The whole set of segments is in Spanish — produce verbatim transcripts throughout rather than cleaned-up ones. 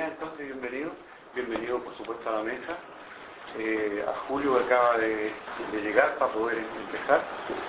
días entonces, bienvenido. Bienvenido por supuesto a la mesa. Eh, a Julio que acaba de, de llegar para poder empezar.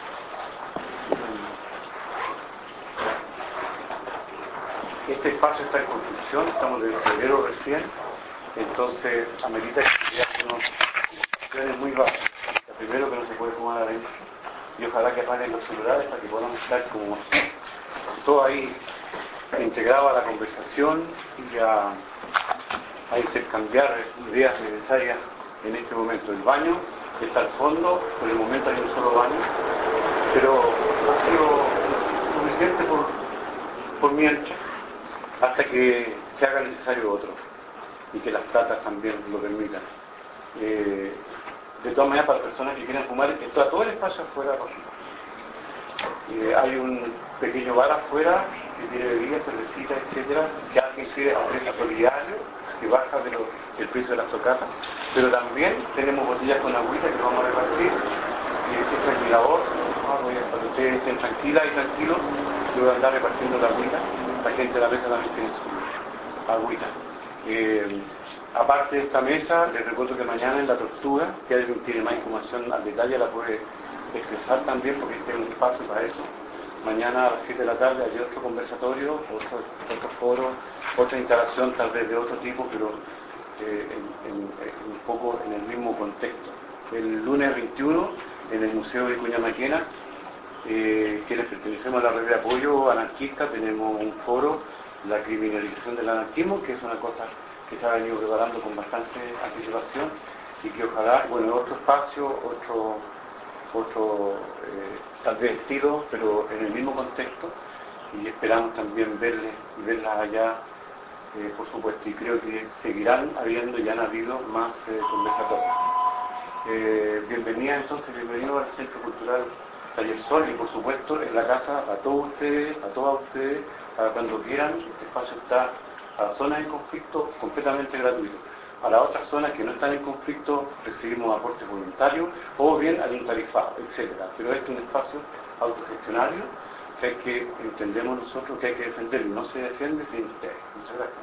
Este espacio está en construcción, estamos de febrero recién, entonces amerita que hacer unos planes muy bajos. Primero que no se puede fumar adentro y ojalá que apaguen los celulares para que podamos estar como todo ahí integrado a la conversación y a, a intercambiar ideas necesarias en este momento. El baño está al fondo, por el momento hay un solo baño, pero ha sido suficiente por, por mientras, hasta que se haga necesario otro y que las platas también lo permitan. Eh, de todas maneras, para personas que quieran fumar, está todo el espacio afuera. Eh, hay un pequeño bar afuera que tiene bebidas, cervecita, etcétera. Si alguien se aprecia solidario, que baja de lo, el precio de las tocatas, pero también tenemos botellas con agüita que vamos a repartir. Y esa es mi labor, ¿no? Para que ustedes estén tranquilas y tranquilos, yo voy a andar repartiendo la agüita. La gente de la mesa también tiene su agüita. Eh, aparte de esta mesa, les recuerdo que mañana en la tortuga, si alguien tiene más información al detalle, la puede expresar también, porque este es un espacio para eso. Mañana a las siete de la tarde hay otro conversatorio, otro, otro foro, otra instalación tal vez de otro tipo, pero eh, en, en, en un poco en el mismo contexto. El lunes veintiuno, en el Museo de Vicuña Maquena, eh, quienes pertenecemos a la red de apoyo anarquista, tenemos un foro, la criminalización del anarquismo, que es una cosa que se ha venido preparando con bastante anticipación y que ojalá, bueno, otro espacio, otro, otro eh, tal vez estilo, pero en el mismo contexto, y esperamos también verles y verlas allá, eh, por supuesto, y creo que seguirán habiendo y han habido más eh, conversatorios. Eh, bienvenida entonces, bienvenido al Centro Cultural Taller Sol y por supuesto en la casa a todos ustedes, a todas ustedes, a cuando quieran. Este espacio está a zonas en conflicto completamente gratuito. A las otras zonas que no están en conflicto recibimos aportes voluntarios o bien al intarifado, etcétera. Pero este es un espacio autogestionario que hay que, entendemos nosotros, que hay que defender y no se defiende sin ustedes. Muchas gracias.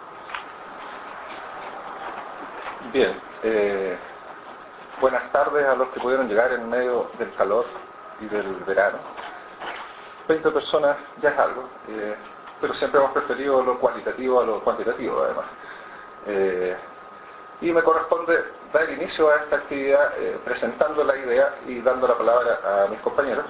Bien, eh, buenas tardes a los que pudieron llegar en medio del calor y del verano. veinte personas ya es algo, eh, pero siempre hemos preferido lo cualitativo a lo cuantitativo además. Eh, y me corresponde dar inicio a esta actividad eh, presentando la idea y dando la palabra a mis compañeros.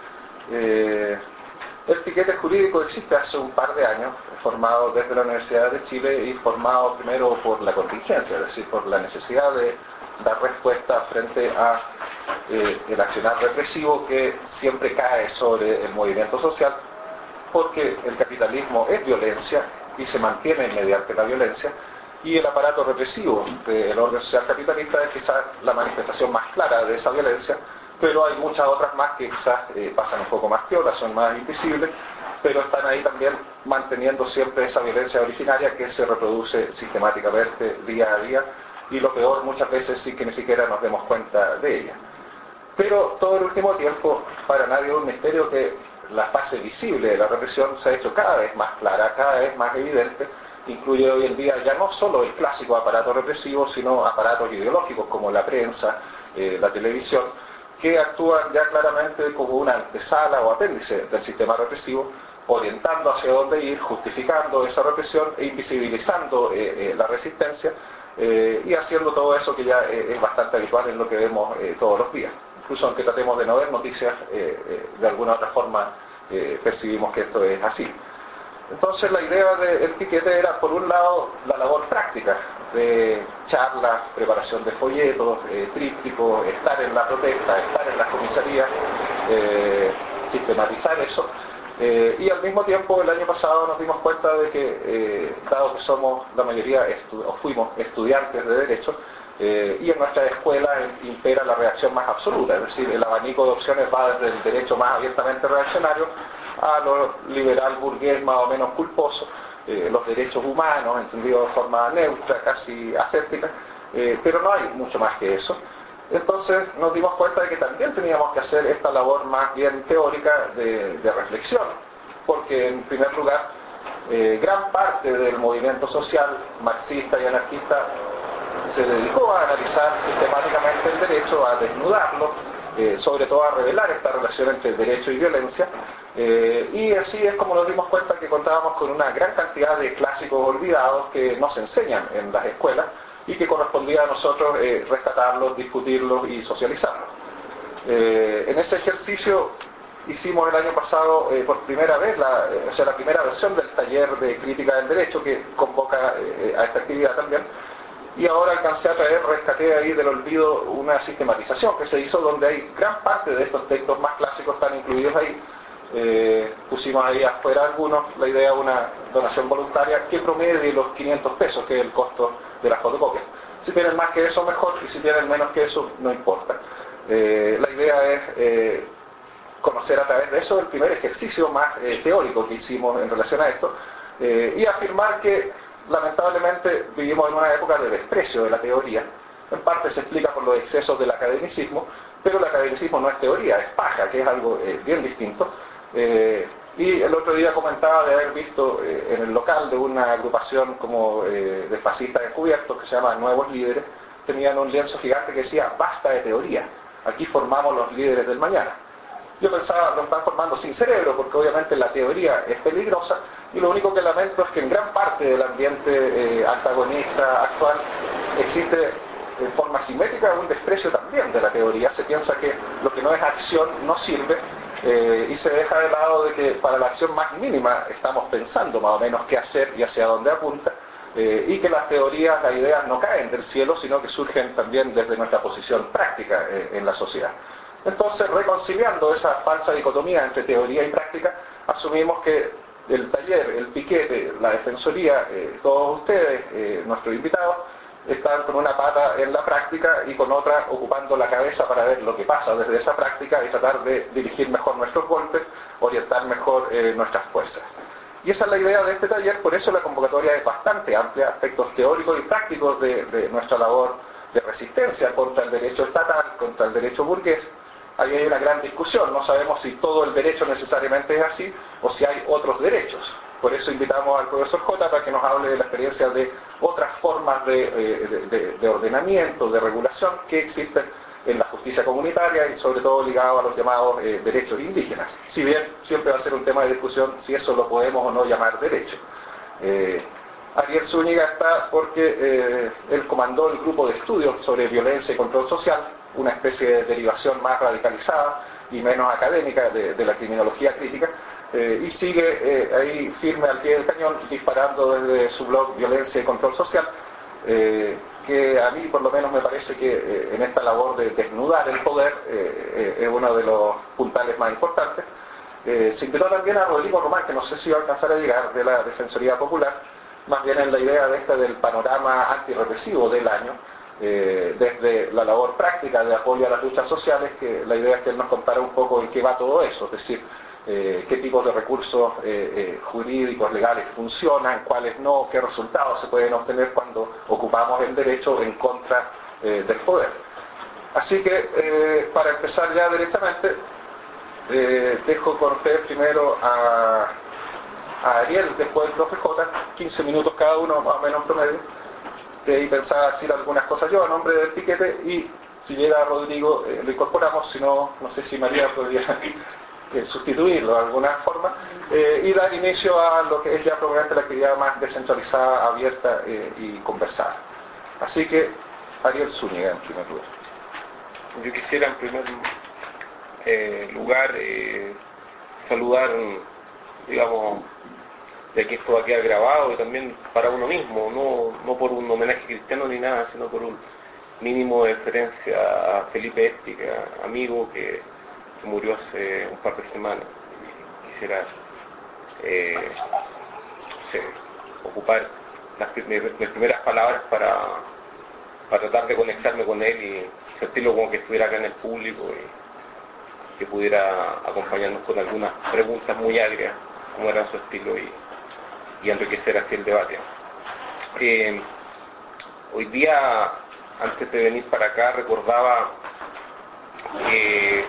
Eh, el piquete jurídico existe hace un par de años, formado desde la Universidad de Chile y formado primero por la contingencia, es decir, por la necesidad de dar respuesta frente a eh, el accionar represivo que siempre cae sobre el movimiento social, porque el capitalismo es violencia y se mantiene mediante la violencia, y el aparato represivo del orden social capitalista es quizás la manifestación más clara de esa violencia, pero hay muchas otras más que quizás eh, pasan un poco más piola, son más invisibles, pero están ahí también manteniendo siempre esa violencia originaria que se reproduce sistemáticamente día a día, y lo peor muchas veces sí que ni siquiera nos demos cuenta de ella. Pero todo el último tiempo, para nadie es un misterio que la fase visible de la represión se ha hecho cada vez más clara, cada vez más evidente. Incluye hoy en día ya no solo el clásico aparato represivo, sino aparatos ideológicos como la prensa, eh, la televisión, que actúan ya claramente como una antesala o apéndice del sistema represivo, orientando hacia dónde ir, justificando esa represión e invisibilizando eh, eh, la resistencia, eh, y haciendo todo eso que ya eh, es bastante habitual en lo que vemos eh, todos los días. Incluso aunque tratemos de no ver noticias, eh, eh, de alguna otra forma eh, percibimos que esto es así. Entonces la idea del piquete era, por un lado, la labor práctica de charlas, preparación de folletos, eh, trípticos, estar en la protesta, estar en las comisarías, eh, sistematizar eso. Eh, y al mismo tiempo, el año pasado nos dimos cuenta de que, eh, dado que somos la mayoría, o fuimos estudiantes de Derecho, eh, y en nuestra escuela impera la reacción más absoluta, es decir, el abanico de opciones va desde el derecho más abiertamente reaccionario a lo liberal burgués más o menos culposo, eh, los derechos humanos, entendidos de forma neutra, casi aséptica, eh, pero no hay mucho más que eso. Entonces nos dimos cuenta de que también teníamos que hacer esta labor más bien teórica de, de reflexión, porque en primer lugar Eh, gran parte del movimiento social marxista y anarquista se dedicó a analizar sistemáticamente el derecho, a desnudarlo, eh, sobre todo a revelar esta relación entre derecho y violencia, eh, y así es como nos dimos cuenta que contábamos con una gran cantidad de clásicos olvidados que no se enseñan en las escuelas y que correspondía a nosotros eh, rescatarlos, discutirlos y socializarlos. Eh, en ese ejercicio hicimos el año pasado eh, por primera vez, la, eh, o sea, la primera versión del taller de crítica del derecho que convoca eh, a esta actividad también, y ahora alcancé a traer, rescaté ahí del olvido una sistematización que se hizo donde hay gran parte de estos textos más clásicos están incluidos ahí. Eh, pusimos ahí afuera algunos, la idea de una donación voluntaria que promedie los quinientos pesos, que es el costo de las fotocopias. Si tienen más que eso, mejor, y si tienen menos que eso, no importa. Eh, la idea es eh, conocer a través de eso el primer ejercicio más eh, teórico que hicimos en relación a esto, eh, y afirmar que lamentablemente vivimos en una época de desprecio de la teoría. En parte se explica por los excesos del academicismo, pero el academicismo no es teoría, es paja, que es algo eh, bien distinto. Eh, y el otro día comentaba de haber visto eh, en el local de una agrupación como eh, de fascistas encubiertos que se llama Nuevos Líderes, tenían un lienzo gigante que decía basta de teoría, aquí formamos los líderes del mañana. Yo pensaba, lo están formando sin cerebro, porque obviamente la teoría es peligrosa, y lo único que lamento es que en gran parte del ambiente eh, antagonista actual existe en forma simétrica un desprecio también de la teoría. Se piensa que lo que no es acción no sirve, eh, y se deja de lado de que para la acción más mínima estamos pensando más o menos qué hacer y hacia dónde apunta, eh, y que las teorías, las ideas no caen del cielo, sino que surgen también desde nuestra posición práctica eh, en la sociedad. Entonces, reconciliando esa falsa dicotomía entre teoría y práctica, asumimos que el taller, el piquete, la defensoría, eh, todos ustedes, eh, nuestros invitados, están con una pata en la práctica y con otra ocupando la cabeza para ver lo que pasa desde esa práctica y tratar de dirigir mejor nuestros golpes, orientar mejor eh, nuestras fuerzas. Y esa es la idea de este taller, por eso la convocatoria es bastante amplia, aspectos teóricos y prácticos de, de nuestra labor de resistencia contra el derecho estatal, contra el derecho burgués. Ahí hay una gran discusión, no sabemos si todo el derecho necesariamente es así o si hay otros derechos. Por eso invitamos al profesor J para que nos hable de la experiencia de otras formas de, de, de, de ordenamiento, de regulación que existen en la justicia comunitaria y sobre todo ligado a los llamados eh, derechos indígenas. Si bien siempre va a ser un tema de discusión si eso lo podemos o no llamar derecho. Eh, Ariel Zúñiga está porque eh, él comandó el grupo de estudios sobre violencia y control social, una especie de derivación más radicalizada y menos académica de, de la criminología crítica, eh, y sigue eh, ahí firme al pie del cañón disparando desde su blog Violencia y Control Social, eh, que a mí por lo menos me parece que eh, en esta labor de desnudar el poder eh, eh, es uno de los puntales más importantes. Eh, se invitó también a Rodrigo Román, que no sé si va a alcanzar a llegar, de la Defensoría Popular, más bien en la idea de esta del panorama antirrepresivo del año, eh, desde la labor práctica de apoyo a las luchas sociales, que la idea es que él nos contara un poco en qué va todo eso, es decir, eh, qué tipos de recursos eh, eh, jurídicos, legales funcionan, cuáles no, qué resultados se pueden obtener cuando ocupamos el derecho en contra eh, del poder. Así que, eh, para empezar ya directamente, eh, dejo con ustedes primero a a Ariel, después del profe J, quince minutos cada uno, más o menos promedio. De ahí pensaba decir algunas cosas yo a nombre del piquete, y si llega Rodrigo eh, lo incorporamos, si no, no sé si María podría eh, sustituirlo de alguna forma, eh, y dar inicio a lo que es ya probablemente la actividad más descentralizada, abierta eh, y conversada. Así que, Ariel Zúñiga en primer lugar. Yo quisiera en primer eh, lugar eh, saludar, digamos, de que esto va a quedar grabado y también para uno mismo, no, no por un homenaje cristiano ni nada, sino por un mínimo de referencia a Felipe Éspica, amigo que, que murió hace un par de semanas. Y quisiera eh, no sé, ocupar las, mis, mis primeras palabras para, para tratar de conectarme con él y sentirlo como que estuviera acá en el público y que pudiera acompañarnos con algunas preguntas muy agrias, como era su estilo, y, y enriquecer así el debate. Eh, hoy día, antes de venir para acá, recordaba que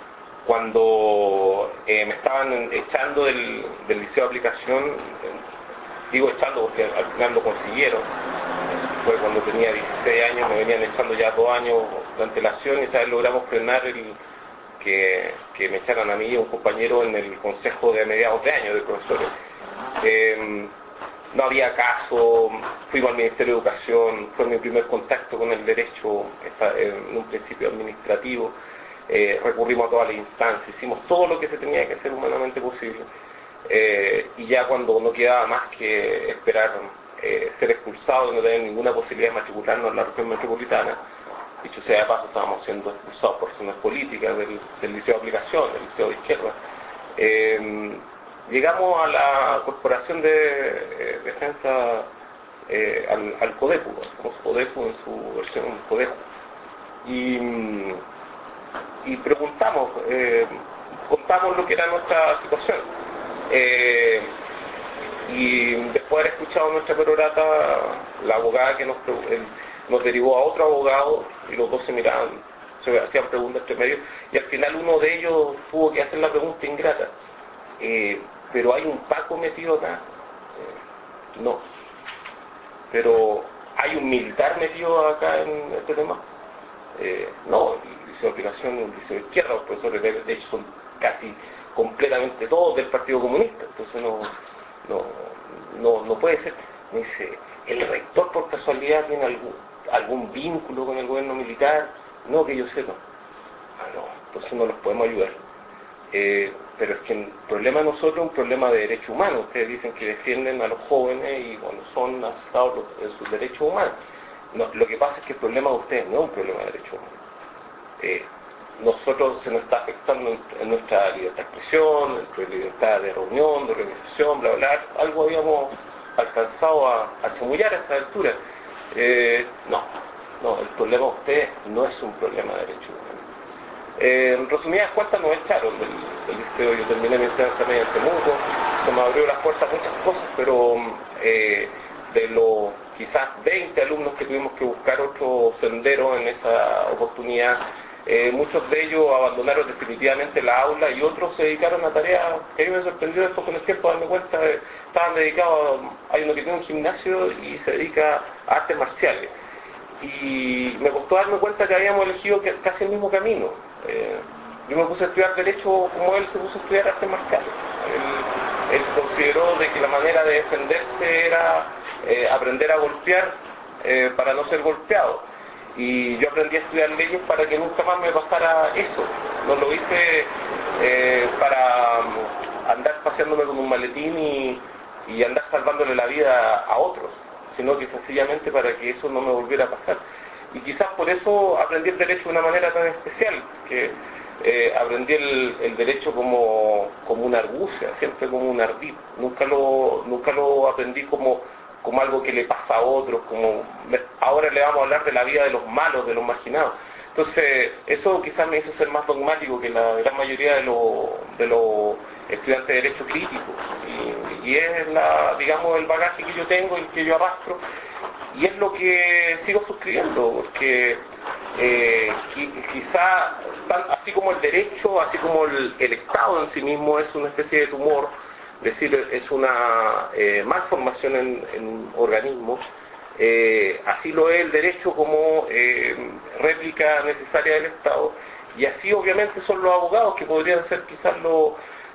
cuando eh, me estaban echando del, del liceo de aplicación, digo echando porque al final lo consiguieron. Fue cuando tenía dieciséis años, me venían echando ya dos años de antelación y ¿sabes? Logramos frenar el que, que me echaran a mí y a un compañero en el consejo de mediados de año de profesores. Eh, no había caso, fuimos al Ministerio de Educación, fue mi primer contacto con el derecho en un principio administrativo, eh, recurrimos a todas las instancias, hicimos todo lo que se tenía que hacer humanamente posible. Eh, y ya cuando no quedaba más que esperar eh, ser expulsados y no tener ninguna posibilidad de matricularnos en la región metropolitana, dicho sea de paso, estábamos siendo expulsados por razones políticas del, del liceo de aplicación, del liceo de izquierda. Eh, llegamos a la Corporación de eh, Defensa, eh, al, al CODEPU, el CODEPU en su versión CODEPU, y, y preguntamos, eh, contamos lo que era nuestra situación. Eh, y después de haber escuchado nuestra perorata, la abogada que nos, el, nos derivó a otro abogado y los dos se miraban, se hacían preguntas entre medio y al final uno de ellos tuvo que hacer la pregunta ingrata. Eh, pero hay un Paco metido acá, eh, no, pero hay un militar metido acá en este tema, eh, no, el liceo de aplicación es un liceo de izquierda, los profesores de, de hecho son casi completamente todos del Partido Comunista, entonces no, no, no, no puede ser. Me dice, ¿el rector por casualidad tiene algún, algún vínculo con el gobierno militar? No, que yo sepa. Ah, no, entonces no los podemos ayudar. Eh, pero es que el problema de nosotros es un problema de derechos humanos. Ustedes dicen que defienden a los jóvenes y bueno, son asestados en sus derechos humanos. No, lo que pasa es que el problema de ustedes no es un problema de derechos humanos. Eh, nosotros se nos está afectando en, en nuestra libertad de expresión, en nuestra libertad de reunión, de organización, bla, bla, algo habíamos alcanzado a, a chamullar a esa altura. Eh, no, no, el problema de ustedes no es un problema de derechos humanos. Eh, en resumidas cuentas nos echaron del, del liceo, yo terminé mi enseñanza mediante mutuo, se me abrió las puertas a muchas cosas, pero eh, de los quizás veinte alumnos que tuvimos que buscar otro sendero en esa oportunidad, eh, muchos de ellos abandonaron definitivamente la aula y otros se dedicaron a tareas que a mí me sorprendió después con el tiempo darme cuenta, eh, estaban dedicados, a, hay uno que tiene un gimnasio y se dedica a artes marciales. Y me costó darme cuenta que habíamos elegido casi el mismo camino. Eh, yo me puse a estudiar Derecho como él se puso a estudiar artes marciales. Él, él consideró de que la manera de defenderse era eh, aprender a golpear eh, para no ser golpeado. Y yo aprendí a estudiar leyes para que nunca más me pasara eso. No lo hice eh, para andar paseándome con un maletín y, y andar salvándole la vida a otros, sino que sencillamente para que eso no me volviera a pasar. Y quizás por eso aprendí el derecho de una manera tan especial, que eh, aprendí el, el derecho como, como una argucia, siempre como un ardid. Nunca lo, nunca lo aprendí como, como algo que le pasa a otros, como ahora le vamos a hablar de la vida de los malos, de los marginados. Entonces, eso quizás me hizo ser más dogmático que la gran mayoría de los de los estudiantes de derecho crítico. Y, y es la, digamos, el bagaje que yo tengo y que yo arrastro. Y es lo que sigo suscribiendo, porque eh, quizá, así como el derecho, así como el, el Estado en sí mismo es una especie de tumor, es decir, es una eh, malformación en, en un organismo, eh, así lo es el derecho como eh, réplica necesaria del Estado, y así obviamente son los abogados, que podrían ser quizás lo,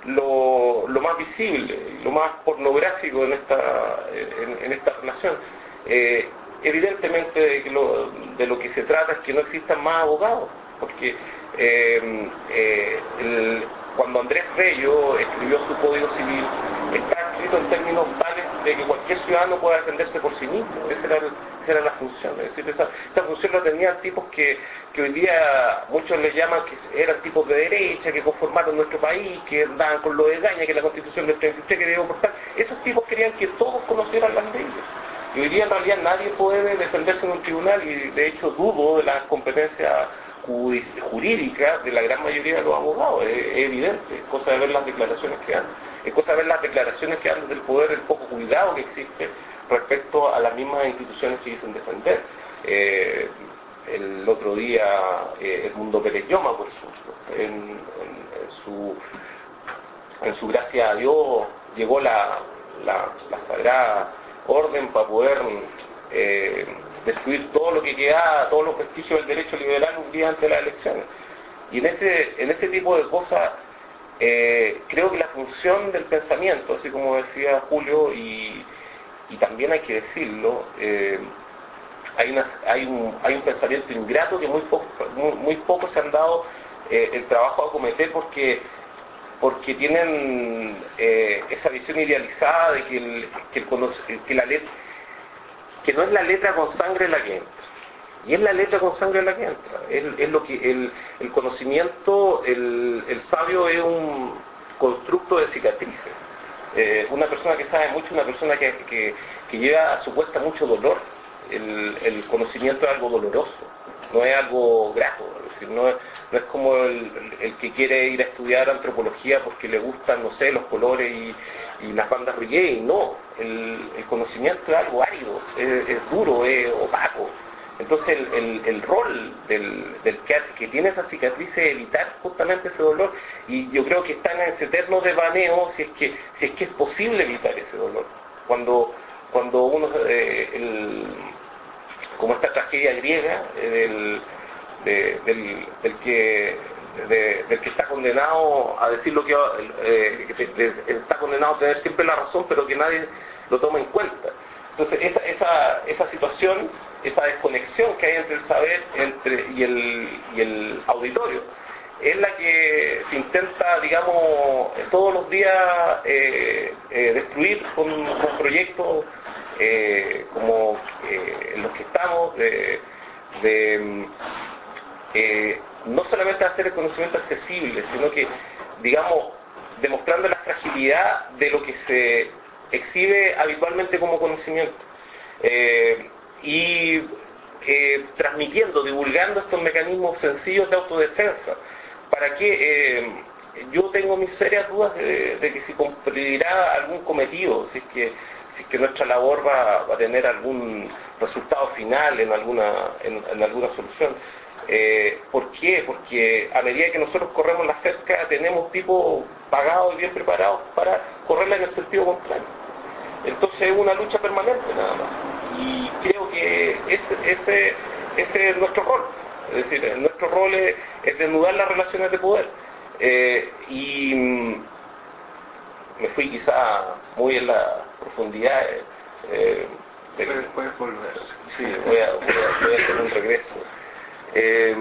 lo, lo más visible, lo más pornográfico en esta, en, en esta relación. Eh, evidentemente de lo, de lo que se trata es que no existan más abogados, porque eh, eh, el, cuando Andrés Bello escribió su Código Civil, está escrito en términos tales de que cualquier ciudadano pueda defenderse por sí mismo. Esa era, esa era la función. Es decir, esa, esa función la tenían tipos que, que hoy día muchos le llaman que eran tipos de derecha, que conformaron nuestro país, que andaban con lo de Gaña, que la Constitución del treinta y tres que debía portar. Esos tipos querían que todos conocieran las leyes. Y hoy día en realidad nadie puede defenderse en un tribunal, y de hecho dudo de las competencias jurídicas de la gran mayoría de los abogados. Es, es evidente, es cosa de ver las declaraciones que dan. Es cosa de ver las declaraciones que dan desde el poder, el poco cuidado que existe respecto a las mismas instituciones que dicen defender. Eh, el otro día, eh, Edmundo Pérez Lloma, por ejemplo, en, en, en, su, en su gracia a Dios llegó la... la, la sagrada orden para poder eh, destruir todo lo que queda, todos los vestigios del derecho liberal un día antes de las elecciones. Y en ese, en ese tipo de cosas, eh, creo que la función del pensamiento, así como decía Julio, y, y también hay que decirlo, eh, hay, una, hay, un, hay un pensamiento ingrato que muy poco, muy, muy poco se han dado eh, el trabajo a acometer porque, porque tienen eh, esa visión idealizada de que, el, que, el, que, la letra, que no es la letra con sangre la que entra. Y es la letra con sangre la que entra. Es, es lo que el, el conocimiento, el, el sabio es un constructo de cicatrices. Eh, una persona que sabe mucho, una persona que, que, que lleva a su cuesta mucho dolor. El, el conocimiento es algo doloroso, no es algo grato. Es decir, no, es, no es como el, el que quiere ir a estudiar antropología porque le gustan, no sé, los colores y, y las bandas reggae. No, el, el conocimiento es algo árido, es, es duro, es opaco. Entonces el, el, el rol del, del que, que tiene esa cicatriz es evitar justamente ese dolor, y yo creo que está en ese eterno devaneo si es que, si es, que es posible evitar ese dolor. Cuando, cuando uno, eh, el, como esta tragedia griega, eh, del, de, del, del, que, de, del que está condenado a decir lo que, eh, de, de, está condenado a tener siempre la razón, pero que nadie lo toma en cuenta. Entonces esa, esa, esa situación, esa desconexión que hay entre el saber entre, y, el, y el auditorio, es la que se intenta, digamos, todos los días eh, eh, destruir con, con proyectos eh, como eh, en los que estamos, de, de eh, no solamente hacer el conocimiento accesible, sino que, digamos, demostrando la fragilidad de lo que se exhibe habitualmente como conocimiento. Eh, y eh, transmitiendo, divulgando estos mecanismos sencillos de autodefensa, para que eh, yo tengo mis serias dudas de, de que si cumplirá algún cometido, si es que, si es que nuestra labor va, va a tener algún resultado final en alguna, en, en alguna solución. Eh, ¿Por qué? Porque a medida que nosotros corremos la cerca, tenemos tipos pagados y bien preparados para correrla en el sentido contrario. Entonces es una lucha permanente nada más. Y creo que ese, ese, ese es nuestro rol. Es decir, nuestro rol es, es desnudar las relaciones de poder. Eh, y me fui quizá muy en la profundidad. Eh, de, Puedes volver. Sí, voy a, voy a, voy a hacer un regreso. Eh,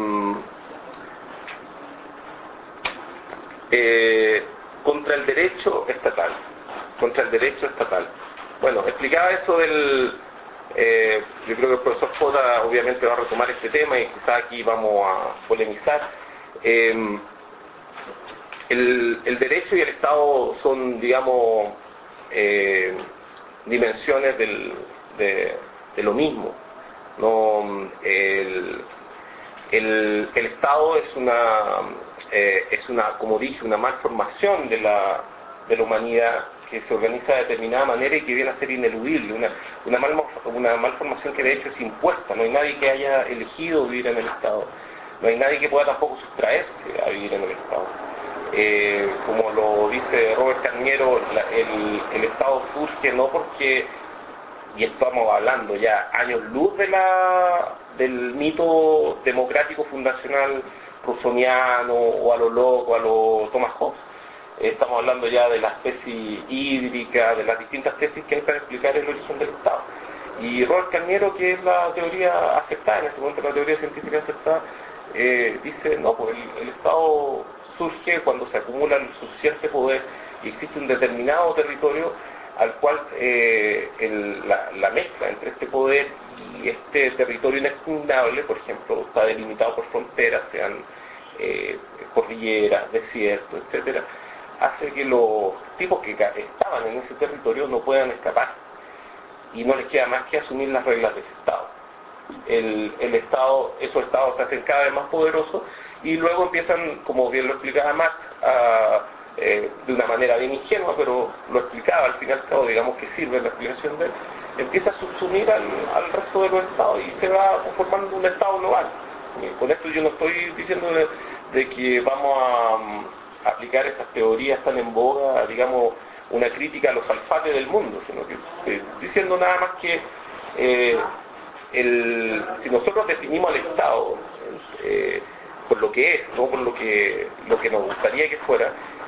eh, contra el derecho estatal. Contra el derecho estatal. Bueno, explicaba eso del... Eh, yo creo que el profesor Jota obviamente va a retomar este tema y quizás aquí vamos a polemizar. Eh, el, el derecho y el Estado son, digamos, eh, dimensiones del, de, de lo mismo. No, el, el, el Estado es una, eh, es una, como dije, una malformación de la, de la humanidad que se organiza de determinada manera y que viene a ser ineludible, una, una, mal, una malformación que de hecho es impuesta. No hay nadie que haya elegido vivir en el Estado, no hay nadie que pueda tampoco sustraerse a vivir en el Estado. Eh, como lo dice Robert Carniero, la, el, el Estado surge no porque, y estamos hablando ya años luz de la, del mito democrático fundacional rusoniano o a lo loco, a lo Thomas Hobbes. Estamos hablando ya de la especie hídrica, de las distintas tesis que entran a explicar el origen del Estado. Y Robert Carniero, que es la teoría aceptada, en este momento la teoría científica aceptada, eh, dice, no, pues el, el Estado surge cuando se acumula el suficiente poder y existe un determinado territorio al cual eh, el, la, la mezcla entre este poder y este territorio inexpugnable, por ejemplo, está delimitado por fronteras, sean eh, cordilleras, desiertos, etcétera, hace que los tipos que estaban en ese territorio no puedan escapar y no les queda más que asumir las reglas de ese Estado. El, el Estado, esos Estados se hacen cada vez más poderosos y luego empiezan, como bien lo explicaba Marx, a, eh, de una manera bien ingenua, pero lo explicaba al fin y al cabo, digamos que sirve la explicación de él, empieza a subsumir al, al resto de los Estados y se va formando un Estado global. Y con esto yo no estoy diciendo de, de que vamos a aplicar estas teorías tan en boga, digamos, una crítica a los alfates del mundo, sino que eh, diciendo nada más que eh, el, si nosotros definimos al Estado eh, por lo que es, no por lo que, lo que nos gustaría que fuera,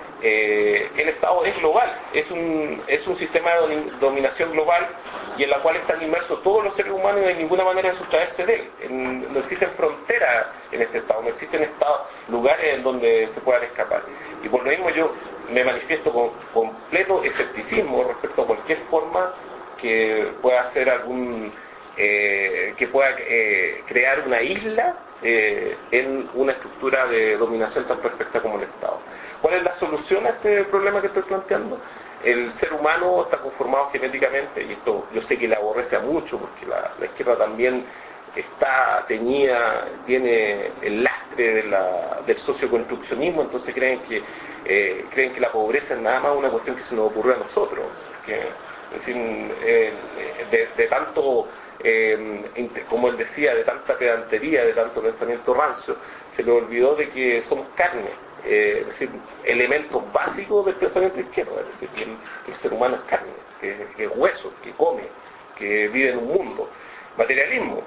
eh, el Estado es global, es un, es un sistema de dominación global y en la cual están inmersos todos los seres humanos y de ninguna manera de sustraerse de él. En, no existen fronteras en este Estado, no existen estados, lugares en donde se puedan escapar. Y por lo mismo yo me manifiesto con completo escepticismo respecto a cualquier forma que pueda hacer algún, eh, que pueda eh, crear una isla eh, en una estructura de dominación tan perfecta como el Estado. ¿Cuál es la solución a este problema que estoy planteando? El ser humano está conformado genéticamente, y esto yo sé que le aborrece a mucho, porque la, la izquierda también está teñida, tiene el lastre de la, del socioconstruccionismo, entonces creen que eh, creen que la pobreza es nada más una cuestión que se nos ocurrió a nosotros, que, es decir, eh, de, de tanto, eh, como él decía, de tanta pedantería, de tanto pensamiento rancio, se le olvidó de que somos carne. Eh, es decir, elementos básicos del pensamiento izquierdo, es decir, que el, el ser humano es carne, que, que es hueso, que come, que vive en un mundo, materialismo,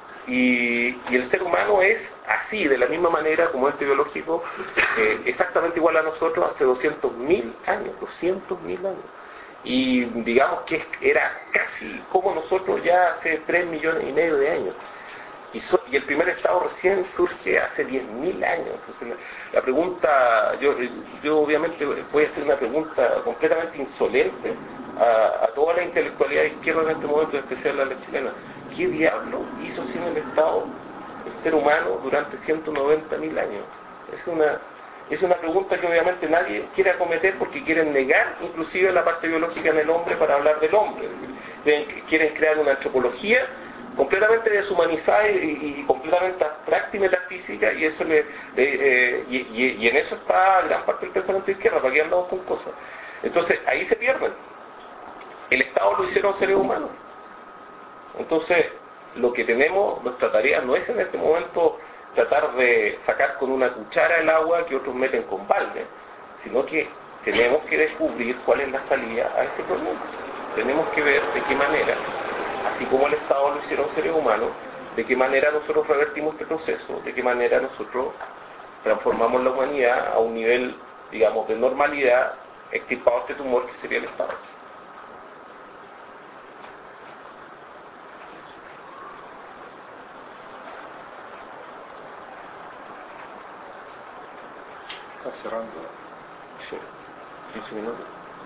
y, y el ser humano es así, de la misma manera como este biológico, eh, exactamente igual a nosotros hace doscientos mil años, doscientos mil años, y digamos que era casi como nosotros ya hace tres millones y medio de años. Y, so, y el primer Estado recién surge hace diez mil años. Entonces la, la pregunta, yo, yo obviamente voy a hacer una pregunta completamente insolente a, a toda la intelectualidad izquierda en este momento, en especial a la chilena. ¿Qué diablo hizo sin el Estado el ser humano durante ciento noventa mil años? Es una, es una pregunta que obviamente nadie quiere acometer porque quieren negar inclusive la parte biológica en el hombre para hablar del hombre. Es decir, quieren crear una antropología completamente deshumanizada y, y completamente abstracta y metafísica, y eso le, le eh, y, y, y en eso está gran parte del pensamiento de izquierda, para que andamos con cosas. Entonces ahí se pierden. El Estado lo hicieron seres humanos. Entonces lo que tenemos, nuestra tarea no es en este momento tratar de sacar con una cuchara el agua que otros meten con balde, sino que tenemos que descubrir cuál es la salida a ese problema. Tenemos que ver de qué manera, así como el Estado lo hicieron seres humanos, de qué manera nosotros revertimos este proceso, de qué manera nosotros transformamos la humanidad a un nivel, digamos, de normalidad, extirpado este tumor que sería el Estado. Está cerrando. Sí. quince minutos.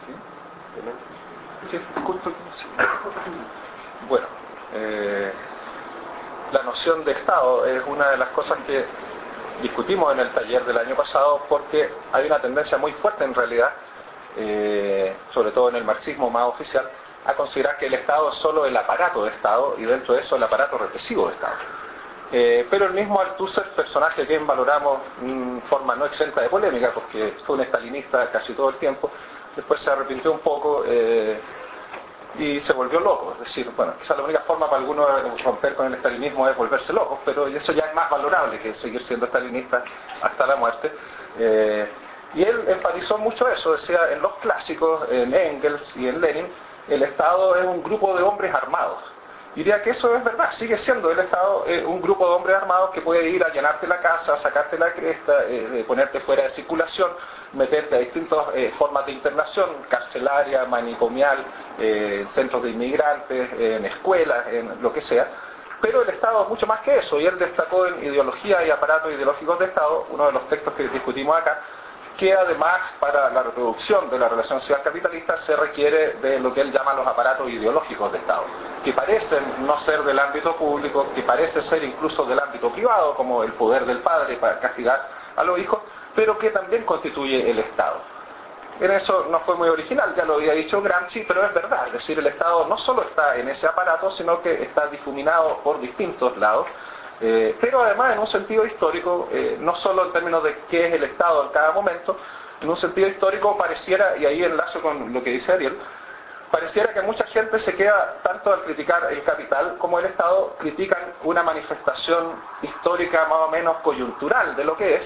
¿Sí? Sí, justo quince. Bueno, eh, la noción de Estado es una de las cosas que discutimos en el taller del año pasado, porque hay una tendencia muy fuerte en realidad, eh, sobre todo en el marxismo más oficial, a considerar que el Estado es solo el aparato de Estado y dentro de eso el aparato represivo de Estado. Eh, pero el mismo Althusser, personaje a quien valoramos en forma no exenta de polémica, porque fue un estalinista casi todo el tiempo, después se arrepintió un poco eh, y se volvió loco. Es decir, bueno, quizás la única forma para algunos de romper con el estalinismo es volverse locos, pero eso ya es más valorable que seguir siendo estalinista hasta la muerte. Eh, y él enfatizó mucho eso, decía, en los clásicos, en Engels y en Lenin, el Estado es un grupo de hombres armados. Diría que eso es verdad, sigue siendo el Estado eh, un grupo de hombres armados que puede ir a llenarte la casa, sacarte la cresta, eh, ponerte fuera de circulación, meterte a distintas eh, formas de internación, carcelaria, manicomial, eh, centros de inmigrantes, eh, en escuelas, en lo que sea. Pero el Estado es mucho más que eso, y él destacó en Ideología y Aparatos Ideológicos de Estado, uno de los textos que discutimos acá, que además para la reproducción de la relación social capitalista se requiere de lo que él llama los aparatos ideológicos de Estado, que parecen no ser del ámbito público, que parece ser incluso del ámbito privado, como el poder del padre para castigar a los hijos, pero que también constituye el Estado. En eso no fue muy original, ya lo había dicho Gramsci, pero es verdad, es decir, el Estado no solo está en ese aparato, sino que está difuminado por distintos lados. Eh, pero además en un sentido histórico, eh, no solo en términos de qué es el Estado en cada momento, en un sentido histórico pareciera, y ahí enlazo con lo que dice Ariel, pareciera que mucha gente se queda, tanto al criticar el capital como el Estado, critican una manifestación histórica más o menos coyuntural de lo que es,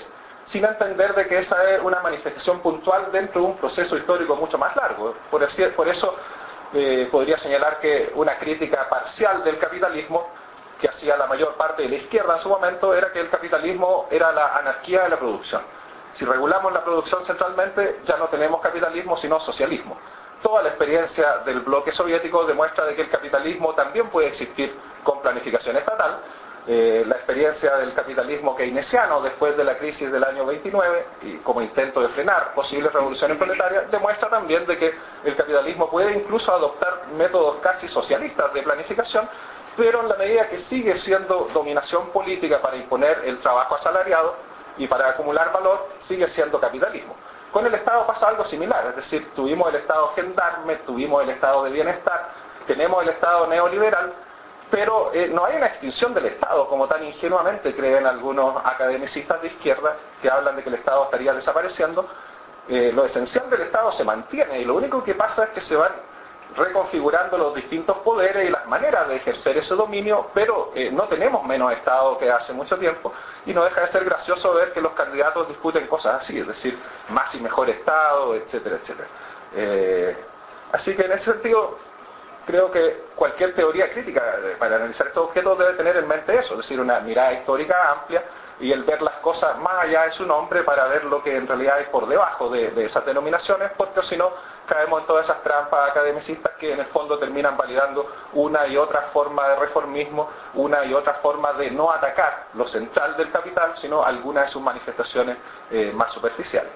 sin entender de que esa es una manifestación puntual dentro de un proceso histórico mucho más largo. Por, así, por eso eh, podría señalar que una crítica parcial del capitalismo que hacía la mayor parte de la izquierda en su momento era que el capitalismo era la anarquía de la producción. Si regulamos la producción centralmente, ya no tenemos capitalismo, sino socialismo. Toda la experiencia del bloque soviético demuestra de que el capitalismo también puede existir con planificación estatal. Eh, la experiencia del capitalismo keynesiano después de la crisis del año veintinueve, y como intento de frenar posibles revoluciones proletarias, demuestra también de que el capitalismo puede incluso adoptar métodos casi socialistas de planificación, pero en la medida que sigue siendo dominación política para imponer el trabajo asalariado y para acumular valor, sigue siendo capitalismo. Con el Estado pasa algo similar, es decir, tuvimos el Estado gendarme, tuvimos el Estado de bienestar, tenemos el Estado neoliberal, pero eh, no hay una extinción del Estado, como tan ingenuamente creen algunos academicistas de izquierda que hablan de que el Estado estaría desapareciendo. Eh, lo esencial del Estado se mantiene y lo único que pasa es que se van reconfigurando los distintos poderes y las maneras de ejercer ese dominio, pero eh, no tenemos menos Estado que hace mucho tiempo, y no deja de ser gracioso ver que los candidatos discuten cosas así, es decir, más y mejor Estado, etcétera, etcétera. Eh, así que en ese sentido, creo que cualquier teoría crítica para analizar estos objetos debe tener en mente eso, es decir, una mirada histórica amplia y el ver las cosas más allá de su nombre para ver lo que en realidad hay por debajo de, de esas denominaciones, porque si no caemos en todas esas trampas academicistas que en el fondo terminan validando una y otra forma de reformismo, una y otra forma de no atacar lo central del capital, sino algunas de sus manifestaciones eh, más superficiales.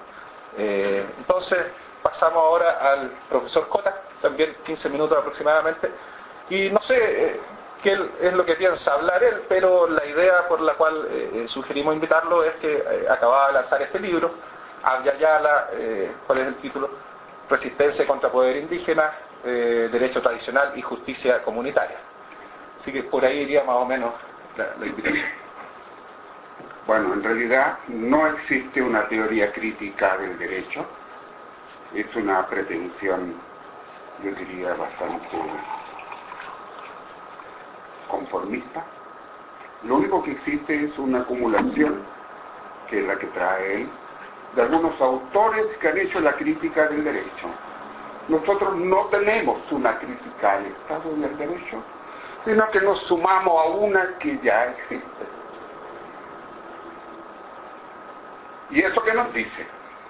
Eh, entonces, pasamos ahora al profesor Cota, también quince minutos aproximadamente, y no sé eh, qué es lo que piensa hablar él, pero la idea por la cual eh, sugerimos invitarlo es que eh, acababa de lanzar este libro, Abya Yala, eh, ¿cuál es el título? Resistencia contra poder indígena, eh, derecho tradicional y justicia comunitaria. Así que por ahí iría más o menos la, la invitación. Bueno, en realidad no existe una teoría crítica del derecho, es una pretensión, yo diría, bastante conformista. Lo único que existe es una acumulación, que es la que trae él, de algunos autores que han hecho la crítica del derecho. Nosotros no tenemos una crítica al Estado y al derecho, sino que nos sumamos a una que ya existe. ¿Y eso qué nos dice?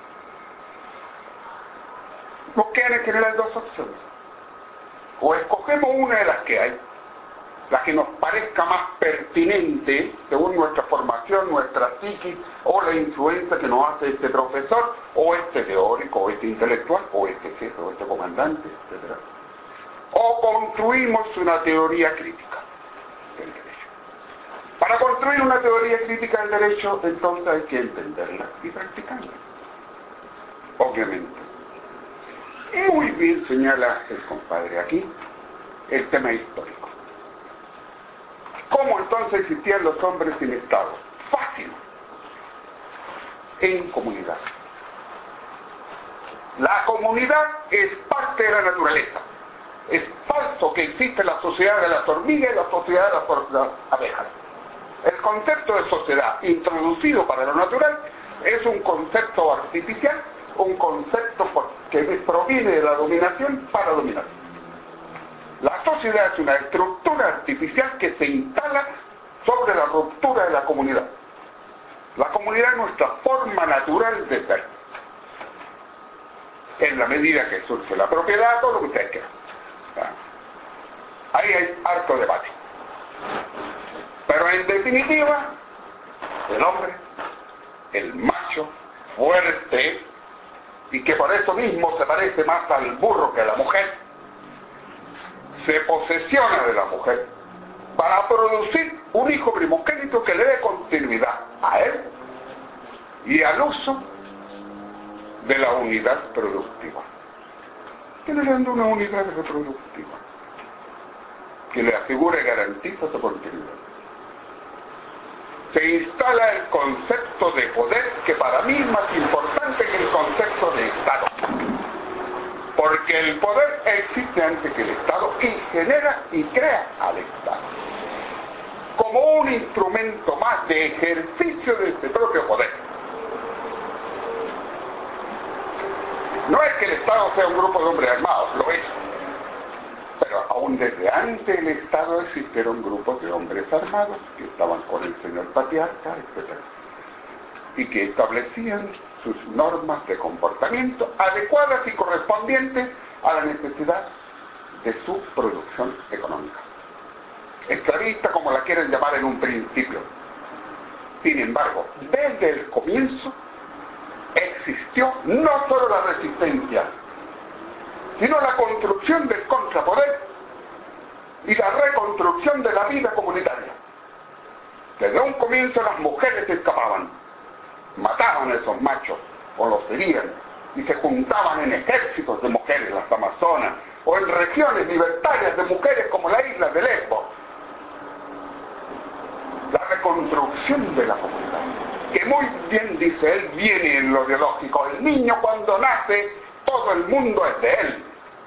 Nos quedan en general dos opciones. O escogemos una de las que hay, la que nos parezca más pertinente según nuestra formación, nuestra psiquis, o la influencia que nos hace este profesor, o este teórico, o este intelectual, o este jefe, o este comandante, etcétera. O construimos una teoría crítica del derecho. Para construir una teoría crítica del derecho, entonces hay que entenderla y practicarla. Obviamente. Muy bien señala el compadre aquí el tema histórico. ¿Cómo entonces existían los hombres sin Estado? Fácil. En comunidad. La comunidad es parte de la naturaleza. Es falso que existe la sociedad de las hormigas y la sociedad de las abejas. El concepto de sociedad introducido para lo natural es un concepto artificial, un concepto que proviene de la dominación para dominar. La sociedad es una estructura artificial que se instala sobre la ruptura de la comunidad. La comunidad es nuestra forma natural de ser. En la medida que surge la propiedad, todo lo que ustedes quieran. Ahí hay harto debate. Pero en definitiva, el hombre, el macho, fuerte, y que por eso mismo se parece más al burro que a la mujer, se posesiona de la mujer para producir un hijo primogénito que le dé continuidad a él y al uso de la unidad productiva. Generando una unidad reproductiva que le asegure y garantiza su continuidad. Se instala el concepto de poder, que para mí es más importante que el concepto de Estado. Porque el poder existe antes que el Estado y genera y crea al Estado como un instrumento más de ejercicio de este propio poder. No es que el Estado sea un grupo de hombres armados, lo es. Pero aún desde antes del Estado existieron grupos de hombres armados que estaban con el señor patriarca, etcétera, y que establecían sus normas de comportamiento adecuadas y correspondientes a la necesidad de su producción económica. Esclavista, como la quieren llamar en un principio. Sin embargo, desde el comienzo existió no solo la resistencia, sino la construcción del contrapoder y la reconstrucción de la vida comunitaria. Desde un comienzo las mujeres escapaban, mataban a esos machos o los herían y se juntaban en ejércitos de mujeres, las amazonas, o en regiones libertarias de mujeres como la isla de Lesbos. La reconstrucción de la comunidad, que muy bien dice él, viene en lo biológico. El niño cuando nace, todo el mundo es de él.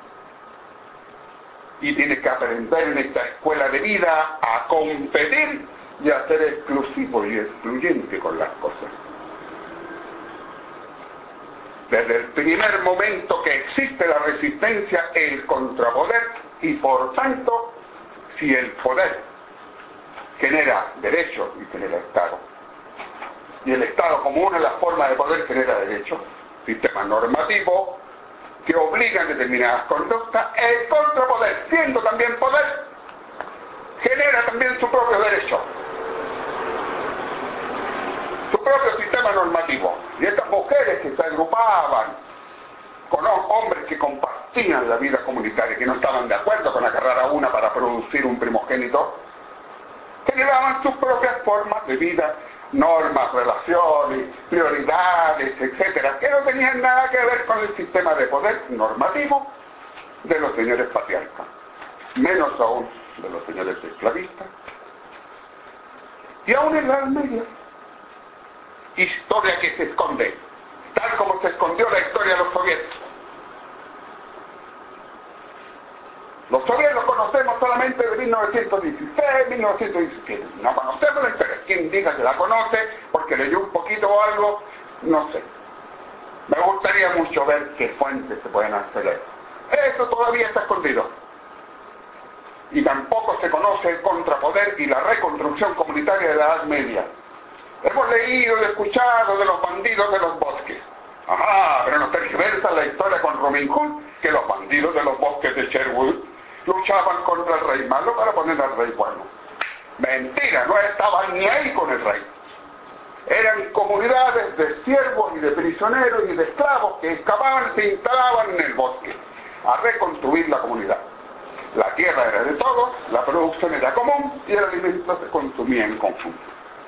Y tiene que aprender en esta escuela de vida a competir y a ser exclusivo y excluyente con las cosas. Desde el primer momento que existe la resistencia, el contrapoder, y por tanto, si el poder genera derechos y genera Estado, y el Estado como una de las formas de poder genera derechos, sistema normativo que obligan determinadas conductas, el contrapoder, siendo también poder, genera también su propio derecho, su propio sistema normativo. Y estas mujeres que se agrupaban con hombres que compartían la vida comunitaria, que no estaban de acuerdo con agarrar a una para producir un primogénito, generaban sus propias formas de vida, normas, relaciones, prioridades, etcétera, que no tenían nada que ver con el sistema de poder normativo de los señores patriarcas, menos aún de los señores esclavistas, y aún en la Edad Media. Historia que se esconde, tal como se escondió la historia de los soviéticos. Los soviéticos los conocemos solamente de mil novecientos dieciséis, mil novecientos diecisiete. No conocemos la historia. Quien diga que la conoce porque leyó un poquito o algo, no sé. Me gustaría mucho ver qué fuentes se pueden acceder. Eso todavía está escondido. Y tampoco se conoce el contrapoder y la reconstrucción comunitaria de la Edad Media. Hemos leído y escuchado de los bandidos de los bosques. Ajá, pero nos tergiversa la historia con Robin Hood, que los bandidos de los bosques de Sherwood luchaban contra el rey malo para poner al rey bueno. Mentira, no estaban ni ahí con el rey. Eran comunidades de siervos y de prisioneros y de esclavos que escapaban y se instalaban en el bosque a reconstruir la comunidad. La tierra era de todos, la producción era común y el alimento se consumía en conjunto.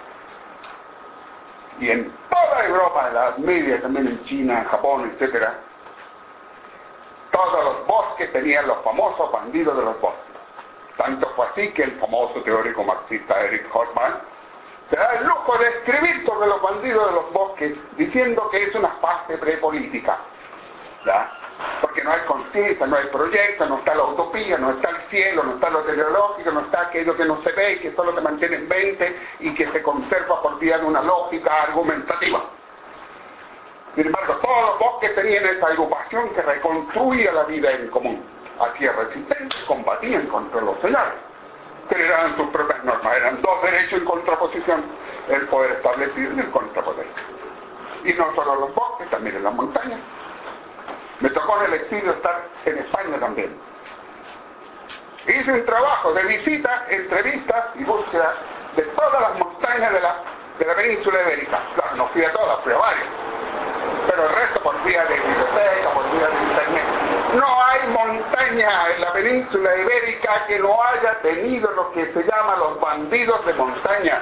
Y en toda Europa, en la Edad Media, también en China, en Japón, etcétera, todos los bosques tenían los famosos bandidos de los bosques. Tanto fue así que el famoso teórico marxista Eric Hobsbawm se da el lujo de escribir sobre los bandidos de los bosques, diciendo que es una fase prepolítica, ¿ya? Porque no hay conciencia, no hay proyecto, no está la utopía, no está el cielo, no está lo teleológico, no está aquello que no se ve y que solo se mantiene en mente y que se conserva por vía de una lógica argumentativa. Sin embargo, todos los bosques tenían esa agrupación que reconstruía la vida en común. Hacía resistencia, combatían contra los señores, generaban sus propias normas. Eran dos derechos en contraposición, el poder establecido y el contrapoder. Y no solo en los bosques, también en las montañas. Me tocó en el exilio estar en España también. Hice un trabajo de visita, entrevistas y búsqueda de todas las montañas de la, de la península ibérica. Claro, no fui a todas, fui a varias. Pero el resto por vía de biblioteca, por vía de internet. No hay montaña en la península ibérica que no haya tenido lo que se llama los bandidos de montaña.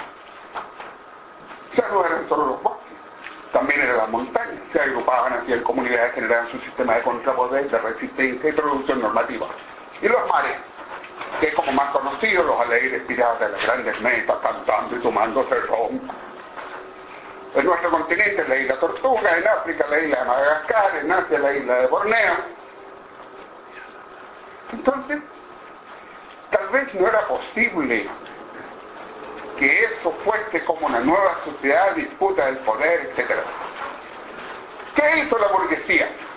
Ya no eran solo los bosques, también eran las montañas. Se agrupaban así en comunidades, generaban su sistema de contrapoder, de resistencia y producción normativa. Y los mares, que es como más conocidos, los alegres piratas de las grandes mesas, cantando y tomándose ron. En nuestro continente es la isla Tortuga, en África la isla de Madagascar, en Asia la isla de Borneo. Entonces, tal vez no era posible que eso fuese como una nueva sociedad, disputa del poder, etcétera. ¿Qué hizo la burguesía?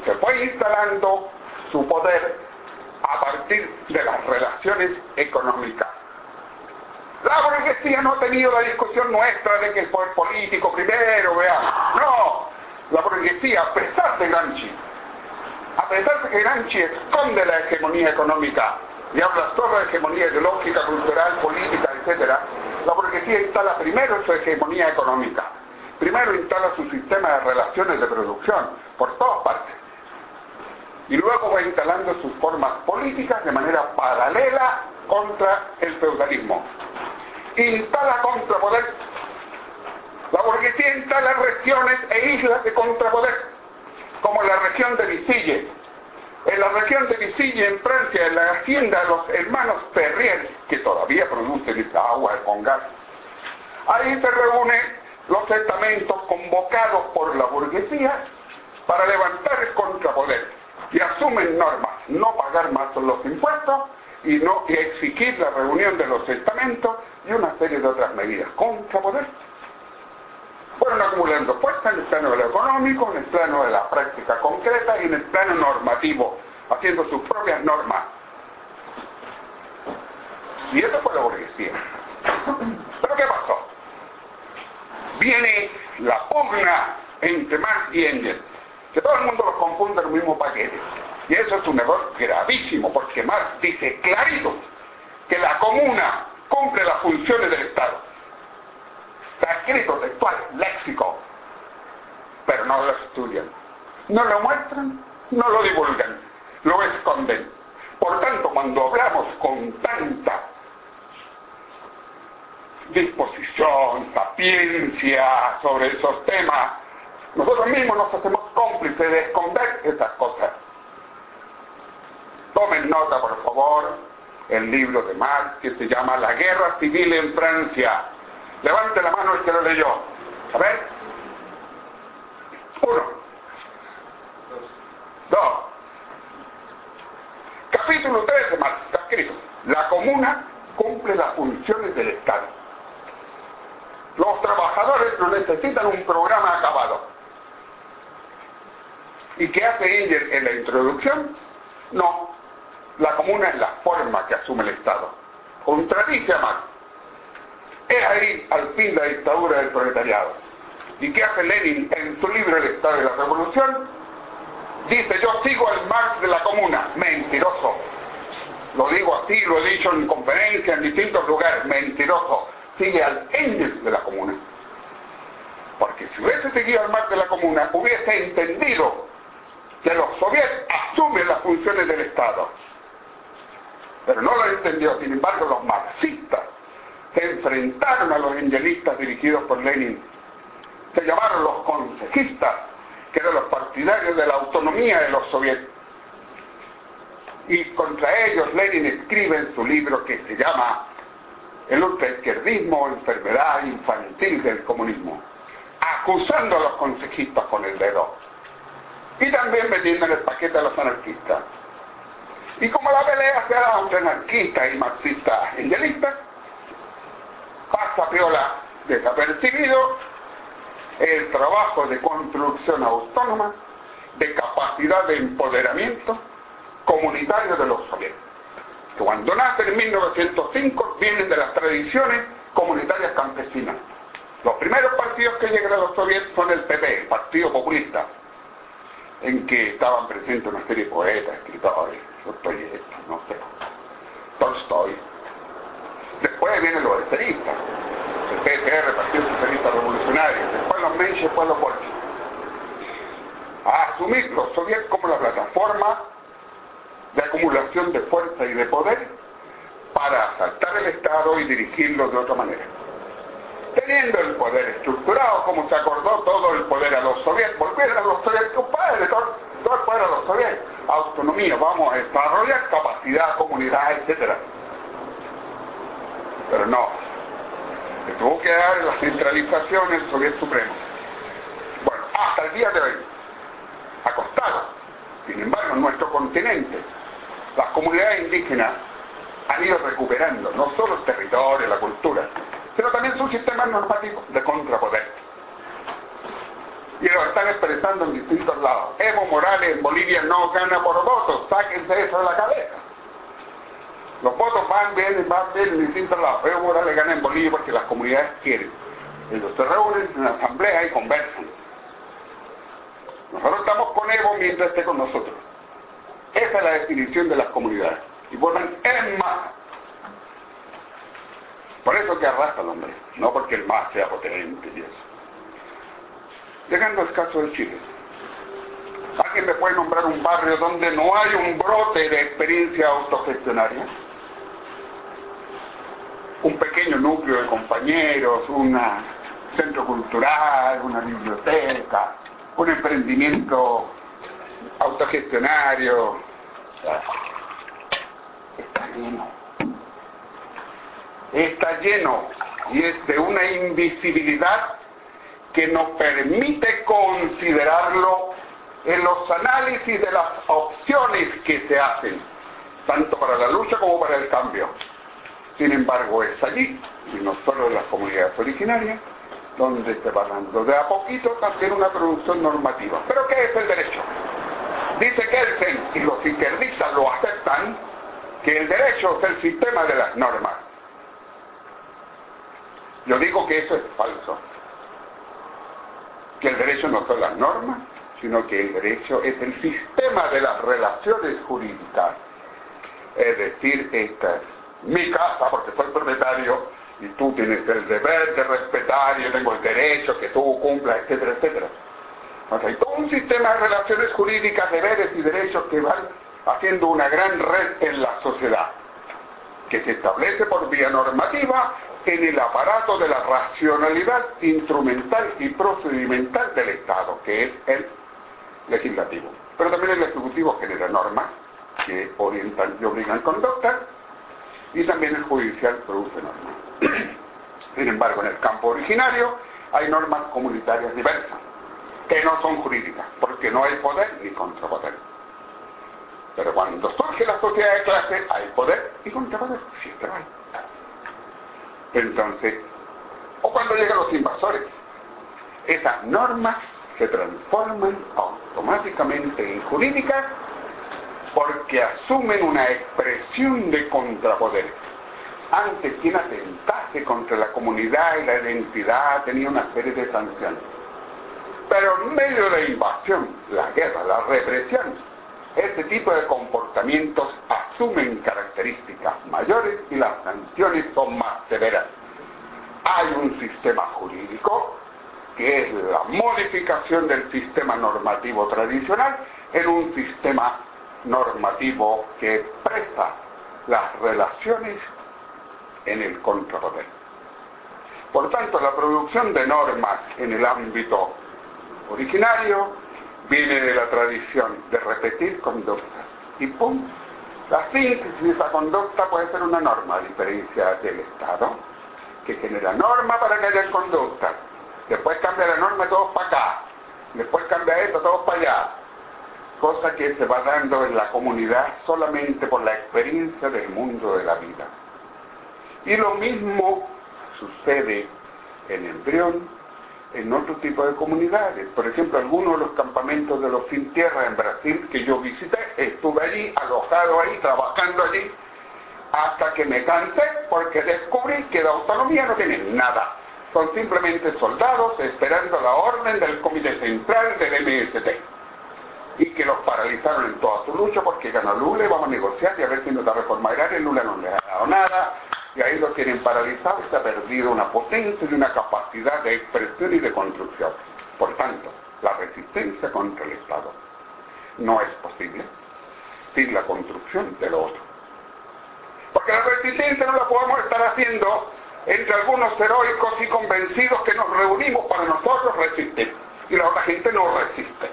se fue instalando su poder a partir de las relaciones económicas. La burguesía no ha tenido la discusión nuestra de que el poder político primero, veamos. No, la burguesía, a pesar de Gramsci, a pesar de que Gramsci esconde la hegemonía económica y habla solo de hegemonía ideológica, cultural, política, etcétera, la burguesía instala primero su hegemonía económica. Primero instala su sistema de relaciones de producción por todas partes. Y luego va instalando sus formas políticas de manera paralela contra el feudalismo. Instala contrapoder. La burguesía instala regiones e islas de contrapoder, como la región de Vicille. En la región de Vicille, en Francia, en la hacienda de los hermanos Perrier, que todavía producen esa agua con gas, ahí se reúnen los estamentos convocados por la burguesía para levantar el contrapoder y asumen normas, no pagar más los impuestos y no y exigir la reunión de los estamentos y una serie de otras medidas. Contrapoder. Fueron acumulando fuerza en el plano de lo económico, en el plano de la práctica concreta y en el plano normativo, haciendo sus propias normas. Y eso fue la burguesía. ¿Pero qué pasó? Viene la pugna entre Marx y Engels, que todo el mundo los confunde en el mismo paquete. Y eso es un error gravísimo, porque Marx dice clarito que la comuna cumple las funciones del Estado. Está escrito textual, léxico, pero no lo estudian. No lo muestran, no lo divulgan, lo esconden. Por tanto, cuando hablamos con tanta disposición, sapiencia sobre esos temas, nosotros mismos nos hacemos cómplices de esconder esas cosas. Tomen nota, por favor, el libro de Marx que se llama La Guerra Civil en Francia. Levante la mano el que lo leyó. A ver. Uno. Dos. Capítulo tres de Marx, está escrito. La comuna cumple las funciones del Estado. Los trabajadores no necesitan un programa acabado. ¿Y qué hace Engels en la introducción? No. La comuna es la forma que asume el Estado. Contradice a Marx. Es ahí, al fin, la dictadura del proletariado. ¿Y qué hace Lenin en su libro El Estado de la Revolución? Dice, yo sigo al Marx de la comuna. Mentiroso. Lo digo así, lo he dicho en conferencias, en distintos lugares. Mentiroso. Sigue al Engels de la comuna. Porque si hubiese seguido al Marx de la comuna, hubiese entendido que los soviets asumen las funciones del Estado. Pero no lo entendió. Sin embargo, los marxistas se enfrentaron a los engelistas dirigidos por Lenin. Se llamaron los consejistas, que eran los partidarios de la autonomía de los soviets. Y contra ellos Lenin escribe en su libro que se llama El ultraizquierdismo, enfermedad infantil del comunismo, acusando a los consejistas con el dedo. Y también metiendo en el paquete a los anarquistas. Y como la pelea se ha dado entre anarquistas y marxistas engelistas, pasa piola desapercibido el trabajo de construcción autónoma, de capacidad de empoderamiento comunitario de los soviets, que cuando nacen en mil novecientos cinco vienen de las tradiciones comunitarias campesinas. Los primeros partidos que llegan a los soviets son el P P, el Partido Populista, en que estaban presentes una serie de poetas, escritores, Dostoyevski, no sé, Tolstoy. Después vienen los esteristas, el P S R, Partido Socialista Revolucionario, después los Menche, después los bolcheviques. A asumir los soviets como la plataforma de acumulación de fuerza y de poder para asaltar el Estado y dirigirlo de otra manera. Teniendo el poder estructurado, como se acordó todo el poder a los soviets, volvieron a los soviets, compadre, todo, todo el poder a los soviets, autonomía, vamos a desarrollar capacidad, comunidad, etcétera. Pero no, se tuvo que dar la centralización en el Soviet Supremo. Bueno, hasta el día de hoy, acostado. Sin embargo, en nuestro continente, las comunidades indígenas han ido recuperando no solo el territorio, la cultura, sino también sus sistemas normativos de contrapoder. y lo están expresando en distintos lados. Evo Morales en Bolivia no gana por votos, sáquense eso de la cabeza. Los votos van bien, van bien en distintos lados. Evo Morales gana en Bolivia porque las comunidades quieren. Ellos se reúnen en la asamblea y conversan. Nosotros estamos con Evo mientras esté con nosotros. Esa es la definición de las comunidades. Y votan en masa. Por eso que arrasa el hombre, no porque el más sea potente y eso. Llegando al caso de Chile. ¿Alguien me puede nombrar un barrio donde no hay un brote de experiencia autogestionaria? Un pequeño núcleo de compañeros, un centro cultural, una biblioteca, un emprendimiento autogestionario. Está lleno. Está lleno y es de una invisibilidad que nos permite considerarlo en los análisis de las opciones que se hacen, tanto para la lucha como para el cambio. Sin embargo, es allí, y no solo en las comunidades originarias, donde se va dando de a poquito también una producción normativa. ¿Pero qué es el derecho? Dice Kelsen, y los izquierdistas lo aceptan, que el derecho es el sistema de las normas. Yo digo que eso es falso. Que el derecho no son las normas, sino que el derecho es el sistema de las relaciones jurídicas. Es decir, esta es mi casa porque soy propietario y tú tienes el deber de respetar y yo tengo el derecho que tú cumplas, etcétera, etcétera. O sea, hay todo un sistema de relaciones jurídicas, deberes y derechos que van haciendo una gran red en la sociedad, que se establece por vía normativa en el aparato de la racionalidad instrumental y procedimental del Estado, que es el legislativo. Pero también el ejecutivo genera normas que orientan y obligan conducta, y también el judicial produce normas. Sin embargo, en el campo originario hay normas comunitarias diversas, que no son jurídicas, porque no hay poder ni contrapoder. Pero cuando surge la sociedad de clase, hay poder y contrapoder, siempre hay. Entonces, o cuando llegan los invasores, esas normas se transforman automáticamente en jurídicas porque asumen una expresión de contrapoder. Antes, quien atentase contra la comunidad y la identidad tenía una serie de sanciones. Pero en medio de la invasión, la guerra, la represión, este tipo de comportamientos asumen características mayores y las sanciones son más severas. Hay un sistema jurídico que es la modificación del sistema normativo tradicional en un sistema normativo que expresa las relaciones en el contrapoder. Por tanto, la producción de normas en el ámbito originario viene de la tradición de repetir conductas. Y pum, la síntesis de esa conducta puede ser una norma, a diferencia del Estado, que genera norma para que haya conducta. Después cambia la norma todos para acá. Después cambia esto todos para allá. Cosa que se va dando en la comunidad solamente por la experiencia del mundo de la vida. Y lo mismo sucede en embrión, en otro tipo de comunidades. Por ejemplo, algunos de los campamentos de los sin tierra en Brasil que yo visité, estuve allí, alojado ahí, trabajando allí, hasta que me cansé porque descubrí que la autonomía no tiene nada. Son simplemente soldados esperando la orden del Comité Central del M S T. Y que los paralizaron en toda su lucha porque ganó Lula y vamos a negociar y a ver si nos da reforma agraria. Lula no les ha dado nada. Y ahí los tienen paralizados y se ha perdido una potencia y una capacidad de expresión y de construcción. Por tanto, la resistencia contra el Estado no es posible sin la construcción de lo otro. Porque la resistencia no la podemos estar haciendo entre algunos heroicos y convencidos que nos reunimos para nosotros resistir. Y la otra gente no resiste.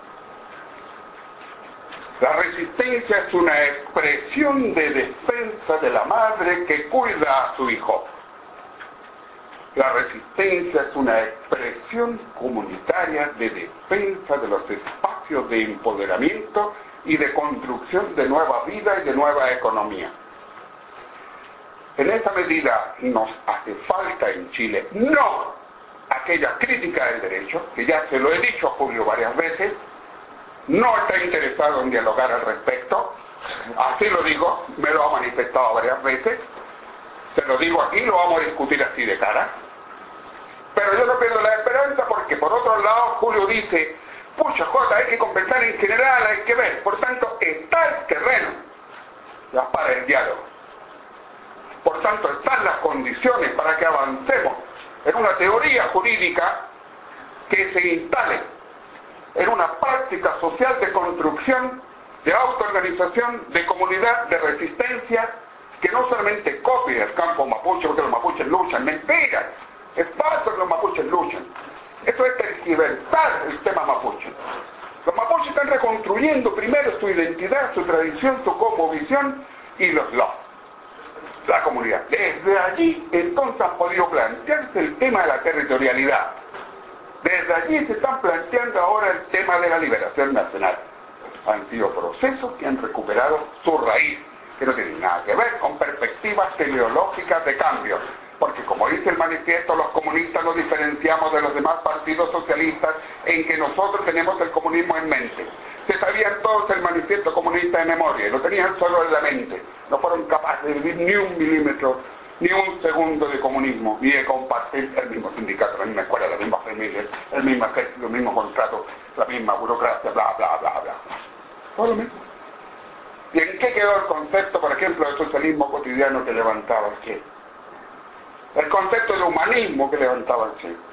La resistencia es una expresión de defensa de la madre que cuida a su hijo. La resistencia es una expresión comunitaria de defensa de los espacios de empoderamiento y de construcción de nueva vida y de nueva economía. En esa medida nos hace falta en Chile, no aquella crítica del derecho, que ya se lo he dicho a Julio varias veces, no está interesado en dialogar al respecto, así lo digo, me lo ha manifestado varias veces, se lo digo aquí, lo vamos a discutir así de cara, pero yo no pierdo la esperanza porque por otro lado Julio dice, pucha Jota, hay que conversar en general, hay que ver, por tanto está el terreno ya para el diálogo, por tanto están las condiciones para que avancemos en una teoría jurídica que se instale en una práctica social de construcción, de autoorganización, de comunidad, de resistencia, que no solamente copie el campo mapuche, porque los mapuches luchan, mentira, es falso que los mapuches luchan, eso es tergiversar el tema mapuche. Los mapuches están reconstruyendo primero su identidad, su tradición, su cosmovisión y los los, la comunidad. Desde allí entonces han podido plantearse el tema de la territorialidad. Desde allí se están planteando ahora el tema de la liberación nacional. Han sido procesos que han recuperado su raíz, que no tienen nada que ver con perspectivas teleológicas de cambio, porque como dice el manifiesto, los comunistas nos diferenciamos de los demás partidos socialistas en que nosotros tenemos el comunismo en mente. Se sabían todos el manifiesto comunista de memoria, lo tenían solo en la mente, no fueron capaces de vivir ni un milímetro, ni un segundo de comunismo, ni de compartir el mismo sindicato, la misma escuela, la misma familia, el mismo ejército, el mismo contrato, la misma burocracia, bla, bla, bla, bla. Todo lo mismo. ¿Y en qué quedó el concepto, por ejemplo, del socialismo cotidiano que levantaba el Che? El concepto de humanismo que levantaba el Che.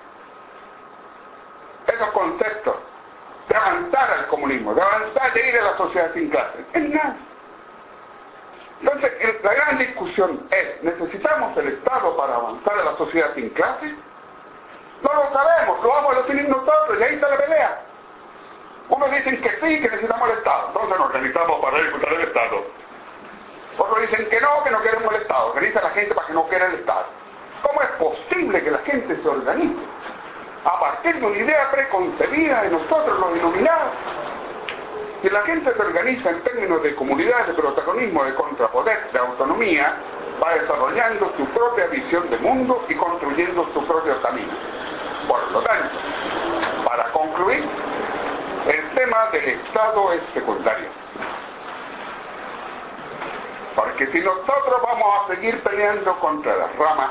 Esos conceptos de avanzar al comunismo, de avanzar, de ir a la sociedad sin clases, en nada. Entonces, el, la gran discusión es, ¿necesitamos el Estado para avanzar a la sociedad sin clases? No lo sabemos, lo vamos a definir nosotros, y ahí está la pelea. Unos dicen que sí, que necesitamos el Estado, entonces nos organizamos para ir contra el Estado. Otros dicen que no, que no queremos el Estado, organiza a la gente para que no quiera el Estado. ¿Cómo es posible que la gente se organice a partir de una idea preconcebida de nosotros los iluminados? Si la gente se organiza en términos de comunidad, de protagonismo, de contrapoder, de autonomía, va desarrollando su propia visión de mundo y construyendo su propio camino. Por lo tanto, para concluir, el tema del Estado es secundario. Porque si nosotros vamos a seguir peleando contra las ramas,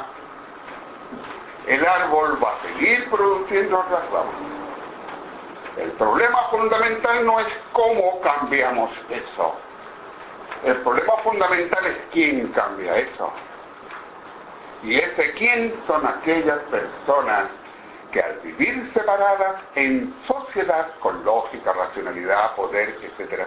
el árbol va a seguir produciendo otras ramas. El problema fundamental no es cómo cambiamos eso. El problema fundamental es quién cambia eso. Y ese quién son aquellas personas que al vivir separadas en sociedad con lógica, racionalidad, poder, etcétera,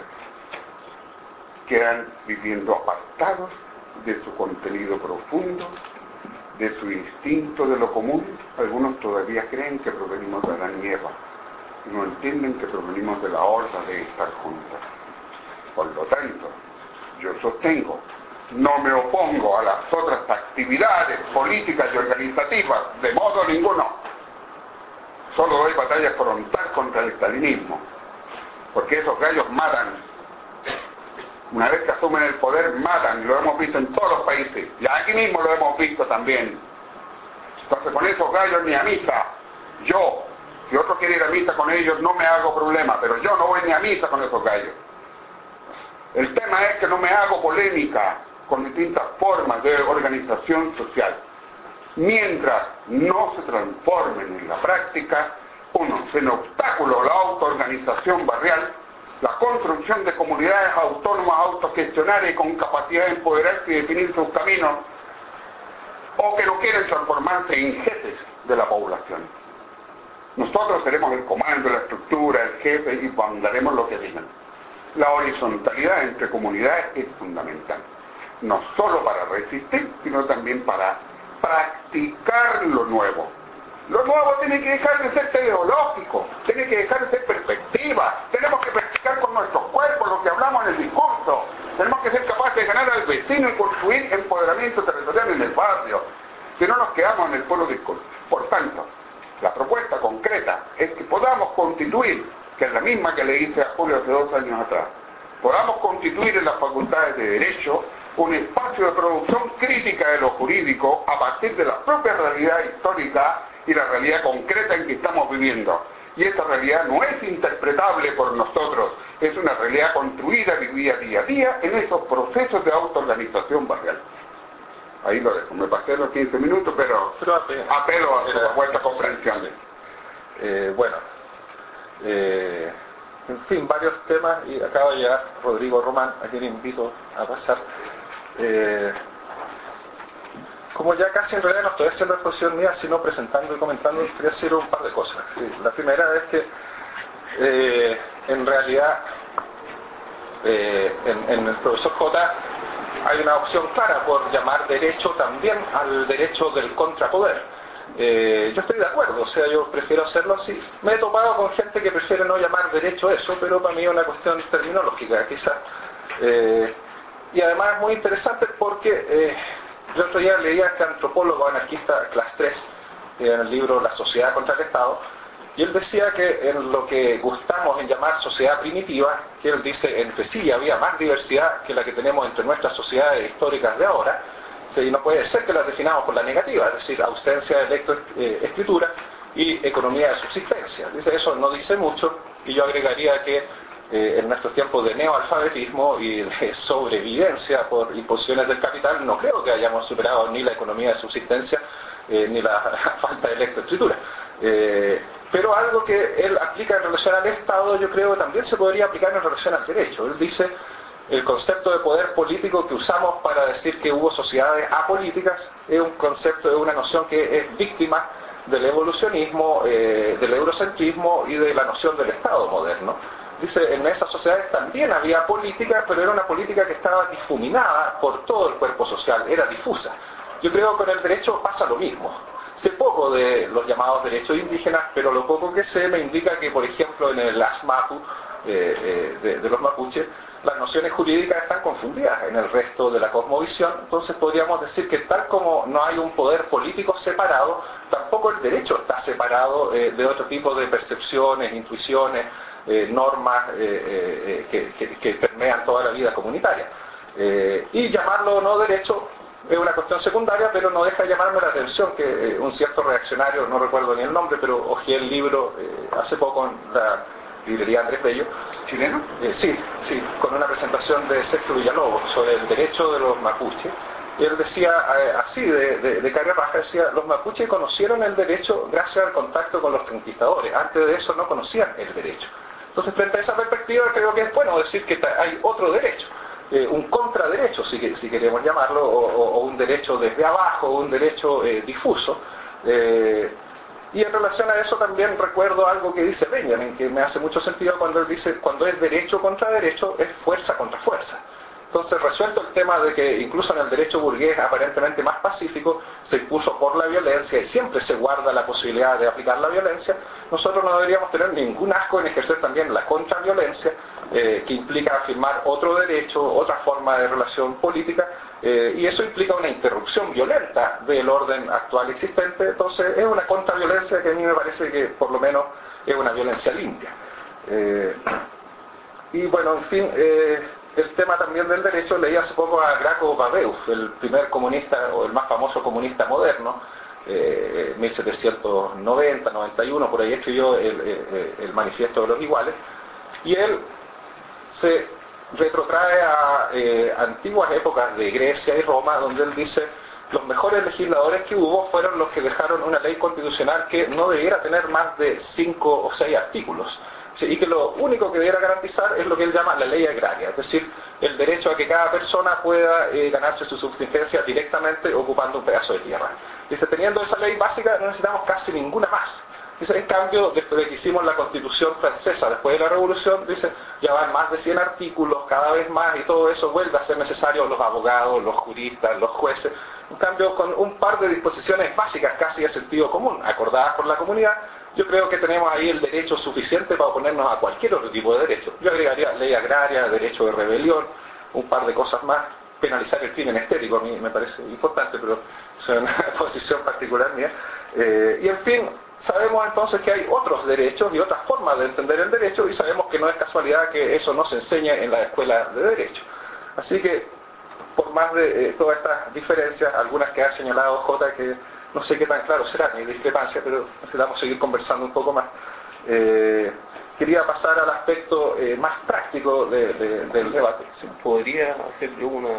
quedan viviendo apartados de su contenido profundo, de su instinto de lo común. Algunos todavía creen que provenimos de la nieva, no entienden que provenimos de la horda de estar juntos. Por lo tanto, yo sostengo, no me opongo a las otras actividades políticas y organizativas, de modo ninguno. Solo doy batalla frontal contra el estalinismo, porque esos gallos matan. Una vez que asumen el poder, matan, y lo hemos visto en todos los países, y aquí mismo lo hemos visto también. Entonces con esos gallos ni a misa. Yo, si otro quiere ir a misa con ellos, no me hago problema, pero yo no voy ni a misa con esos gallos. El tema es que no me hago polémica con distintas formas de organización social. Mientras no se transformen en la práctica, uno, en obstáculo a la autoorganización barrial, la construcción de comunidades autónomas, autogestionarias y con capacidad de empoderarse y definir sus caminos, o que no quieren transformarse en jefes de la población. Nosotros seremos el comando, la estructura, el jefe y mandaremos lo que digan. La horizontalidad entre comunidades es fundamental, no solo para resistir, sino también para practicar lo nuevo. Lo nuevo tiene que dejar de ser teleológico, tiene que dejar de ser perspectiva, tenemos que practicar con nuestros cuerpos lo que hablamos en el discurso, tenemos que ser capaces de ganar al vecino y construir empoderamiento territorial en el barrio, si no nos quedamos en el puro discurso. Por tanto, la propuesta concreta es que podamos constituir, que es la misma que le hice a Julio hace dos años atrás, podamos constituir en las facultades de Derecho un espacio de producción crítica de lo jurídico a partir de la propia realidad histórica y la realidad concreta en que estamos viviendo. Y esta realidad no es interpretable por nosotros, es una realidad construida, vivida día a día en esos procesos de autoorganización barrial. Ahí lo dejo, me pasé los quince minutos, pero, pero apelo a su vuestra comprensión. Eh, bueno, eh, en fin, varios temas, y acaba de llegar Rodrigo Román, a quien invito a pasar. Eh, como ya casi en realidad no estoy haciendo exposición mía, sino presentando y comentando, quería decir un par de cosas. Sí, la primera es que eh, en realidad eh, en, en el profesor J hay una opción clara por llamar derecho también al derecho del contrapoder. Eh, yo estoy de acuerdo, o sea, yo prefiero hacerlo así. Me he topado con gente que prefiere no llamar derecho eso, pero para mí es una cuestión terminológica, quizás. Eh, y además es muy interesante porque eh, el otro día leía a este antropólogo anarquista, Class tres, en el libro La sociedad contra el Estado, y él decía que en lo que gustamos en llamar sociedad primitiva, que él dice entre sí había más diversidad que la que tenemos entre nuestras sociedades históricas de ahora, sí, y no puede ser que las definamos por la negativa, es decir, ausencia de lectoescritura y economía de subsistencia. Dice, eso no dice mucho, y yo agregaría que eh, en nuestros tiempos de neoalfabetismo y de sobrevivencia por imposiciones del capital, no creo que hayamos superado ni la economía de subsistencia eh, ni la falta de lectoescritura. Eh, pero algo que él aplica en relación al Estado, yo creo que también se podría aplicar en relación al derecho. Él dice, el concepto de poder político que usamos para decir que hubo sociedades apolíticas es un concepto, es una noción que es víctima del evolucionismo, eh, del eurocentrismo y de la noción del Estado moderno. Dice, en esas sociedades también había política, pero era una política que estaba difuminada por todo el cuerpo social, era difusa. Yo creo que con el derecho pasa lo mismo. Sé poco de los llamados derechos indígenas, pero lo poco que sé me indica que, por ejemplo, en el Asmapu eh, eh, de, de los mapuches, las nociones jurídicas están confundidas en el resto de la cosmovisión. Entonces podríamos decir que tal como no hay un poder político separado, tampoco el derecho está separado eh, de otro tipo de percepciones, intuiciones, eh, normas eh, eh, que, que, que permean toda la vida comunitaria. Eh, y llamarlo no derecho es una cuestión secundaria, pero no deja de llamarme la atención que eh, un cierto reaccionario, no recuerdo ni el nombre, pero hojeé el libro eh, hace poco en la librería Andrés Bello. ¿Chileno? Eh, sí, sí, con una presentación de Sergio Villalobos sobre el derecho de los mapuches. Y él decía eh, así, de, de, de cara raja, decía, los mapuches conocieron el derecho gracias al contacto con los conquistadores. Antes de eso no conocían el derecho. Entonces, frente a esa perspectiva, creo que es bueno decir que hay otro derecho. Eh, un contraderecho, si, si queremos llamarlo, o, o, o un derecho desde abajo, o un derecho eh, difuso. Eh, y en relación a eso también recuerdo algo que dice Benjamin, que me hace mucho sentido cuando él dice, cuando es derecho contra derecho, es fuerza contra fuerza. Entonces, resuelto el tema de que incluso en el derecho burgués aparentemente más pacífico se impuso por la violencia y siempre se guarda la posibilidad de aplicar la violencia, nosotros no deberíamos tener ningún asco en ejercer también la contraviolencia, eh, que implica afirmar otro derecho, otra forma de relación política, eh, y eso implica una interrupción violenta del orden actual existente. Entonces es una contraviolencia que a mí me parece que por lo menos es una violencia limpia. Eh, y bueno, en fin... Eh, el tema también del derecho, leí hace poco a Graco Babeuf, el primer comunista o el más famoso comunista moderno, eh, mil setecientos noventa, noventa y uno, por ahí escribió el, el, el Manifiesto de los Iguales, y él se retrotrae a eh, antiguas épocas de Grecia y Roma, donde él dice, los mejores legisladores que hubo fueron los que dejaron una ley constitucional que no debiera tener más de cinco o seis artículos. Sí, y que lo único que debiera garantizar es lo que él llama la ley agraria, es decir, el derecho a que cada persona pueda eh, ganarse su subsistencia directamente ocupando un pedazo de tierra. Dice, teniendo esa ley básica no necesitamos casi ninguna más. Dice, en cambio, después de que hicimos la Constitución francesa, después de la Revolución, dice, ya van más de cien artículos, cada vez más, y todo eso vuelve a ser necesario los abogados, los juristas, los jueces. En cambio, con un par de disposiciones básicas casi de sentido común, acordadas por la comunidad, yo creo que tenemos ahí el derecho suficiente para oponernos a cualquier otro tipo de derecho. Yo agregaría ley agraria, derecho de rebelión, un par de cosas más. Penalizar el crimen estético a mí me parece importante, pero es una posición particular mía. Eh, y en fin, sabemos entonces que hay otros derechos y otras formas de entender el derecho, y sabemos que no es casualidad que eso no se enseñe en la escuela de derecho. Así que por más de eh, todas estas diferencias, algunas que ha señalado J, que no sé qué tan claro será mi discrepancia, pero necesitamos seguir conversando un poco más. Eh, quería pasar al aspecto eh, más práctico de, de, del debate. ¿Sí? ¿Podría hacer yo una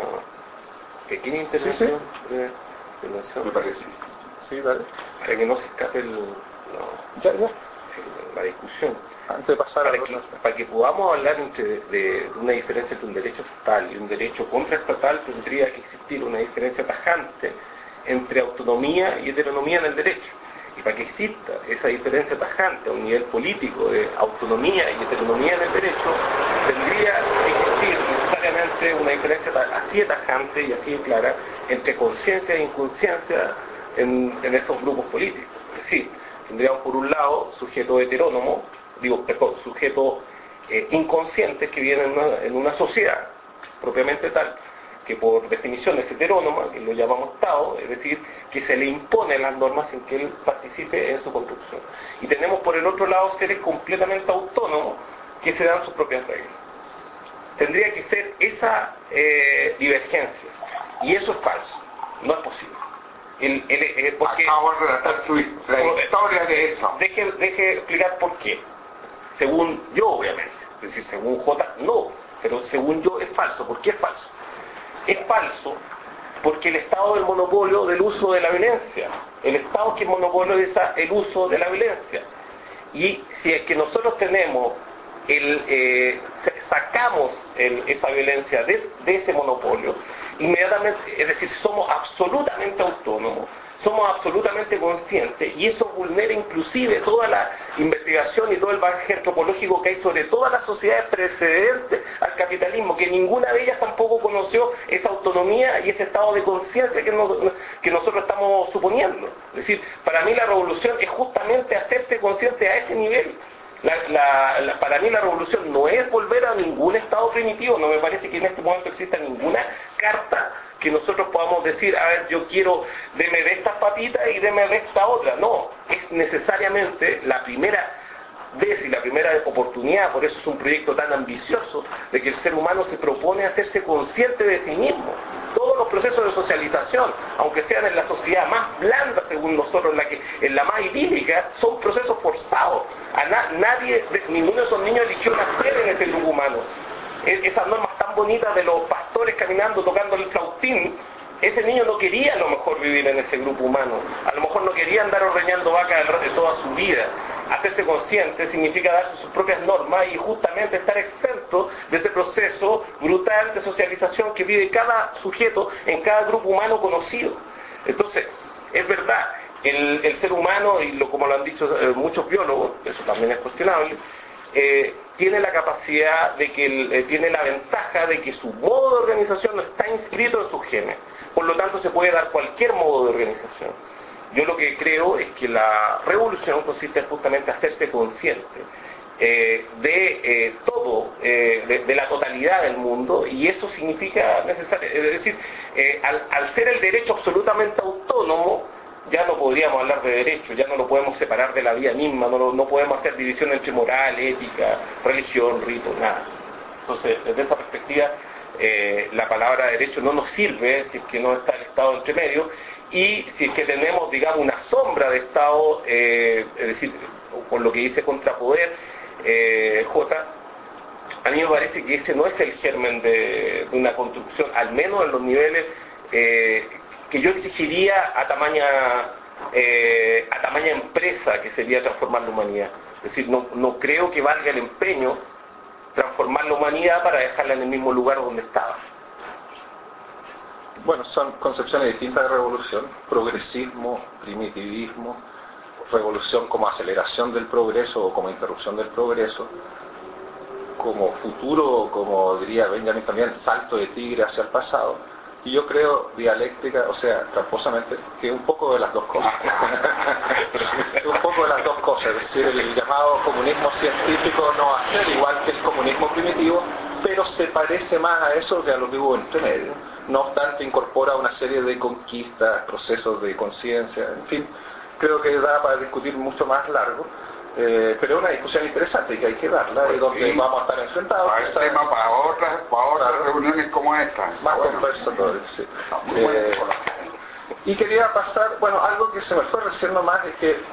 pequeña intervención? Sí, sí. De, intervención? Me parece. Sí, dale. Para que no se escape el, no, Ya, ya. el- la discusión. Antes de pasar a Para que, para que podamos hablar entre, de, de una diferencia entre un derecho estatal y un derecho contraestatal, tendría que existir una diferencia tajante entre autonomía y heteronomía en el derecho. Y para que exista esa diferencia tajante a un nivel político de autonomía y heteronomía en el derecho, tendría que existir necesariamente una diferencia así de tajante y así de clara entre conciencia e inconsciencia en, en esos grupos políticos. Es decir, tendríamos por un lado sujetos heterónomos, digo, perdón, sujetos eh, inconscientes que viven en una, en una sociedad propiamente tal, que por definición es heterónoma, que lo llamamos Estado, es decir, que se le imponen las normas sin que él participe en su construcción. Y tenemos por el otro lado seres completamente autónomos que se dan sus propias reglas. Tendría que ser esa eh, divergencia, y eso es falso, no es posible. El, el, el, porque, Acabo de relatar su, la por, historia de eso. Deje, deje explicar por qué. Según yo, obviamente. Es decir, según J, no. Pero según yo es falso. ¿Por qué es falso? Es falso porque el estado del monopolio del uso de la violencia. El estado que monopoliza el uso de la violencia. Y si es que nosotros tenemos, el, eh, sacamos el, esa violencia de, de ese monopolio, inmediatamente, es decir, somos absolutamente autónomos, somos absolutamente conscientes, y eso vulnera inclusive toda la investigación y todo el bagaje antropológico que hay sobre todas las sociedades precedentes al capitalismo, que ninguna de ellas tampoco conoció esa autonomía y ese estado de conciencia que, nos, que nosotros estamos suponiendo. Es decir, para mí la revolución es justamente hacerse consciente a ese nivel. La, la, la, para mí la revolución no es volver a ningún estado primitivo. No me parece que en este momento exista ninguna carta que nosotros podamos decir, a ver, yo quiero, deme de estas papitas y deme de esta otra. No, es necesariamente la primera vez y la primera oportunidad, por eso es un proyecto tan ambicioso, de que el ser humano se propone hacerse consciente de sí mismo. Todos los procesos de socialización, aunque sean en la sociedad más blanda según nosotros, en la, que, en la más idílica, son procesos forzados. A na, nadie, ninguno de esos niños eligió nacer en ese grupo humano. Esas normas tan bonitas de los pastores caminando, tocando el flautín, ese niño no quería a lo mejor vivir en ese grupo humano, a lo mejor no quería andar ordeñando vacas de toda su vida. Hacerse consciente significa darse sus propias normas y justamente estar exento de ese proceso brutal de socialización que vive cada sujeto en cada grupo humano conocido. Entonces, es verdad, el, el ser humano, y lo, como lo han dicho eh, muchos biólogos, eso también es cuestionable, eh, tiene la capacidad de que, el, eh, tiene la ventaja de que su modo de organización no está inscrito en sus genes. Por lo tanto, se puede dar cualquier modo de organización. Yo lo que creo es que la revolución consiste justamente en hacerse consciente eh, de eh, todo, eh, de, de la totalidad del mundo, y eso significa necesario, es decir, eh, al, al ser el derecho absolutamente autónomo, ya no podríamos hablar de derecho, ya no lo podemos separar de la vida misma, no, no podemos hacer división entre moral, ética, religión, rito, nada. Entonces, desde esa perspectiva, eh, la palabra derecho no nos sirve si es que no está el Estado entre medio, y si es que tenemos, digamos, una sombra de Estado, eh, es decir, por lo que dice contrapoder, eh, J, a mí me parece que ese no es el germen de, de una construcción, al menos en los niveles eh, que yo exigiría a tamaña, eh, a tamaña empresa, que sería transformar la humanidad. Es decir, no, no creo que valga el empeño transformar la humanidad para dejarla en el mismo lugar donde estaba. Bueno, son concepciones distintas de revolución: progresismo, primitivismo, revolución como aceleración del progreso o como interrupción del progreso, como futuro, como diría Benjamin también, salto de tigre hacia el pasado. Y yo creo dialéctica, o sea, tramposamente, que un poco de las dos cosas. un poco de las dos cosas, es decir, el llamado comunismo científico no va a ser igual que el comunismo primitivo, pero se parece más a eso que a lo que hubo entre medio. No obstante, incorpora una serie de conquistas, procesos de conciencia, en fin, creo que da para discutir mucho más largo. Eh, pero es una discusión interesante y que hay que darla, Pues y donde sí. vamos a estar enfrentados. Para el tema, para otras, para otras Claro. reuniones como esta. Más Bueno, conversatorios, sí. está muy buena Eh, con la gente. y quería pasar, bueno, algo que se me fue recién nomás es que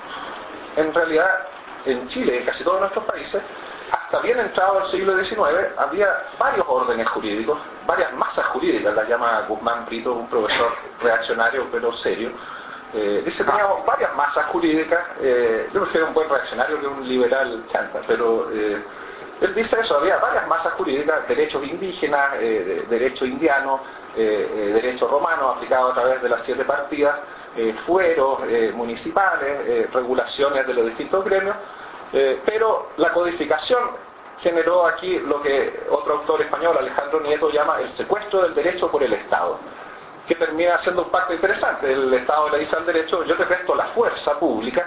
en realidad en Chile y en casi todos nuestros países, hasta bien entrado el siglo diecinueve, había varios órdenes jurídicos, varias masas jurídicas, las llama Guzmán Brito, un profesor reaccionario pero serio. Eh, dice que teníamos varias masas jurídicas, eh, yo prefiero un buen reaccionario que un liberal chanta, pero eh, él dice eso, había varias masas jurídicas, derechos indígenas, eh, de, derecho indiano, eh, eh, derecho romano aplicado a través de las siete partidas, eh, fueros eh, municipales, eh, regulaciones de los distintos gremios, eh, pero la codificación generó aquí lo que otro autor español, Alejandro Nieto, llama el secuestro del derecho por el Estado, que termina siendo un pacto interesante. El Estado le dice al derecho: yo te presto la fuerza pública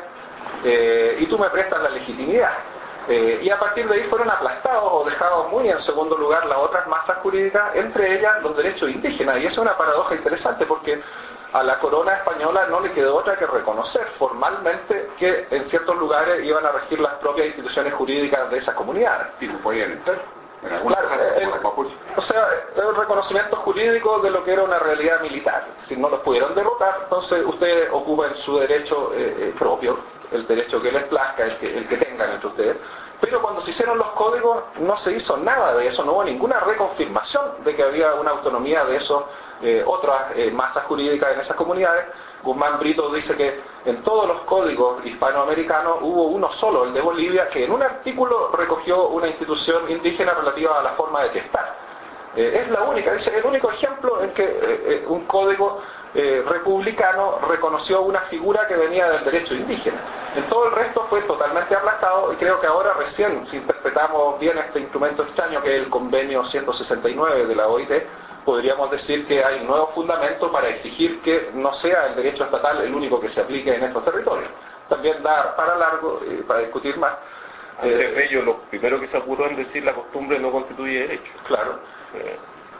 eh, y tú me prestas la legitimidad. Eh, y a partir de ahí fueron aplastados o dejados muy en segundo lugar las otras masas jurídicas, entre ellas los derechos indígenas. Y eso es una paradoja interesante porque a la corona española no le quedó otra que reconocer formalmente que en ciertos lugares iban a regir las propias instituciones jurídicas de esas comunidades. Y no podían entrar. En algunas Claro, casas, el- como los mapuches. o sea, es un reconocimiento jurídico de lo que era una realidad militar. Si no los pudieron derrotar, entonces ustedes ocupan su derecho eh, eh, propio, el derecho que les plazca, el que, el que tengan entre ustedes. Pero cuando se hicieron los códigos no se hizo nada de eso, no hubo ninguna reconfirmación de que había una autonomía de esos eh, otras eh, masas jurídicas en esas comunidades. Guzmán Brito dice que en todos los códigos hispanoamericanos hubo uno solo, el de Bolivia, que en un artículo recogió una institución indígena relativa a la forma de testar. Eh, es la única, dice, el único ejemplo en que eh, eh, un código eh, republicano reconoció una figura que venía del derecho indígena. En todo el resto fue totalmente aplastado, y creo que ahora recién, si interpretamos bien este instrumento extraño que es el convenio ciento sesenta y nueve de la O I T, podríamos decir que hay nuevos fundamentos para exigir que no sea el derecho estatal el único que se aplique en estos territorios. También da para largo, eh, para discutir más. Andrés Eh, Bello, lo primero que se apuró en decir la costumbre no constituye derecho. claro. Eh,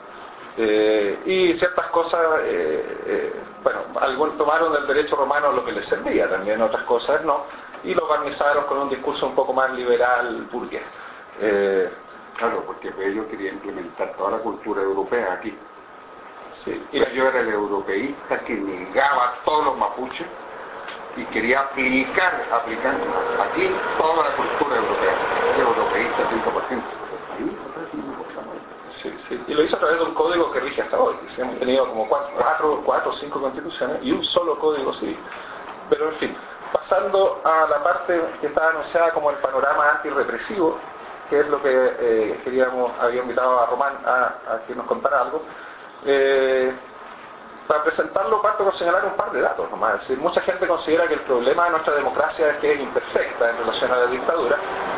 Eh, y ciertas cosas, eh, eh, bueno, algunos tomaron del derecho romano lo que les servía, también otras cosas no, y lo barnizaron con un discurso un poco más liberal, burgués. Eh, Claro, porque ellos querían implementar toda la cultura europea aquí. sí, y Y la- yo era el europeísta que negaba a todos los mapuches y quería aplicar, aplicar aquí toda la cultura europea. El europeísta cien por ciento. Sí, entonces, no importa nada. Sí, sí. Y lo hizo a través de un código que rige hasta hoy. Sí, hemos tenido como cuatro, cuatro, cuatro o cinco constituciones y un solo código civil. Pero en fin, pasando a la parte que estaba anunciada como el panorama antirrepresivo, que es lo que eh, queríamos, había invitado a Román a, a que nos contara algo. Eh, para presentarlo parto con señalar un par de datos nomás. Es decir, mucha gente considera que el problema de nuestra democracia es que es imperfecta en relación a la dictadura.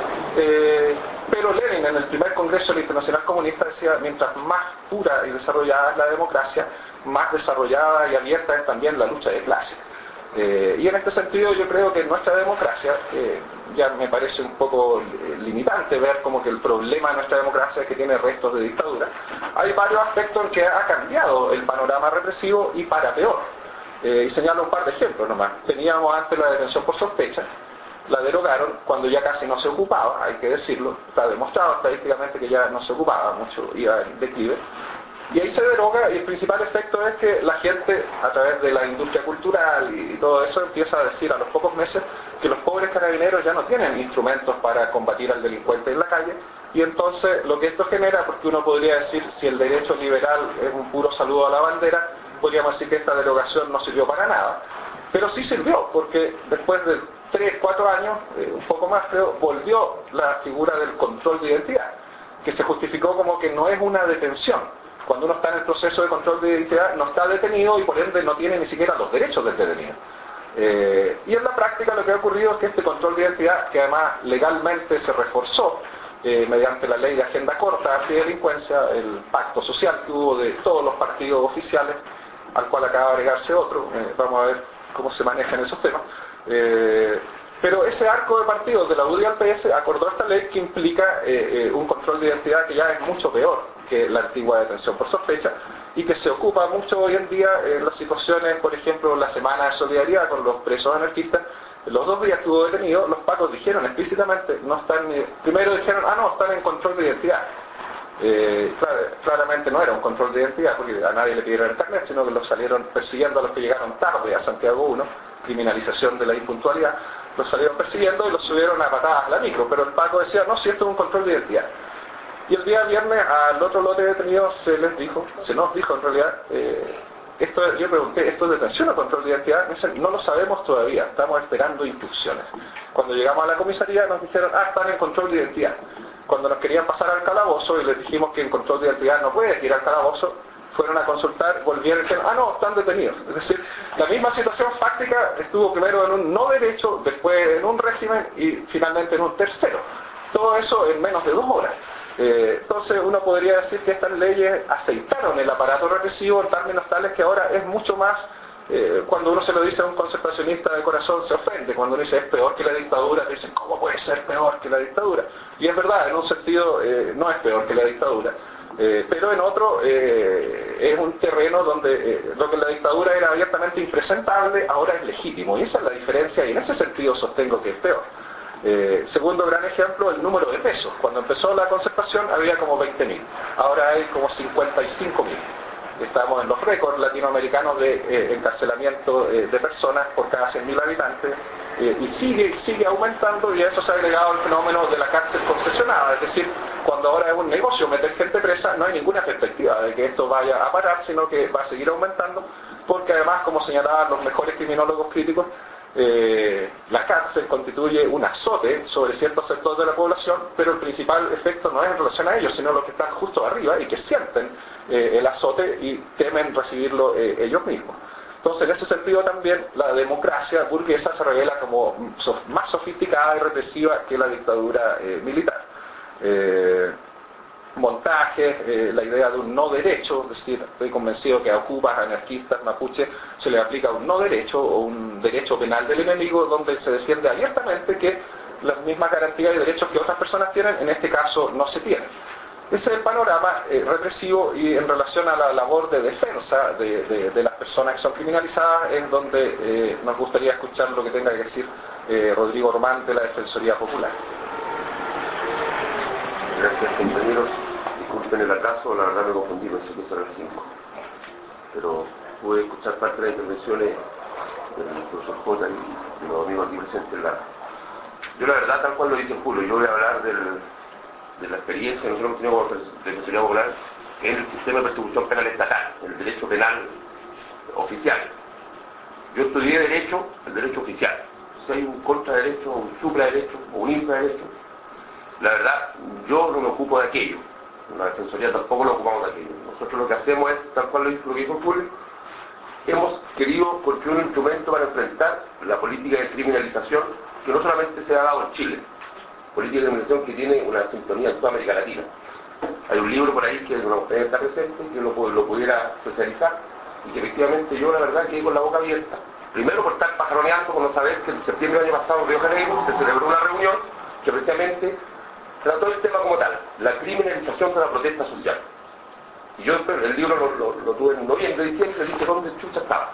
Eh, pero Lenin en el primer Congreso del Internacional Comunista decía: mientras más pura y desarrollada es la democracia, más desarrollada y abierta es también la lucha de clases. Eh, y en este sentido yo creo que en nuestra democracia, eh, ya me parece un poco eh, limitante ver como que el problema de nuestra democracia es que tiene restos de dictadura. Hay varios aspectos en que ha cambiado el panorama represivo y para peor. Eh, y señalo un par de ejemplos nomás. Teníamos antes la detención por sospecha, la derogaron cuando ya casi no se ocupaba, hay que decirlo, está demostrado estadísticamente que ya no se ocupaba mucho, iba en declive. Y ahí se deroga y el principal efecto es que la gente, a través de la industria cultural y todo eso, empieza a decir a los pocos meses que los pobres carabineros ya no tienen instrumentos para combatir al delincuente en la calle, y entonces lo que esto genera, porque uno podría decir, si el derecho liberal es un puro saludo a la bandera, podríamos decir que esta derogación no sirvió para nada. Pero sí sirvió, porque después de tres, cuatro años, eh, un poco más creo, volvió la figura del control de identidad, que se justificó como que no es una detención. Cuando uno está en el proceso de control de identidad no está detenido y por ende no tiene ni siquiera los derechos del detenido. Eh, y en la práctica lo que ha ocurrido es que este control de identidad, que además legalmente se reforzó eh, mediante la ley de agenda corta antidelincuencia, el pacto social que hubo de todos los partidos oficiales, al cual acaba de agregarse otro, eh, vamos a ver cómo se manejan esos temas. Eh, pero ese arco de partidos de la U D I al P S acordó esta ley que implica eh, eh, un control de identidad que ya es mucho peor que la antigua detención por sospecha y que se ocupa mucho hoy en día en las situaciones, por ejemplo, la semana de solidaridad con los presos anarquistas, Los dos días que hubo detenido, los pacos dijeron explícitamente, no están, eh, primero dijeron, ah no, están en control de identidad. Eh, clar, claramente no era un control de identidad porque a nadie le pidieron el carnet, sino que los salieron persiguiendo a los que llegaron tarde a Santiago uno, criminalización de la impuntualidad, los salieron persiguiendo y los subieron a patadas a la micro, pero el Paco decía, no, si esto es un control de identidad. Y el día viernes al otro lote de detenidos se les dijo, se nos dijo en realidad, eh, esto, yo pregunté, ¿esto es detención o control de identidad? Me dicen, no lo sabemos todavía, estamos esperando instrucciones. Cuando llegamos a la comisaría nos dijeron, ah, están en control de identidad. Cuando nos querían pasar al calabozo y les dijimos que en control de identidad no puede ir al calabozo, fueron a consultar, volvieron y dijeron, ah no, están detenidos. Es decir, la misma situación fáctica estuvo primero en un no derecho, después en un régimen y finalmente en un tercero. Todo eso en menos de dos horas. Eh, entonces uno podría decir que estas leyes aceitaron el aparato represivo en términos tales que ahora es mucho más, eh, cuando uno se lo dice a un concertacionista de corazón se ofende, cuando uno dice es peor que la dictadura, te dicen ¿cómo puede ser peor que la dictadura? Y es verdad, en un sentido eh, no es peor que la dictadura, eh, pero en otro eh, es un terreno donde eh, lo que en la dictadura era abiertamente impresentable ahora es legítimo, y esa es la diferencia y en ese sentido sostengo que es peor. Eh, segundo gran ejemplo, el número de pesos. Cuando empezó la concertación había como veinte mil, ahora hay como cincuenta y cinco mil. Estamos en los récords latinoamericanos de eh, encarcelamiento eh, de personas por cada cien mil habitantes eh, y sigue, sigue aumentando, y a eso se ha agregado el fenómeno de la cárcel concesionada, es decir, cuando ahora es un negocio meter gente presa, no hay ninguna perspectiva de que esto vaya a parar, sino que va a seguir aumentando, porque además, como señalaban los mejores criminólogos críticos, Eh, la cárcel constituye un azote sobre ciertos sectores de la población, pero el principal efecto no es en relación a ellos, sino los que están justo arriba y que sienten eh, el azote y temen recibirlo eh, ellos mismos. Entonces, en ese sentido también la democracia burguesa se revela como más sofisticada y represiva que la dictadura eh, militar. Eh, montajes, eh, la idea de un no derecho, es decir, estoy convencido que a ocupas, anarquistas, mapuches, se les aplica un no derecho o un derecho penal del enemigo donde se defiende abiertamente que las mismas garantías y derechos que otras personas tienen, en este caso no se tienen. Ese es el panorama eh, represivo, y en relación a la labor de defensa de, de, de las personas que son criminalizadas es donde eh, nos gustaría escuchar lo que tenga que decir eh, Rodrigo Román de la Defensoría Popular. Gracias, compañeros. Disculpen el atraso, la verdad me confundí, pensé que esto era las cinco. Pero pude escuchar parte de las intervenciones del profesor J y de los amigos aquí presentes. La... Yo la verdad, tal cual lo dice Julio, yo voy a hablar del, de la experiencia que nosotros tenemos de Defensoría Popular en el sistema de persecución penal estatal, en el derecho penal oficial. Yo estudié derecho, el derecho oficial. Si hay un contraderecho, un supraderecho o un infraderecho, la verdad, yo no me ocupo de aquello. En la Defensoría tampoco nos ocupamos de aquello. Nosotros lo que hacemos es, tal cual lo dijo Julio, hemos querido construir un instrumento para enfrentar la política de criminalización que no solamente se ha dado en Chile, política de criminalización que tiene una sintonía en toda América Latina. Hay un libro por ahí que no está presente, que lo, lo pudiera socializar, y que efectivamente yo la verdad quedé con la boca abierta. Primero por estar pajaroneando, por no saber que en septiembre del año pasado en Río de Janeiro se celebró una reunión que precisamente trató el tema como tal, la criminalización de la protesta social. Y yo el libro lo, lo, lo tuve en noviembre, diciembre, dije dónde chucha estaba.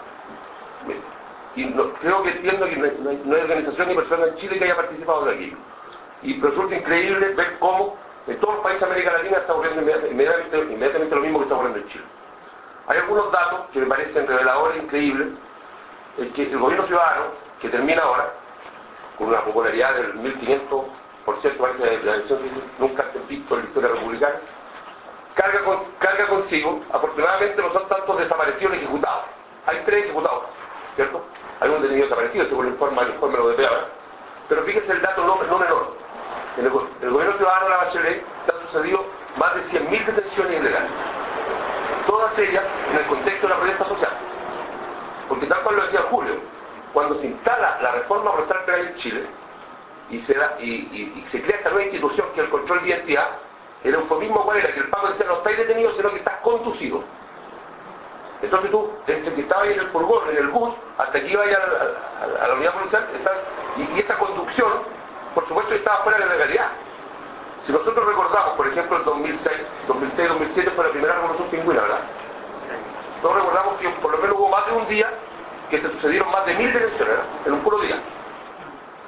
Y no, creo que entiendo que no hay, no, hay, no hay organización ni persona en Chile que haya participado de aquello. Y resulta increíble ver cómo en todos los países de América Latina está ocurriendo inmediatamente, inmediatamente lo mismo que está ocurriendo en Chile. Hay algunos datos que me parecen reveladores, increíbles. El que el gobierno ciudadano, que termina ahora, con una popularidad del mil quinientos por ciento parece de la elección que nunca antes visto en la historia republicana, carga, con, carga consigo, afortunadamente no son tantos desaparecidos ni ejecutados. Hay tres ejecutados, ¿cierto? Hay un detenido desaparecido, según el informe, el informe lo de P A, pero fíjense el dato no, no menor. En el, el gobierno ciudadano de la Bachelet se han sucedido más de cien mil detenciones ilegales. Todas ellas en el contexto de la protesta social. Porque tal cual lo decía Julio, cuando se instala la reforma procesal penal en Chile, y se, da, y, y, y se crea esta nueva institución que es el control de identidad, el eufemismo cuál era, que el Paco decía no estáis detenidos sino que estás conducido. Entonces tú, desde que estabas ahí en el furgón, en el bus, hasta que ibas a, a, a la unidad policial, estás, y, y esa conducción, por supuesto, estaba fuera de la legalidad. Si nosotros recordamos, por ejemplo, el dos mil seis, dos mil siete fue la primera revolución pingüina, ¿verdad? Todos recordamos que por lo menos hubo más de un día que se sucedieron más de mil detenciones, ¿verdad? En un puro día.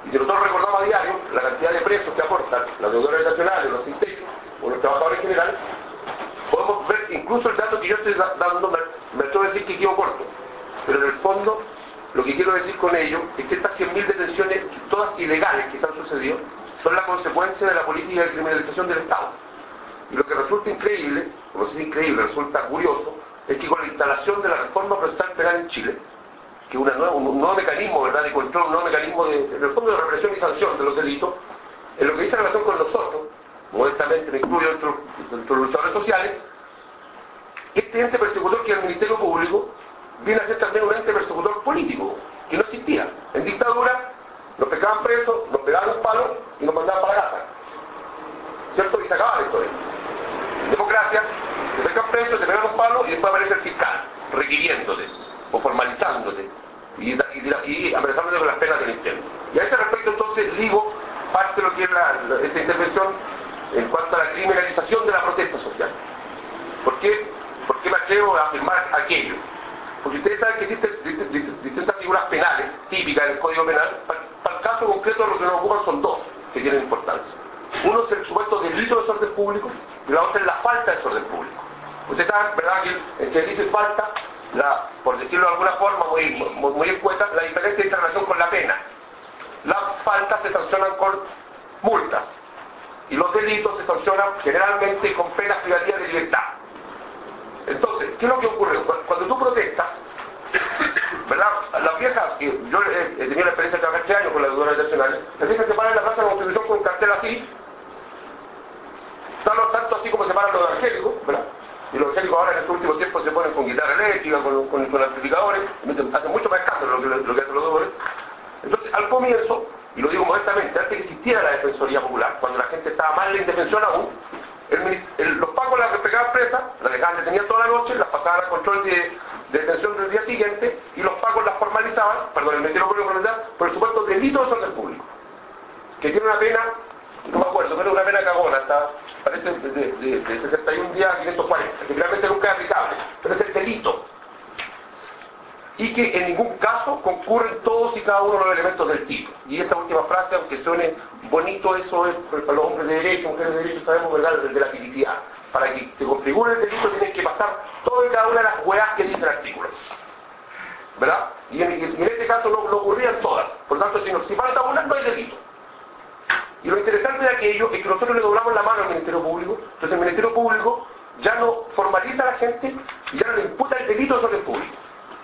Y si nosotros recordamos a diario la cantidad de presos que aportan las deudores nacionales, los sin techo o los trabajadores en general, podemos ver incluso el dato que yo estoy dando, me, me atrevo a decir que quedo corto, pero en el fondo lo que quiero decir con ello es que estas cien mil detenciones, todas ilegales que se han sucedido, son la consecuencia de la política de criminalización del Estado. Y lo que resulta increíble, no sé si increíble, resulta curioso, es que con la instalación de la reforma procesal penal en Chile, que es una nueva, un nuevo mecanismo, ¿verdad?, de control, un nuevo mecanismo de, en el fondo de represión y sanción de los delitos, en lo que dice relación con nosotros, modestamente me incluyo dentro de los luchadores sociales, este ente persecutor que es el Ministerio Público viene a ser también un ente persecutor político, que no existía. En dictadura nos pegaban presos, nos pegaban un palo y nos mandaban para casa. ¿Cierto? Y se acababa la historia. En democracia, te pegan presos, te pegan un palo y después aparece el fiscal, requiriéndote o formalizándote y, y, y amenazándote con las penas del infierno. Y a ese respecto entonces digo parte de lo que es la, la, esta intervención en cuanto a la criminalización de la protesta social. ¿Por qué? ¿Por qué me atrevo a afirmar aquello? Porque ustedes saben que existen distintas figuras penales típicas del Código Penal. Para, para el caso concreto lo que nos ocupan son dos que tienen importancia. Uno es el supuesto delito de desorden público y la otra es la falta de desorden público. Ustedes saben, ¿verdad?, que entre delito y falta, la, por decirlo de alguna forma muy, muy, muy escueta, la diferencia dice relación con la pena. Las faltas se sancionan con multas y los delitos se sancionan generalmente con penas privativas de libertad. Entonces, ¿qué es lo que ocurre? Cuando tú protestas, ¿verdad? Las viejas, yo he tenido la experiencia de trabajar tres años con las deudoras nacionales, las viejas se paran en la Plaza de la Constitución con un cartel así, tanto así como se paran los evangélicos, ¿verdad? Y los evangélicos ahora en este último tiempo se ponen con guitarra eléctrica, con, con, con amplificadores, hacen mucho más escándalo lo que, lo que hacen los deudores. Entonces, al comienzo, y lo digo modestamente, antes que existiera la Defensoría Popular, cuando la gente estaba más en la indefensión aún, el, el, los pacos las pegaban presas, las dejaban detenidas toda la noche, las pasaban al control de, de detención del día siguiente, y los pacos las formalizaban, perdón, el Ministerio Público por el supuesto delito de desorden público, que tiene una pena, no me acuerdo, pero una pena cagona, hasta, parece de, de, de, de sesenta y un días a quinientos cuarenta, que finalmente nunca es aplicable, pero es el delito. Y que en ningún caso concurren todos y cada uno de los elementos del tipo. Y esta última frase, aunque suene bonito, eso es para los hombres de derecho, mujeres de derecho, sabemos, ¿verdad?, de la tipicidad. Para que se configure el delito tienen que pasar todas y cada una de las hueás que dice el artículo, ¿verdad? Y en, y en este caso no, no ocurrían todas. Por lo tanto, si, no, si falta una, no hay delito. Y lo interesante de aquello es que nosotros le doblamos la mano al Ministerio Público. Entonces el Ministerio Público ya no formaliza a la gente y ya no le imputa el delito de desorden público.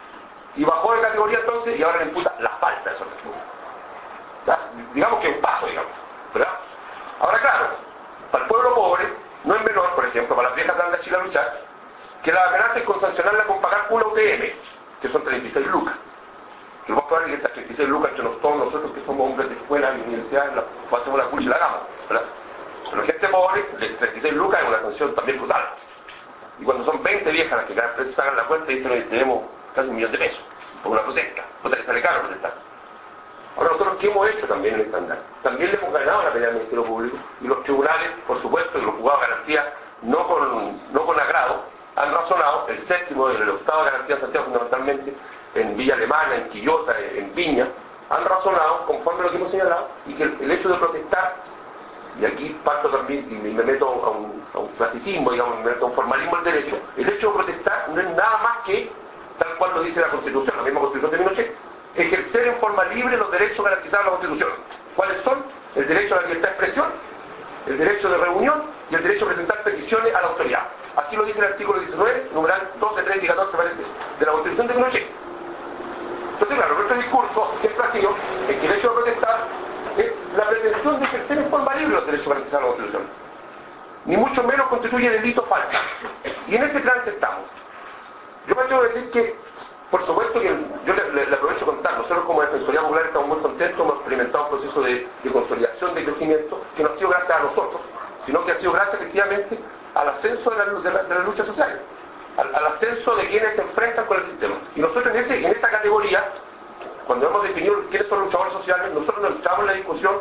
Y bajó de categoría entonces y ahora le imputa la falta de desorden público. ¿Ya? Digamos que es un paso, digamos, ¿verdad? Ahora claro, para el pueblo pobre no es menor, por ejemplo, para las viejas que andan a Chile a luchar, que la amenaza es con sancionarla con pagar una U T M, que son treinta y seis lucas. Que lo más probable es que estas treinta y seis lucas entre todos nosotros que somos hombres de escuela y universidades, la, hacemos la cucha y la hagamos, ¿verdad? Pero gente pobre, treinta y seis lucas es una sanción también brutal. Y cuando son veinte viejas las que cada vez sacan la cuenta y dicen que tenemos casi un millón de pesos por una protesta, puta que sale caro protestar. Ahora nosotros, ¿qué hemos hecho también en el estándar? También le hemos ganado la pelea al Ministerio Público y los tribunales, por supuesto, y los juzgados de garantía, no con, no con agrado, han razonado, el séptimo y el octavo de garantía de Santiago fundamentalmente, en Villa Alemana, en Quillota, en Viña, han razonado conforme a lo que hemos señalado y que el, el hecho de protestar, y aquí parto también y me meto a un, a un clasicismo, digamos, me meto a un formalismo del derecho, el hecho de protestar no es nada más que, tal cual lo dice la Constitución, la misma Constitución de Pinochet, ejercer en forma libre los derechos garantizados en la Constitución. ¿Cuáles son? El derecho a la libertad de expresión, el derecho de reunión y el derecho a presentar peticiones a la autoridad. Así lo dice el artículo diecinueve, numeral doce, trece y catorce, parece, de la Constitución de Pinochet. Entonces, claro, nuestro discurso siempre ha sido que el derecho a protestar es la pretensión de ejercer en forma libre los derechos garantizados en la Constitución. Ni mucho menos constituye delito falta. Y en ese trance estamos. Yo me tengo que decir que, por supuesto que yo le, le, le aprovecho contar, nosotros como Defensoría Popular estamos muy contentos, hemos experimentado un proceso de, de consolidación, de crecimiento, que no ha sido gracias a nosotros, sino que ha sido gracias efectivamente al ascenso de la, de la, de la lucha social, al, al ascenso de quienes se enfrentan con el sistema. Y nosotros en, ese, en esa categoría, cuando hemos definido quiénes son luchadores sociales, nosotros nos entramos en la discusión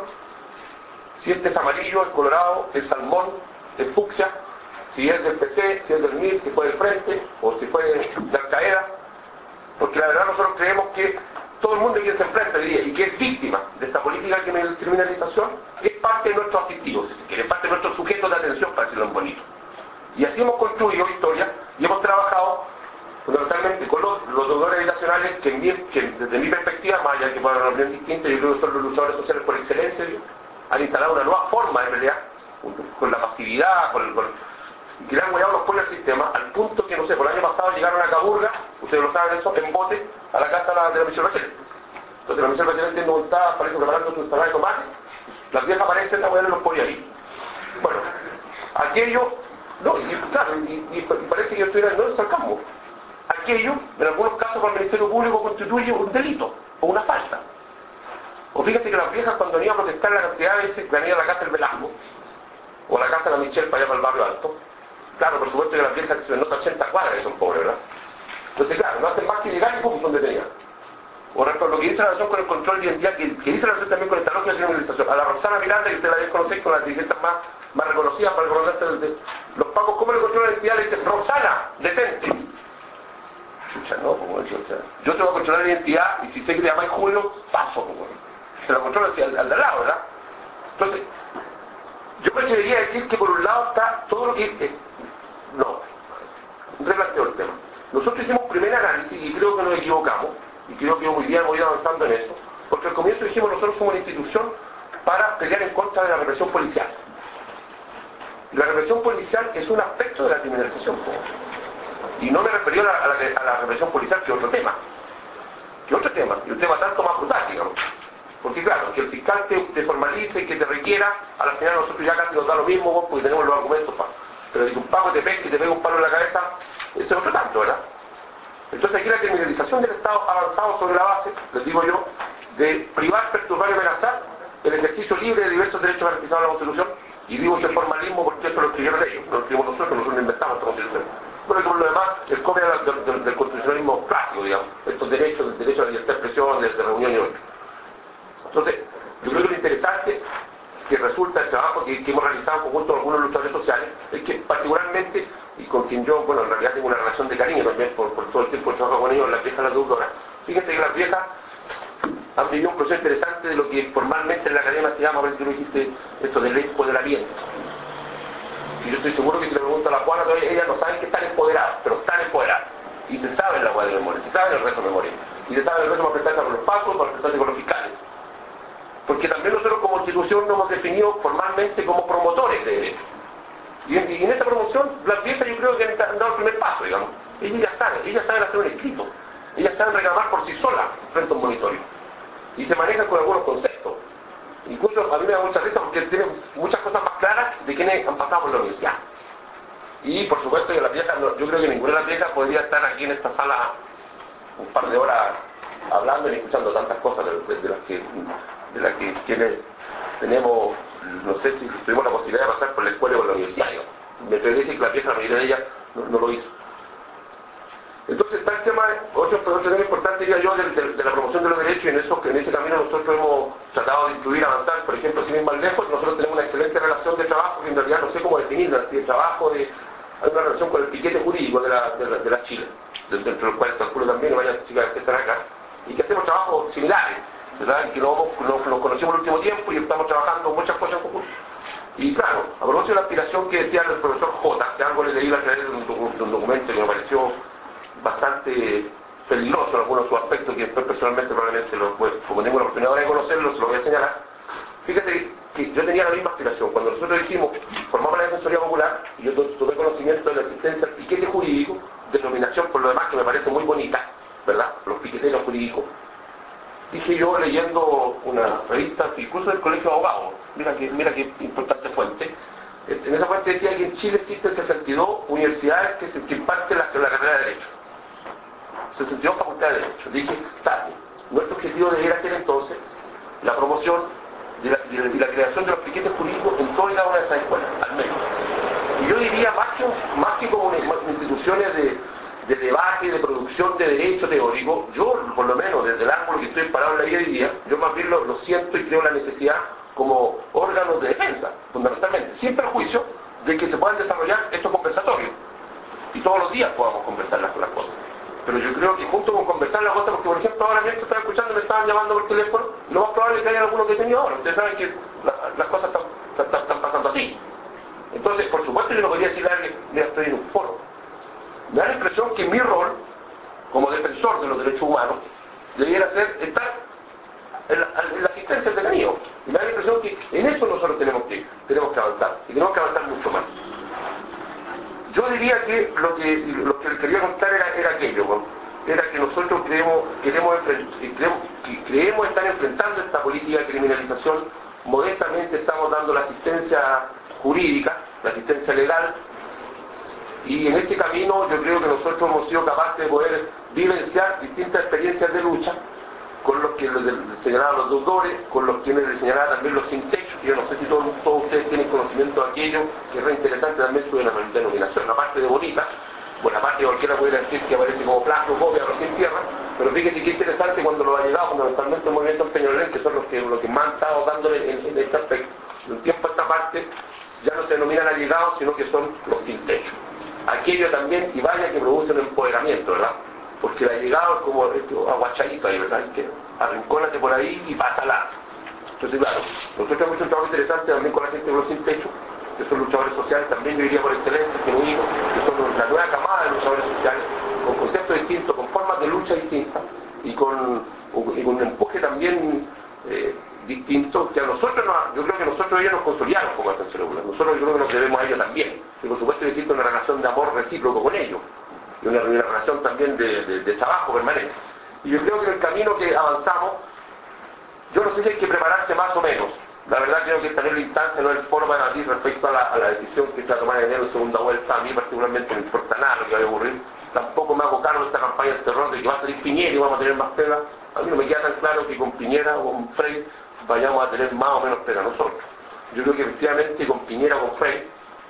si este es amarillo, es colorado, es salmón, es fucsia, si es del P C, si es del M I R, si fue del Frente, o si fue de Al Qaeda, porque la verdad nosotros creemos que todo el mundo que se enfrenta hoy día y que es víctima de esta política de criminalización es parte de nuestros asistivos, si se quiere, parte de nuestros sujetos de atención, para decirlo en bonito. Y así hemos construido historia y hemos trabajado fundamentalmente con los, los deudores habitacionales que, en mi, que desde mi perspectiva, más allá que puedan una opinión distinta, yo creo que son los luchadores sociales por excelencia, ¿sí? Han instalado una nueva forma de pelear con la pasividad, con, con, y que le han guayado los pollos al sistema, al punto que, no sé, por el año pasado llegaron a Caburga, ustedes lo saben eso, en bote, a la casa de la, de la Michelle Bachelet. Entonces la Michelle Bachelet tiene montada, parece preparando su ensalada de tomate, las viejas aparecen, la mujer los pollos ahí. Bueno, aquello, no, y claro, y, y, y parece que yo estuviera no en sarcasmo. Aquello, en algunos casos para el Ministerio Público constituye un delito, o una falta. O fíjense que las viejas cuando venían a protestar la cantidad de veces que venían a la casa del Velasco, o a la casa de la Michelle para allá para el barrio alto, claro, por supuesto que las viejas se les nota ochenta cuadras que son pobres, ¿verdad? Entonces, claro, no hacen más que llegar y pum, donde tenían. Por ejemplo, lo que dice la relación con el control de identidad, que, que dice la relación también con esta lógica de criminalización. A la Roxana Miranda, que usted la debe conocer con las dirigentes más, más reconocidas para reconocerse desde los pagos, ¿cómo le controla la identidad? Le dicen, Roxana, detente. Chucha, no, como eso, o sea, yo te voy a controlar la identidad y si sé que te llamáis Julio, paso, como se lo controla hacia al, al de al lado, ¿verdad? Entonces, yo me atrevería a decir que por un lado está todo lo que... Eh, no, replanteo el tema. Nosotros hicimos un primer análisis y creo que nos equivocamos, y creo que hoy día hemos ido avanzando en eso, porque al comienzo dijimos nosotros somos una institución para pelear en contra de la represión policial. La represión policial es un aspecto de la criminalización, y no me referí a la, a la, a la represión policial, que es otro tema, que otro tema, y un tema tanto más brutal, digamos. Porque claro, que el fiscal te, te formalice y que te requiera, a la final nosotros ya casi nos da lo mismo, porque tenemos los argumentos para. Pero si un pago te pesca y te pega un palo en la cabeza, ese es otro tanto, ¿verdad? Entonces aquí la criminalización del Estado ha avanzado sobre la base, les digo yo, de privar, perturbar y amenazar el ejercicio libre de diversos derechos garantizados en la Constitución, y digo ese formalismo porque eso lo escribieron ellos, no lo escribimos nosotros, nosotros lo inventamos esta Constitución. Bueno, y por lo demás, es copia del, del, del, del constitucionalismo clásico, digamos, estos derechos, el derecho a la libertad de expresión, de, de reunión y otros. Entonces, yo creo que lo interesante que resulta el trabajo que, que hemos realizado en conjunto con algunos luchadores sociales es que particularmente, y con quien yo, bueno, en realidad tengo una relación de cariño también por, por todo el tiempo que trabajo con ellos, las viejas, las deudoras, fíjense que las viejas han vivido un proceso interesante de lo que formalmente en la academia se llama, a ver si tú lo dijiste, esto del empoderamiento. Y yo estoy seguro que si le pregunto a la Juana, todavía ellas no saben que están empoderadas, pero están empoderadas. Y se sabe la guardia de memoria, se sabe el resto de memoria. Y se sabe el resto para prestarse con los pacos, para prestarse con los fiscales. Porque también nosotros como institución nos hemos definido formalmente como promotores de derechos. Y en, y en esa promoción, las viejas yo creo que han, han dado el primer paso, digamos. Ellas ya saben, ellas saben hacer un escrito. Ellas saben reclamar por sí solas frente a un monitorio. Y se manejan con algunos conceptos. Incluso a mí me da mucha risa porque tienen muchas cosas más claras de quienes han pasado por la universidad. Y por supuesto que las viejas, yo creo que ninguna de las viejas podría estar aquí en esta sala un par de horas hablando y escuchando tantas cosas de, de, de las que de las que quienes tenemos, no sé si tuvimos la posibilidad de pasar por la escuela o por la universidad. Yo. Me atrevería a decir que la vieja, la mayoría de ellas, no, no lo hizo. Entonces está el tema, otro, otro tema importante, diría yo, de, de, de la promoción de los derechos, y en, eso, en ese camino nosotros hemos tratado de incluir, avanzar. Por ejemplo, sin ir más lejos, nosotros tenemos una excelente relación de trabajo, que en realidad no sé cómo definirla, si de trabajo, de, hay una relación con el piquete jurídico de la, de la, de la Chile, dentro del cual calculo también, y varias chicas que están acá, y que hacemos trabajos similares, ¿verdad? Y que nos, nos, nos conocimos el último tiempo y estamos trabajando muchas cosas en conjunto. Y claro, a propósito de la aspiración que decía el profesor J, que algo le leí a través de un, de un documento que me pareció bastante peligroso en algunos de sus aspectos, que después personalmente probablemente, lo, pues, como tengo la oportunidad ahora de conocerlo, se lo voy a señalar. Fíjate que yo tenía la misma aspiración. Cuando nosotros dijimos, formamos la Defensoría Popular, y yo tuve conocimiento de la existencia del piquete jurídico, denominación por lo demás que me parece muy bonita, ¿verdad? Los piqueteros jurídicos. Dije yo leyendo una revista, incluso del Colegio de Abogados, mira que, mira qué importante fuente, en esa fuente decía que en Chile existen sesenta y dos universidades que, se, que imparten la, la carrera de Derecho. sesenta y dos facultades de Derecho. Dije, tal, nuestro objetivo debería ser entonces la promoción y la, la, la creación de los piquetes jurídicos en toda y cada una de esas escuelas, al menos. Y yo diría, más que, más que como instituciones de, de debate, de producción de derecho teórico, yo, por lo menos, desde el ángulo que estoy parado en la vida hoy día, yo más bien lo, lo siento y creo la necesidad como órganos de defensa, fundamentalmente, sin perjuicio de que se puedan desarrollar estos conversatorios. Y todos los días podamos conversar las, las cosas. Pero yo creo que junto con conversar las cosas, porque por ejemplo ahora mismo estaba escuchando estaban llamando por teléfono, lo más probable es que haya algunos detenidos ahora. Ustedes saben que la, las cosas están, están, están pasando así. Entonces, por supuesto, yo no podría decirle a alguien, mira, estoy en un foro. Me da la impresión que mi rol, como defensor de los derechos humanos, debiera ser estar en la, en la asistencia al detenido. Y me da la impresión que en eso nosotros tenemos que, tenemos que avanzar, y tenemos que avanzar mucho más. Yo diría que lo que, lo que quería contar era, era aquello, ¿no? Era que nosotros creemos, queremos, creemos, creemos estar enfrentando esta política de criminalización. Modestamente estamos dando la asistencia jurídica, la asistencia legal, y en ese camino yo creo que nosotros hemos sido capaces de poder vivenciar distintas experiencias de lucha, con los que les señalaban los deudores, con los quienes les señalaban también los sin techo. Yo no sé si todos, todos ustedes tienen conocimiento de aquello, que es re interesante también su denominación, la parte de bonita. Bueno, aparte cualquiera pudiera decir que aparece como plasma, copia, los sin tierra, pero fíjese que interesante cuando lo ha llegado fundamentalmente el movimiento en Peñalolén, que son los que, los que más han estado dándole en, en este aspecto. De un tiempo a esta parte ya no se denominan allegados, sino que son los sin techo. Aquello también, y vaya que produce un empoderamiento, ¿verdad? Porque el allegado es como esto, aguachadito ahí, ¿verdad? Que arrincónate por ahí y pásala. Entonces, claro, nosotros hemos hecho un trabajo interesante también con la gente de los sin techo, que son luchadores sociales, también yo diría por excelencia, genuinos, que son la nueva camada de luchadores sociales, con conceptos distintos, con formas de lucha distintas, y con, y con un empuje también eh, distinto, que a nosotros, nos, yo creo que nosotros ellos nos consolidaron como atención regular. Nosotros yo creo que nos debemos a ellos también, y por supuesto existe una relación de amor recíproco con ellos, y una, una relación también de, de, de trabajo permanente. Y yo creo que en el camino que avanzamos, yo no sé si hay que prepararse más o menos. La verdad creo que esta no es la instancia, no es el foro para debatir respecto a la, a la decisión que se va a tomar en enero en segunda vuelta. A mí particularmente no importa nada lo que vaya a ocurrir. Tampoco me hago cargo de esta campaña de terror de que va a salir Piñera y vamos a tener más pega. A mí no me queda tan claro que con Piñera o con Frey vayamos a tener más o menos pega nosotros. Yo creo que efectivamente con Piñera o con Frey,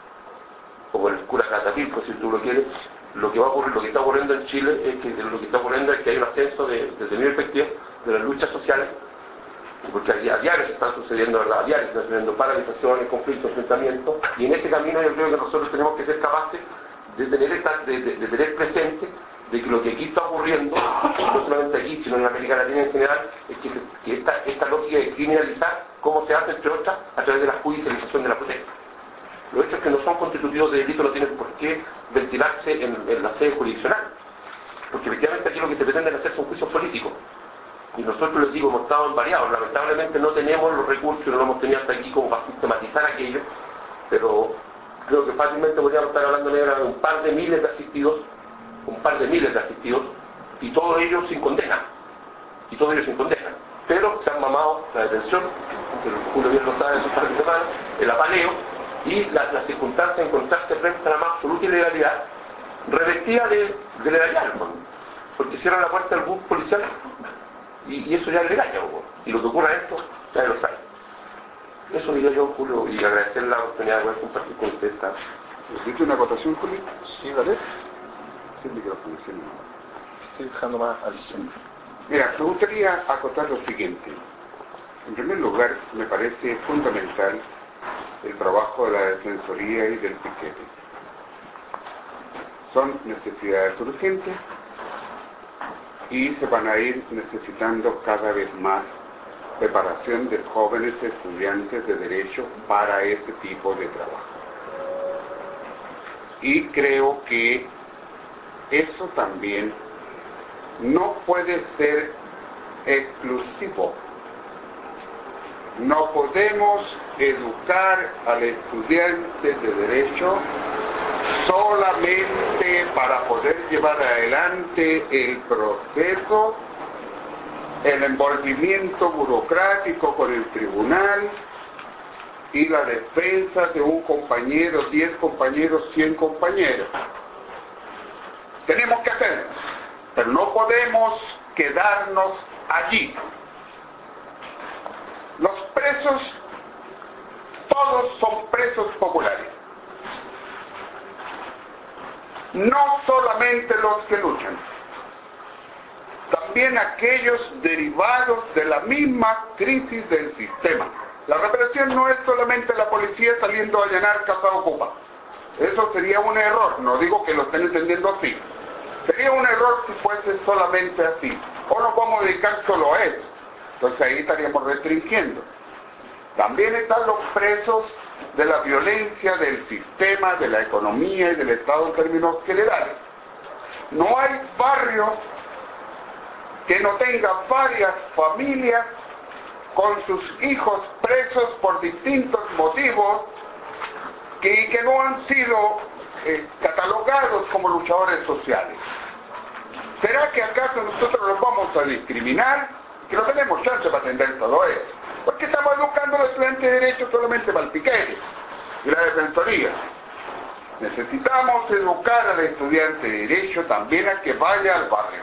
o con el cura Catapilco si tú lo quieres, lo que va a ocurrir, lo que está ocurriendo en Chile es que lo que está ocurriendo es que hay un ascenso de, desde mi perspectiva, de las luchas sociales, porque a diario se están sucediendo, ¿verdad? A diario se están sucediendo paralizaciones, conflictos, enfrentamientos, y en ese camino yo creo que nosotros tenemos que ser capaces de tener, esta, de, de, de tener presente de que lo que aquí está ocurriendo, no solamente aquí, sino en América Latina en general, es que, se, que esta, esta lógica de criminalizar, cómo se hace, entre otras, a través de la judicialización de la protesta. Los hechos que no son constitutivos de delito no tienen por qué ventilarse en, en la sede jurisdiccional, porque efectivamente aquí lo que se pretende es hacerse un juicio político. Y nosotros, les digo, hemos estado en variados. Lamentablemente no tenemos los recursos, no lo hemos tenido hasta aquí como para sistematizar aquello, pero creo que fácilmente podríamos estar hablando de un par de miles de asistidos, un par de miles de asistidos, y todos ellos sin condena, y todos ellos sin condena. Pero se han mamado la detención, que Julio bien lo sabe en sus par de semanas, el apaleo, y la, la circunstancia de encontrarse frente a la más absoluta ilegalidad, revestida de, de legalidad, hermano, porque cierran la puerta del bus policial, y, y eso ya es legal, y lo que ocurra esto, ya lo sabe. Eso diría yo, Julio, y agradecer la oportunidad de poder compartir con usted esta. ¿Necesita una acotación, Julio? Sí, dale. Sí, el micrófono, sí, no. Estoy dejando más al centro. Mira, me gustaría acotar lo siguiente. En primer lugar, me parece fundamental el trabajo de la Defensoría y del piquete. Son necesidades urgentes y se van a ir necesitando cada vez más preparación de jóvenes estudiantes de derecho para ese tipo de trabajo. Y creo que eso también no puede ser exclusivo. No podemos educar al estudiante de derecho solamente para poder llevar adelante el proceso, el envolvimiento burocrático con el tribunal y la defensa de un compañero, diez compañeros, cien compañeros. Tenemos que hacerlo, pero no podemos quedarnos allí. Los presos, todos son presos populares. No solamente los que luchan, también aquellos derivados de la misma crisis del sistema. La represión no es solamente la policía saliendo a allanar casa ocupa. Eso sería un error, no digo que lo estén entendiendo así. Sería un error si fuese solamente así. O nos vamos a dedicar solo a eso. Entonces ahí estaríamos restringiendo. También están los presos de la violencia del sistema, de la economía y del Estado en términos generales. No hay barrio que no tenga varias familias con sus hijos presos por distintos motivos que, que no han sido eh, catalogados como luchadores sociales. ¿Será que acaso nosotros los vamos a discriminar? Que no tenemos chance para atender todo eso. Porque estamos educando a los estudiantes de Derecho solamente para el piquete y la defensoría. Necesitamos educar al estudiante de Derecho también a que vaya al barrio,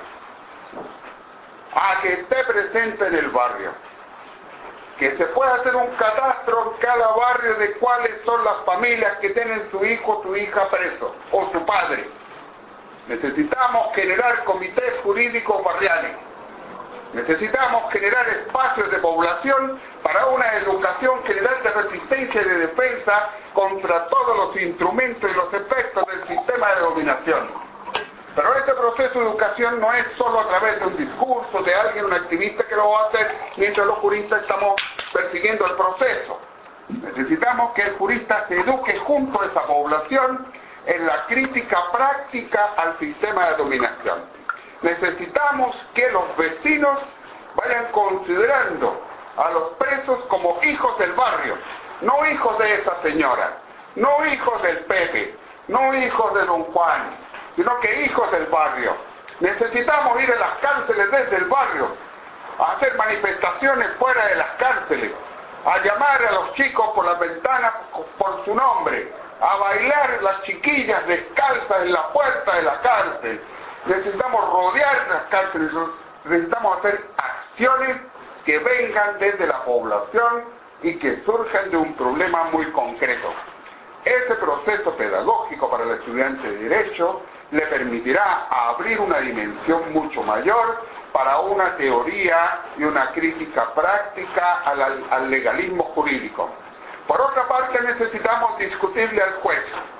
a que esté presente en el barrio, que se pueda hacer un catastro en cada barrio de cuáles son las familias que tienen su hijo o su hija preso, o su padre. Necesitamos generar comités jurídicos barriales. Necesitamos generar espacios de población para una educación general de resistencia y de defensa contra todos los instrumentos y los efectos del sistema de dominación. Pero este proceso de educación no es solo a través de un discurso de alguien, un activista que lo va a hacer, mientras los juristas estamos persiguiendo el proceso. Necesitamos que el jurista se eduque junto a esa población en la crítica práctica al sistema de dominación. Necesitamos que los vecinos vayan considerando a los presos como hijos del barrio, no hijos de esa señora, no hijos del Pepe, no hijos de don Juan, sino que hijos del barrio. Necesitamos ir a las cárceles desde el barrio, a hacer manifestaciones fuera de las cárceles, a llamar a los chicos por las ventanas por su nombre, a bailar las chiquillas descalzas en la puerta de la cárcel. Necesitamos rodear las cárceles, necesitamos hacer acciones que vengan desde la población y que surjan de un problema muy concreto. Ese proceso pedagógico para el estudiante de Derecho le permitirá abrir una dimensión mucho mayor para una teoría y una crítica práctica al, al legalismo jurídico. Por otra parte, necesitamos discutirle al juez.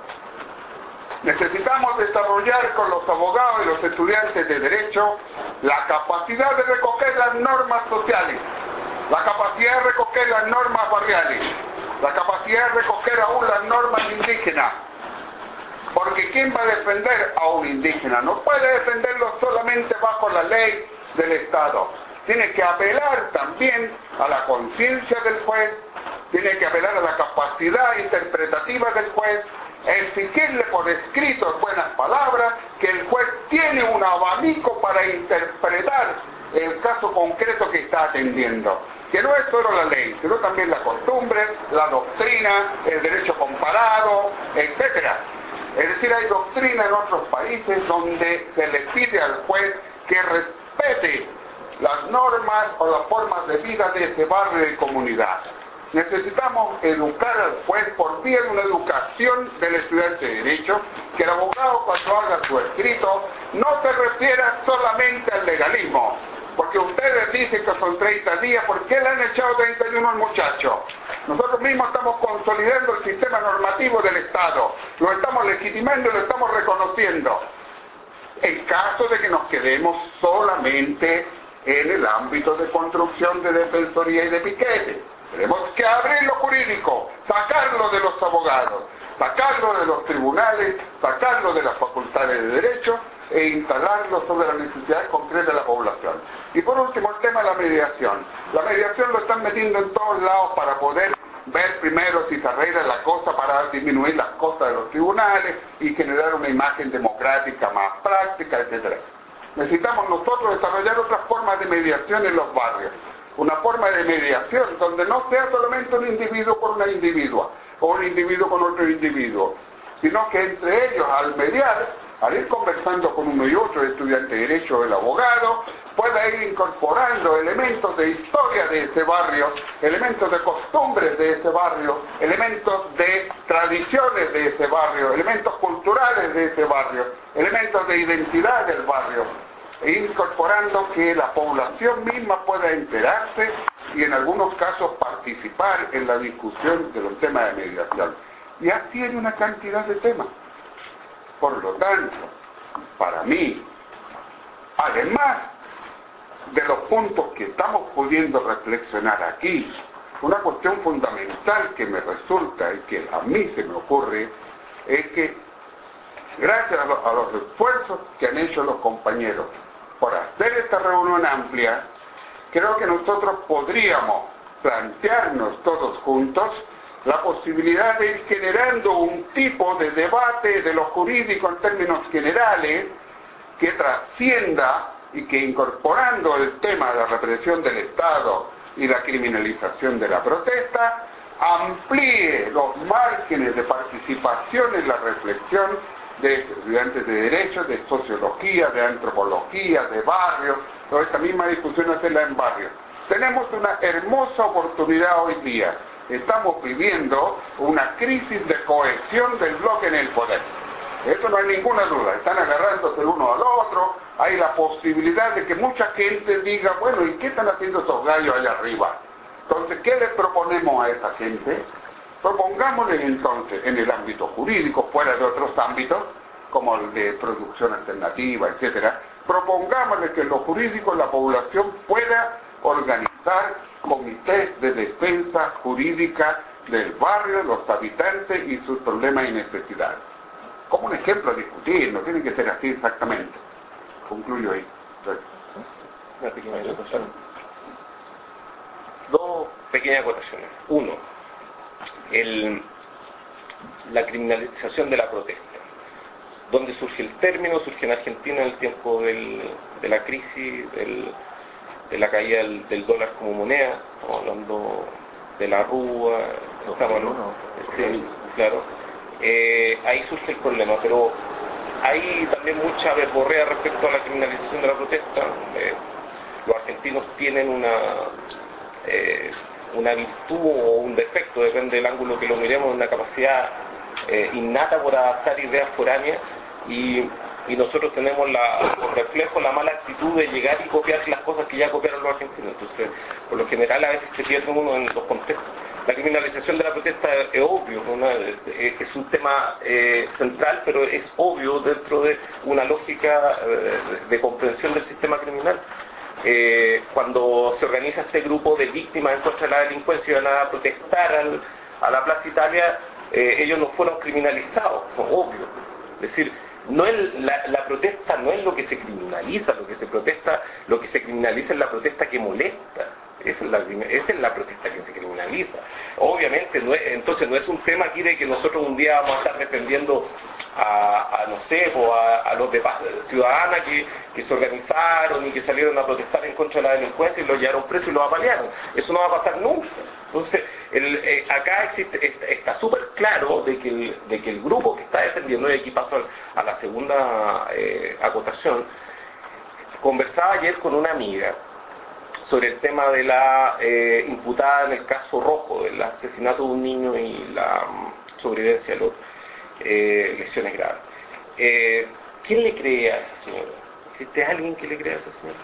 Necesitamos desarrollar con los abogados y los estudiantes de Derecho la capacidad de recoger las normas sociales, la capacidad de recoger las normas barriales, la capacidad de recoger aún las normas indígenas. Porque ¿quién va a defender a un indígena? No puede defenderlo solamente bajo la ley del Estado. Tiene que apelar también a la conciencia del juez, tiene que apelar a la capacidad interpretativa del juez, exigirle por escrito en buenas palabras que el juez tiene un abanico para interpretar el caso concreto que está atendiendo, que no es solo la ley, sino también la costumbre, la doctrina, el derecho comparado, etcétera. Es decir, hay doctrina en otros países donde se le pide al juez que respete las normas o las formas de vida de ese barrio y comunidad. Necesitamos educar al juez por vía de una educación del estudiante de Derecho, que el abogado cuando haga su escrito no se refiera solamente al legalismo, porque ustedes dicen que son treinta días, ¿por qué le han echado treinta y uno al muchacho? Nosotros mismos estamos consolidando el sistema normativo del Estado, lo estamos legitimando y lo estamos reconociendo. En caso de que nos quedemos solamente en el ámbito de construcción de defensoría y de piquete, tenemos que abrir lo jurídico, sacarlo de los abogados, sacarlo de los tribunales, sacarlo de las facultades de derecho e instalarlo sobre las necesidades concretas de la población. Y por último, el tema de la mediación. La mediación lo están metiendo en todos lados para poder ver primero si se arregla la cosa para disminuir las costas de los tribunales y generar una imagen democrática más práctica, etcétera. Necesitamos nosotros desarrollar otras formas de mediación en los barrios. Una forma de mediación donde no sea solamente un individuo con una individua o un individuo con otro individuo, sino que entre ellos, al mediar, al ir conversando con uno y otro, el estudiante de Derecho o el abogado, pueda ir incorporando elementos de historia de ese barrio, elementos de costumbres de ese barrio, elementos de tradiciones de ese barrio, elementos culturales de ese barrio, elementos de identidad del barrio, e incorporando que la población misma pueda enterarse y en algunos casos participar en la discusión de los temas de mediación. Y así hay una cantidad de temas. Por lo tanto, para mí, además de los puntos que estamos pudiendo reflexionar aquí, una cuestión fundamental que me resulta y que a mí se me ocurre es que gracias a, lo, a los esfuerzos que han hecho los compañeros por hacer esta reunión amplia, creo que nosotros podríamos plantearnos todos juntos la posibilidad de ir generando un tipo de debate de lo jurídico en términos generales que trascienda y que incorporando el tema de la represión del Estado y la criminalización de la protesta, amplíe los márgenes de participación en la reflexión de estudiantes de Derecho, de Sociología, de Antropología, de barrios, toda esta misma discusión hacerla en barrios. Tenemos una hermosa oportunidad hoy día. Estamos viviendo una crisis de cohesión del bloque en el poder. Esto no hay ninguna duda. Están agarrándose el uno al otro. Hay la posibilidad de que mucha gente diga, bueno, ¿y qué están haciendo estos gallos allá arriba? Entonces, ¿qué les proponemos a esta gente? Propongámosles entonces en el ámbito jurídico, fuera de otros ámbitos, como el de producción alternativa, etcétera, propongámosles que en lo jurídico la población pueda organizar comités de defensa jurídica del barrio, los habitantes y sus problemas y necesidades. Como un ejemplo a discutir, no tiene que ser así exactamente. Concluyo ahí. Una pequeña acotación. Dos pequeñas acotaciones. Uno, el, la criminalización de la protesta. ¿Dónde surge el término? Surge en Argentina en el tiempo del, de la crisis, del, de la caída del, del dólar como moneda. Estamos hablando de la Rúa. Estamos hablando, sí, claro. Eh, ahí surge el problema, pero hay también mucha verborrea respecto a la criminalización de la protesta. Eh, los argentinos tienen una eh, una virtud o un defecto, depende del ángulo que lo miremos, una capacidad eh, innata por adaptar ideas foráneas y, y nosotros tenemos la, por reflejo la mala actitud de llegar y copiar las cosas que ya copiaron los argentinos. Entonces, por lo general a veces se pierde uno en los contextos. La criminalización de la protesta es obvio, ¿no? Es un tema eh, central, pero es obvio dentro de una lógica eh, de comprensión del sistema criminal. Eh, cuando se organiza este grupo de víctimas en contra de la delincuencia y van a protestar al, a la Plaza Italia, eh, ellos no fueron criminalizados, ¿no? Obvio. Es decir, no es, la, la protesta no es lo que se criminaliza, lo que se protesta, lo que se criminaliza es la protesta que molesta. Esa es, la, esa es la protesta que se criminaliza. Obviamente, no es, entonces no es un tema aquí de que nosotros un día vamos a estar defendiendo a, a no sé, o a, a los de paz ciudadana que, que se organizaron y que salieron a protestar en contra de la delincuencia y los llevaron presos y los apalearon. Eso no va a pasar nunca. Entonces, el, eh, acá existe, está súper claro de que, el, de que el grupo que está defendiendo, y aquí paso a la segunda eh, acotación, conversaba ayer con una amiga sobre el tema de la eh, imputada en el caso Rojo, del asesinato de un niño y la um, sobrevivencia de los eh, lesiones graves. Eh, ¿Quién le cree a esa señora? ¿Existe alguien que le crea a esa señora?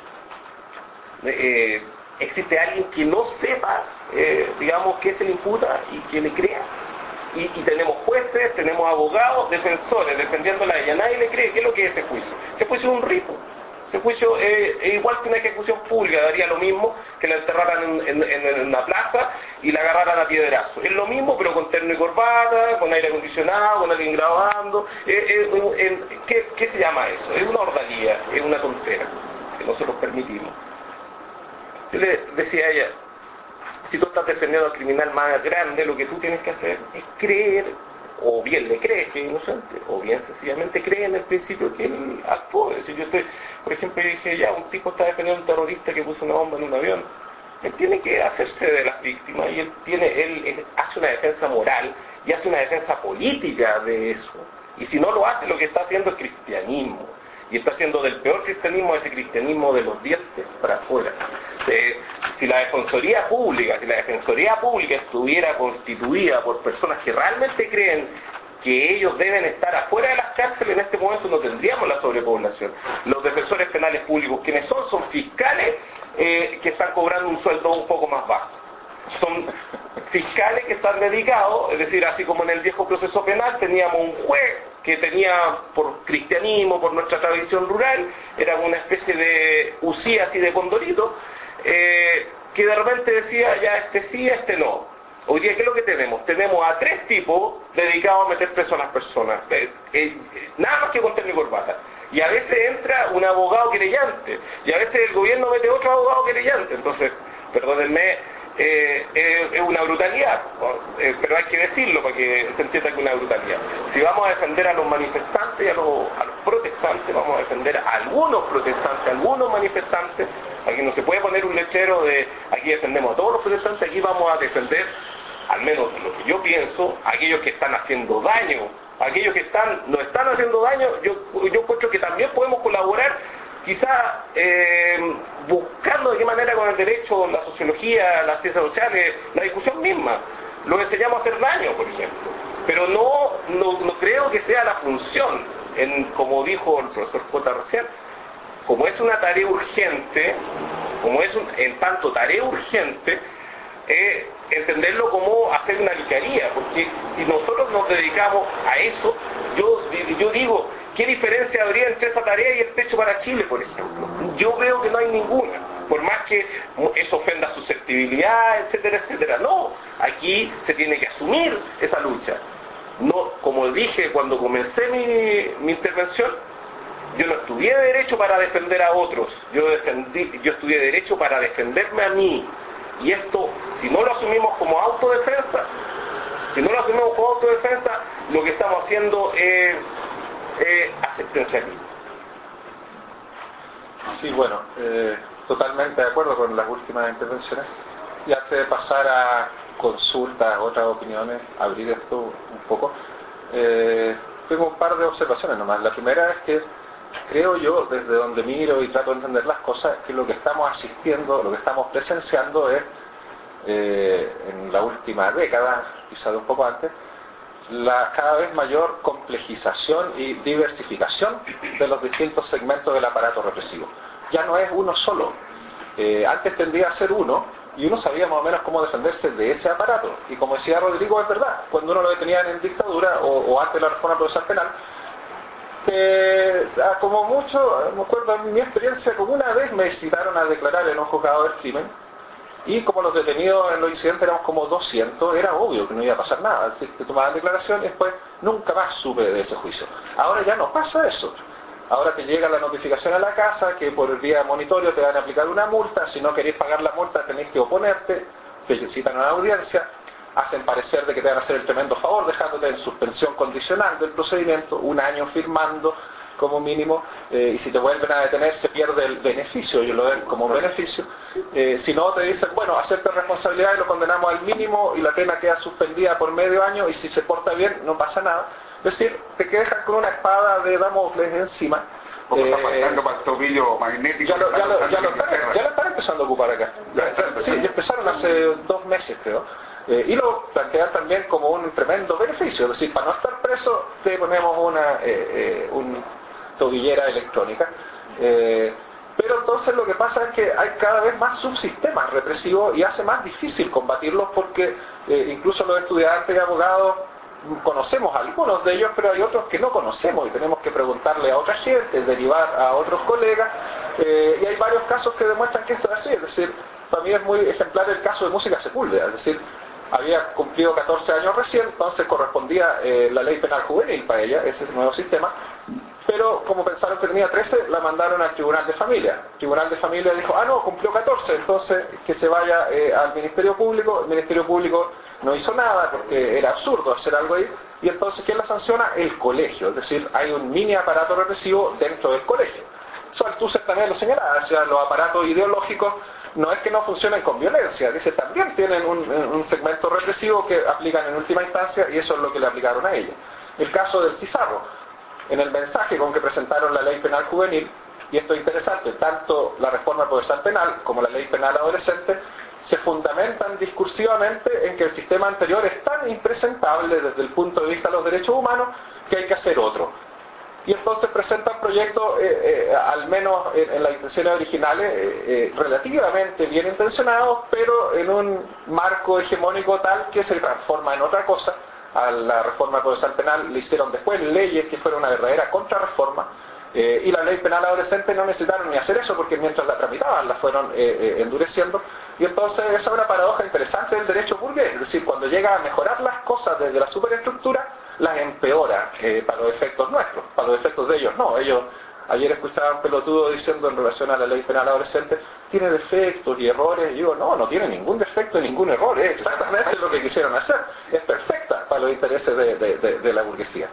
Eh, ¿Existe alguien que no sepa, eh, digamos, qué se le imputa y que le crea? Y, y tenemos jueces, tenemos abogados, defensores defendiéndola a ella. Nadie le cree. ¿Qué es lo que es ese juicio? Ese juicio es un rito. Ese juicio eh, es igual que una ejecución pública, daría lo mismo que la enterraran en, en, en una plaza y la agarraran a piedrazo. Es lo mismo, pero con terno y corbata, con aire acondicionado, con alguien grabando. Eh, eh, eh, ¿qué, ¿Qué se llama eso? Es una ordalía, es una tontera que nosotros permitimos. Yo le decía a ella, si tú estás defendiendo al criminal más grande, lo que tú tienes que hacer es creer, o bien le crees que es inocente, o bien sencillamente cree en el principio que él actuó. Es decir, yo estoy, por ejemplo, yo dije, ya, un tipo está defendiendo a un terrorista que puso una bomba en un avión. Él tiene que hacerse de las víctimas y él, tiene, él, él hace una defensa moral y hace una defensa política de eso. Y si no lo hace, lo que está haciendo es cristianismo. Y está haciendo del peor cristianismo ese cristianismo de los dientes para afuera. Eh, si la defensoría pública, si la defensoría pública estuviera constituida por personas que realmente creen que ellos deben estar afuera de las cárceles, en este momento no tendríamos la sobrepoblación. Los defensores penales públicos, ¿quiénes son? Son fiscales eh, que están cobrando un sueldo un poco más bajo. Son fiscales que están dedicados, es decir, así como en el viejo proceso penal teníamos un juez que tenía por cristianismo, por nuestra tradición rural, era una especie de usía así de condorito, eh, que de repente decía, ya este sí, este no. Hoy día, ¿qué es lo que tenemos? Tenemos a tres tipos dedicados a meter preso a las personas, eh, eh, nada más que con terno y corbata. Y a veces entra un abogado querellante, y a veces el gobierno mete otro abogado querellante. Entonces, perdónenme, eh, eh, es una brutalidad, eh, pero hay que decirlo para que se entienda que es una brutalidad. Si vamos a defender a los manifestantes y a los, a los protestantes, vamos a defender a algunos protestantes, a algunos manifestantes. Aquí no se puede poner un letrero de aquí defendemos a todos los protestantes, aquí vamos a defender, al menos lo que yo pienso, a aquellos que están haciendo daño, aquellos que están no están haciendo daño. Yo, yo encuentro que también podemos colaborar, quizá eh, buscando de qué manera con el derecho, la sociología, las ciencias sociales, la discusión misma. Los enseñamos a hacer daño, por ejemplo. Pero no, no, no creo que sea la función, en, como dijo el profesor J recién, como es una tarea urgente, como es un, en tanto tarea urgente, eh, entenderlo como hacer una vicaría, porque si nosotros nos dedicamos a eso, yo, yo digo, ¿qué diferencia habría entre esa tarea y el techo para Chile, por ejemplo? Yo veo que no hay ninguna, por más que eso ofenda susceptibilidad, etcétera, etcétera. No, aquí se tiene que asumir esa lucha. No, como dije cuando comencé mi, mi intervención, yo no estudié Derecho para defender a otros, yo, defendí, yo estudié Derecho para defenderme a mí. Y esto, si no lo asumimos como autodefensa, si no lo asumimos como autodefensa, lo que estamos haciendo es eh, asistencialismo. Sí, bueno, eh, totalmente de acuerdo con las últimas intervenciones. Y antes de pasar a consultas, otras opiniones, abrir esto un poco, eh, tengo un par de observaciones nomás. La primera es que creo yo, desde donde miro y trato de entender las cosas, que lo que estamos asistiendo, lo que estamos presenciando es, eh, en la última década, quizá de un poco antes, la cada vez mayor complejización y diversificación de los distintos segmentos del aparato represivo. Ya no es uno solo. Eh, antes tendía a ser uno, y uno sabía más o menos cómo defenderse de ese aparato. Y como decía Rodrigo, es verdad, cuando uno lo detenían en dictadura o, o antes de la reforma procesal penal, Eh, como mucho, me acuerdo en mi experiencia, como una vez me citaron a declarar en un juzgado del crimen, y como los detenidos en los incidentes éramos como doscientos, era obvio que no iba a pasar nada, así que tomaban declaración y después nunca más supe de ese juicio. Ahora ya no pasa eso. Ahora te llega la notificación a la casa que por el vía monitorio te van a aplicar una multa, si no queréis pagar la multa tenéis que oponerte, te citan a una audiencia, hacen parecer de que te van a hacer el tremendo favor dejándote en suspensión condicional del procedimiento, un año firmando como mínimo, eh, y si te vuelven a detener se pierde el beneficio, ellos lo ven como un beneficio. Eh, si no, te dicen, bueno, acepta responsabilidad y lo condenamos al mínimo y la pena queda suspendida por medio año, y si se porta bien no pasa nada. Es decir, te dejan con una espada de Damocles encima. Como eh, está pasando para el tobillo magnético. Ya lo, ya, lo, ya, lo están, Inglaterra. ya lo están empezando a ocupar acá. Sí, ya empezaron hace dos meses, creo. Eh, y lo plantean también como un tremendo beneficio. Es decir, para no estar preso te ponemos una eh, eh, un tobillera electrónica. Eh, pero entonces lo que pasa es que hay cada vez más subsistemas represivos y hace más difícil combatirlos porque eh, incluso los estudiantes y abogados conocemos algunos de ellos, pero hay otros que no conocemos y tenemos que preguntarle a otra gente, derivar a otros colegas, eh, y hay varios casos que demuestran que esto es así. Es decir, para mí es muy ejemplar el caso de Música Sepúlveda. Es decir, había cumplido catorce años recién, entonces correspondía eh, la ley penal juvenil para ella, ese es el nuevo sistema, pero como pensaron que tenía trece, la mandaron al Tribunal de Familia. El Tribunal de Familia dijo, ah no, cumplió catorce, entonces que se vaya eh, al Ministerio Público. El Ministerio Público no hizo nada porque era absurdo hacer algo ahí, y entonces ¿quién la sanciona? El colegio. Es decir, hay un mini aparato represivo dentro del colegio. Eso Althusser también lo señalaba, o sea, los aparatos ideológicos no es que no funcionen con violencia, dice, también tienen un, un segmento represivo que aplican en última instancia, y eso es lo que le aplicaron a ella. El caso del Cizarro, en el mensaje con que presentaron la ley penal juvenil, y esto es interesante, tanto la reforma procesal penal como la ley penal adolescente se fundamentan discursivamente en que el sistema anterior es tan impresentable desde el punto de vista de los derechos humanos que hay que hacer otro. Y entonces presentan proyectos, eh, eh, al menos en, en las intenciones originales, eh, eh, relativamente bien intencionados, pero en un marco hegemónico tal que se transforma en otra cosa, a la reforma procesal penal, le hicieron después leyes que fueron una verdadera contrarreforma, eh, y la ley penal adolescente no necesitaron ni hacer eso porque mientras la tramitaban la fueron eh, eh, endureciendo, y entonces esa es una paradoja interesante del derecho burgués, es decir, cuando llega a mejorar las cosas desde la superestructura, las empeora eh, para los efectos nuestros, para los efectos de ellos no. Ellos, ayer escuchaba a un pelotudo diciendo en relación a la ley penal adolescente, tiene defectos y errores, y digo, no, no tiene ningún defecto y ningún error, es exactamente lo que quisieron hacer, es perfecta para los intereses de, de, de, de la burguesía.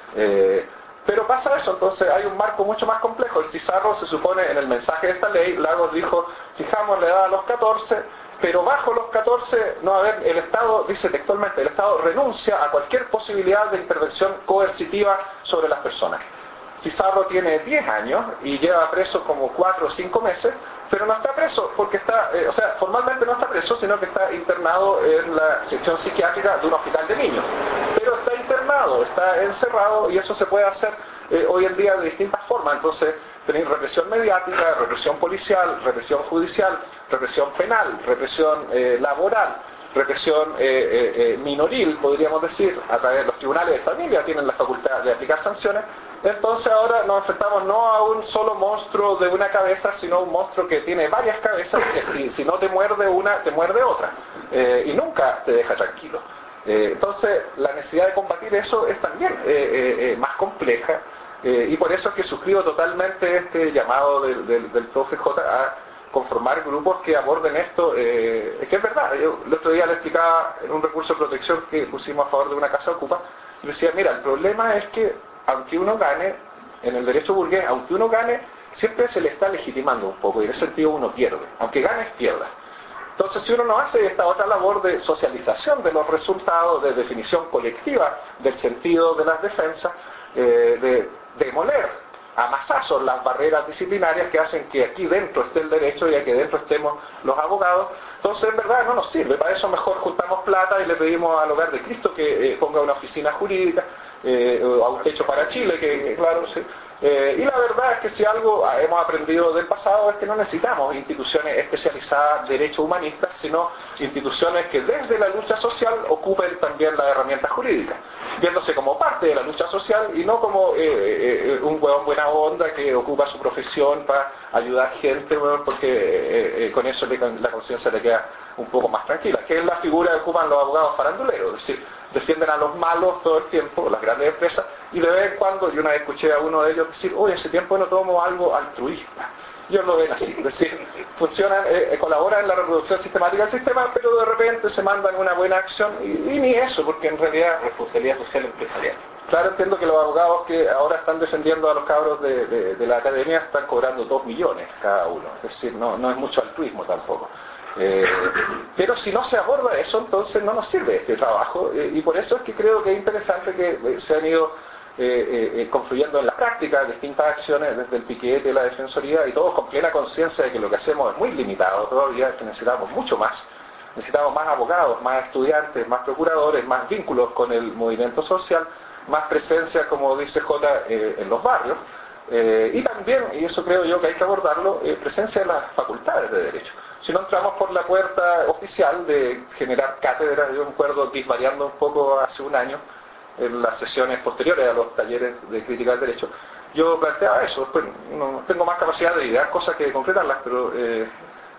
Eh, pero pasa eso, entonces hay un marco mucho más complejo. El Cizarro se supone en el mensaje de esta ley, Lagos dijo, fijamos la edad a los catorce, pero bajo los catorce, no, a ver, el Estado, dice textualmente, el Estado renuncia a cualquier posibilidad de intervención coercitiva sobre las personas. Cizarro tiene diez años y lleva preso como cuatro o cinco meses, pero no está preso porque está, eh, o sea, formalmente no está preso, sino que está internado en la sección psiquiátrica de un hospital de niños. Pero está internado, está encerrado, y eso se puede hacer eh, hoy en día de distintas formas. Entonces, tenéis represión mediática, represión policial, represión judicial, represión penal, represión eh, laboral, represión eh, eh, eh, minoril, podríamos decir, a través de los tribunales de familia tienen la facultad de aplicar sanciones. Entonces ahora nos enfrentamos no a un solo monstruo de una cabeza, sino a un monstruo que tiene varias cabezas, que si, si no te muerde una, te muerde otra, eh, y nunca te deja tranquilo. Eh, entonces la necesidad de combatir eso es también eh, eh, eh, más compleja, eh, y por eso es que suscribo totalmente este llamado del, del, del profe J a conformar grupos que aborden esto. Eh, es que es verdad, yo el otro día le explicaba en un recurso de protección que pusimos a favor de una casa ocupa, y decía, mira, el problema es que aunque uno gane, en el derecho burgués, aunque uno gane, siempre se le está legitimando un poco, y en ese sentido uno pierde, aunque ganes, pierda. Entonces, si uno no hace esta otra labor de socialización de los resultados, de definición colectiva del sentido de las defensas, eh, de demoler a masazos las barreras disciplinarias que hacen que aquí dentro esté el derecho y aquí dentro estemos los abogados, entonces en verdad no nos sirve. Para eso mejor juntamos plata y le pedimos al Hogar de Cristo que eh, ponga una oficina jurídica, eh, a un techo para Chile, que claro, sí. Eh, y la verdad es que si algo hemos aprendido del pasado es que no necesitamos instituciones especializadas de derecho humanista, sino instituciones que desde la lucha social ocupen también la herramienta jurídica, viéndose como parte de la lucha social y no como eh, eh, un huevón buena onda que ocupa su profesión para ayudar gente, bueno, porque eh, eh, con eso le, la conciencia le queda un poco más tranquila, que es la figura que ocupan los abogados faranduleros, es decir, defienden a los malos todo el tiempo, las grandes empresas, y de vez en cuando, yo una vez escuché a uno de ellos decir, oye, hace tiempo no tomo algo altruista. Ellos lo ven así, es decir, funcionan, eh, colaboran en la reproducción sistemática del sistema, pero de repente se mandan una buena acción, y, y ni eso, porque en realidad responsabilidad social empresarial. Claro, entiendo que los abogados que ahora están defendiendo a los cabros de, de, de la academia están cobrando dos millones cada uno, es decir, no, no es mucho altruismo tampoco. Eh, pero si no se aborda eso, entonces no nos sirve este trabajo, eh, y por eso es que creo que es interesante que eh, se han ido eh, eh, confluyendo en la práctica distintas acciones desde el piquete, la defensoría, y todos con plena conciencia de que lo que hacemos es muy limitado todavía, que necesitamos mucho más, necesitamos más abogados, más estudiantes, más procuradores, más vínculos con el movimiento social, más presencia, como dice J, eh, en los barrios, eh, y también, y eso creo yo que hay que abordarlo, eh, presencia de las facultades de derecho. Si no entramos por la puerta oficial de generar cátedras, yo me acuerdo disvariando un poco hace un año, en las sesiones posteriores a los talleres de crítica del derecho, yo planteaba eso. Después no tengo más capacidad de idear cosas que de concretarlas, pero eh,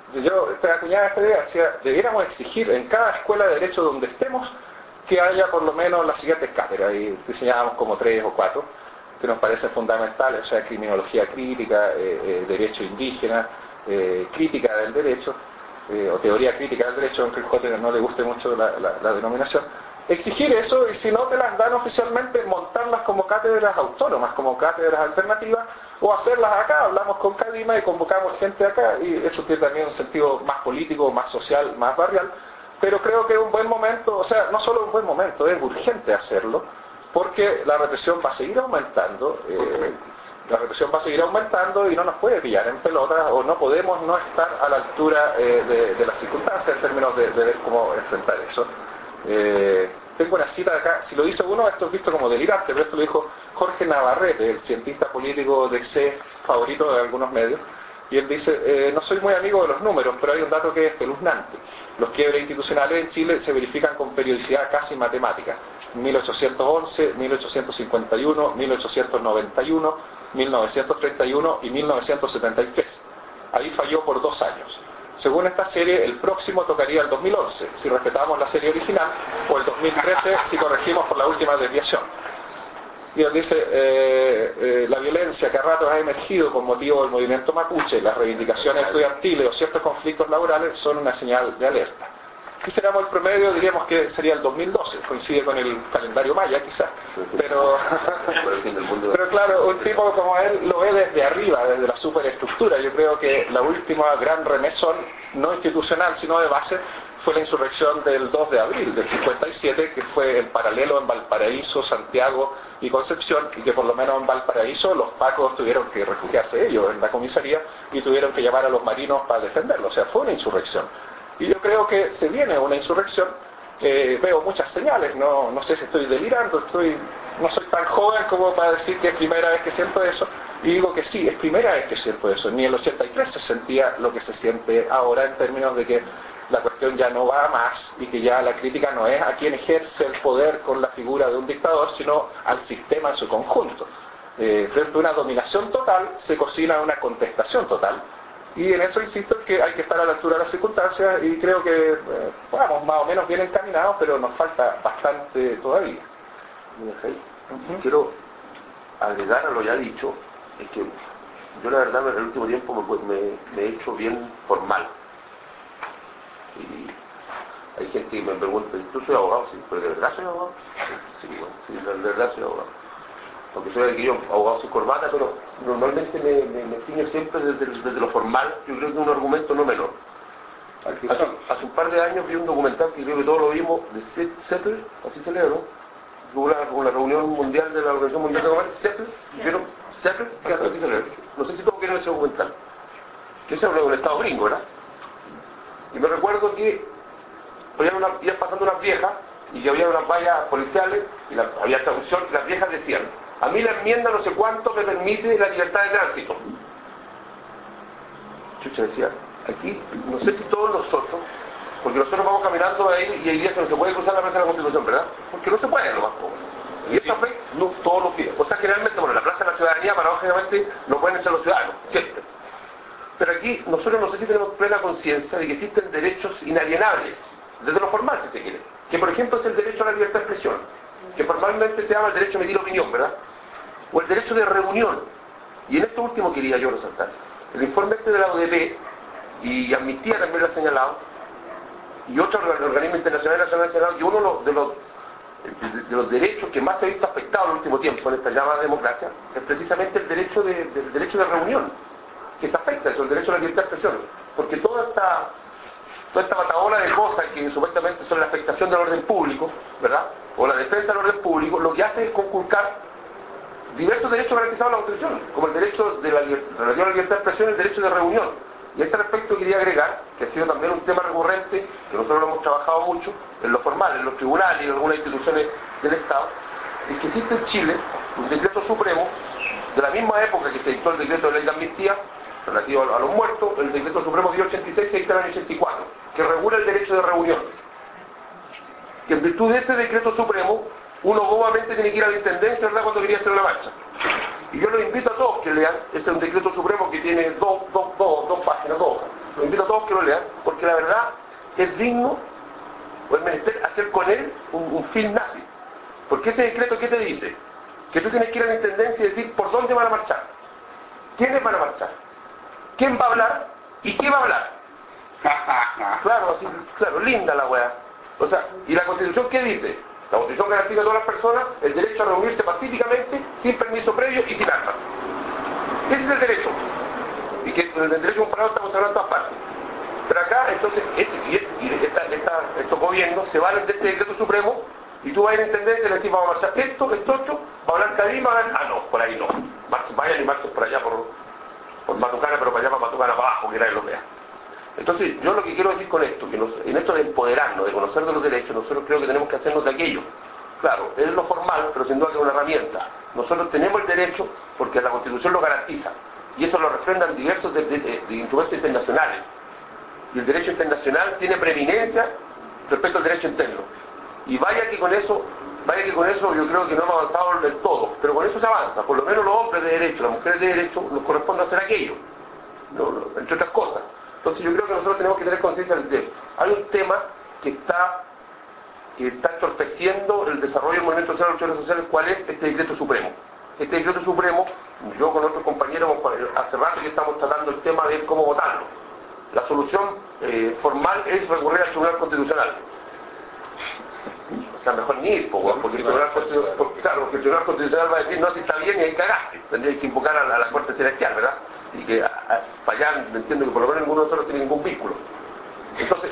yo te acuñaba esta idea, decía, debiéramos exigir en cada escuela de derecho donde estemos que haya por lo menos las siguientes cátedras, y diseñábamos como tres o cuatro, que nos parecen fundamentales, o sea, criminología crítica, eh, eh, derecho indígena, eh, crítica del derecho, eh, o teoría crítica del derecho, aunque el J no le guste mucho la, la, la denominación. Exigir eso, y si no te las dan oficialmente, montarlas como cátedras autónomas, como cátedras alternativas, o hacerlas acá. Hablamos con Cadima y convocamos gente acá, y esto tiene también un sentido más político, más social, más barrial, pero creo que es un buen momento, o sea, no solo un buen momento, es urgente hacerlo, porque la represión va a seguir aumentando, eh, la represión va a seguir aumentando y no nos puede pillar en pelota, o no podemos no estar a la altura eh, de, de las circunstancias en términos de, de ver cómo enfrentar eso. Eh, tengo una cita de acá, si lo dice uno, esto es visto como delirante, pero esto lo dijo Jorge Navarrete, el cientista político de C, favorito de algunos medios, y él dice, eh, no soy muy amigo de los números, pero hay un dato que es espeluznante. Los quiebres institucionales en Chile se verifican con periodicidad casi matemática. mil ochocientos once, mil ochocientos cincuenta y uno, mil ochocientos noventa y uno, mil novecientos treinta y uno y mil novecientos setenta y tres. Ahí falló por dos años. Según esta serie, el próximo tocaría el dos mil once, si respetamos la serie original, o el dos mil trece, si corregimos por la última desviación. Y nos dice, eh, eh, la violencia que a ratos ha emergido con motivo del movimiento mapuche, las reivindicaciones estudiantiles o ciertos conflictos laborales son una señal de alerta. Si seramos el promedio, diríamos que sería el dos mil doce, coincide con el calendario maya quizás, pero, pero claro, un tipo como él lo ve desde arriba, desde la superestructura. Yo creo que la última gran remesón, no institucional sino de base, fue la insurrección del dos de abril del cincuenta y siete, que fue en paralelo en Valparaíso, Santiago y Concepción, y que por lo menos en Valparaíso los pacos tuvieron que refugiarse ellos en la comisaría y tuvieron que llamar a los marinos para defenderlo. O sea, fue una insurrección. Y yo creo que se viene una insurrección. Eh, veo muchas señales, no, no sé si estoy delirando, estoy, no soy tan joven como para decir que es primera vez que siento eso, y digo que sí, es primera vez que siento eso. Ni en el ochenta y tres se sentía lo que se siente ahora, en términos de que la cuestión ya no va más y que ya la crítica no es a quien ejerce el poder con la figura de un dictador, sino al sistema en su conjunto. Eh, frente a una dominación total se cocina una contestación total. Y en eso insisto que hay que estar a la altura de las circunstancias, y creo que eh, vamos más o menos bien encaminados, pero nos falta bastante todavía. Uh-huh. Quiero agregar a lo ya dicho, es que yo la verdad en el último tiempo me, me, me he hecho bien formal. Y hay gente que me pregunta, ¿tú soy abogado? Sí, pero ¿de verdad soy abogado? Sí, bueno, sí, de verdad soy abogado. Aunque soy aquí yo abogado sin corbata, pero normalmente me, me, me ciño siempre desde, desde lo formal. Yo creo que es un argumento no menor. Hace, hace un par de años vi un documental que creo que todos lo vimos, de Settler, así se lee, ¿no? Una, una reunión mundial de la Organización Mundial de Comercio, Settler, ¿vieron? Settler, sí, así se lee. No sé si todos vieron ese documental. Que se habla de un estado gringo, ¿verdad? Y me recuerdo que una, iban pasando unas viejas y que había unas vallas policiales y la, había traducción, y las viejas decían: a mí la enmienda no sé cuánto me permite la libertad de tránsito. Chucha decía, aquí, no sé si todos nosotros, porque nosotros vamos caminando ahí y hay días que no se puede cruzar la Plaza de la Constitución, ¿verdad? Porque no se puede, lo más poco. Y esta vez, no todos los días. O sea, generalmente, bueno, la Plaza de la Ciudadanía, paradójicamente, no pueden entrar los ciudadanos, siempre. Pero aquí, nosotros no sé si tenemos plena conciencia de que existen derechos inalienables, desde lo formal, si se quiere. Que, por ejemplo, es el derecho a la libertad de expresión, que formalmente se llama el derecho a emitir opinión, ¿verdad? O el derecho de reunión. Y en esto último quería yo resaltar. El informe este de la O D P, y Amnistía también lo ha señalado, y otros organismos internacionales han señalado que uno de los, de, de los derechos que más se ha visto afectado en el último tiempo en esta llamada democracia es precisamente el derecho de, de, el derecho de reunión, que se afecta, eso, el derecho a la libertad de expresión. Porque toda esta, toda esta batabola de cosas que supuestamente son la afectación del orden público, ¿verdad? O la defensa del orden público, lo que hace es conculcar diversos derechos garantizados en la Constitución, como el derecho de la, relativo a la libertad de expresión y el derecho de reunión. Y a ese respecto quería agregar, que ha sido también un tema recurrente, que nosotros lo hemos trabajado mucho, en lo formal, en los tribunales y en algunas instituciones del Estado, es que existe en Chile un decreto supremo, de la misma época que se dictó el decreto de ley de amnistía, relativo a los muertos, el decreto supremo diez ochenta y seis se dicta en el año ochenta y cuatro, que regula el derecho de reunión. Que en virtud de ese decreto supremo, uno bobamente tiene que ir a la intendencia, ¿verdad?, cuando quería hacer una marcha. Y yo los invito a todos que lean, ese es un decreto supremo que tiene dos, dos, dos, dos páginas, dos hojas. Los invito a todos que lo lean, porque la verdad es digno, o es menester hacer con él un, un film nazi. Porque ese decreto, ¿qué te dice? Que tú tienes que ir a la intendencia y decir por dónde van a marchar, quiénes van a marchar, quién va a hablar y qué va a hablar. Claro, así, claro, linda la weá. O sea, ¿y la Constitución qué dice? La Constitución garantiza a todas las personas el derecho a reunirse pacíficamente, sin permiso previo y sin armas. Ese es el derecho. Y que el derecho comparado estamos hablando en todas partes. Pero acá, entonces, ese, y, y esta, esta, estos gobiernos se valen de este decreto supremo, y tú vas a ir a intendencia y le decís, vamos a marchar esto, esto, esto, va a hablar Cadima, va a hablar... Ah, no, por ahí no. Marchen, vayan y marchen por allá, por, por Matucana, pero para allá, para Matucana, para abajo, que nadie lo vea. Entonces, yo lo que quiero decir con esto, que nos, en esto de empoderarnos, de conocer de los derechos, nosotros creo que tenemos que hacernos de aquello. Claro, es lo formal, pero sin duda que es una herramienta. Nosotros tenemos el derecho porque la Constitución lo garantiza, y eso lo refrendan diversos de, de, de, de instrumentos internacionales. Y el derecho internacional tiene preeminencia respecto al derecho interno. Y vaya que con eso Vaya que con eso yo creo que no hemos avanzado del todo, pero con eso se avanza. Por lo menos los hombres de derecho, las mujeres de derecho, nos corresponde hacer aquello, no, no, entre otras cosas. Entonces yo creo que nosotros tenemos que tener conciencia de que hay un tema que está, que está entorpeciendo el desarrollo del movimiento social, de las luchas sociales, ¿cuál es este decreto supremo? Este decreto supremo, yo con otros compañeros hace rato que estamos tratando el tema de cómo votarlo. La solución eh, formal es recurrir al Tribunal Constitucional. O sea, mejor ni ir, porque, porque, el Tribunal Constitucional, porque, claro, porque el Tribunal Constitucional va a decir, no, si está bien y ahí cagaste. Tendríais que invocar a la, a la Corte Celestial, ¿verdad? Y que a, a, para allá entiendo que por lo menos ninguno de nosotros tiene ningún vínculo. Entonces,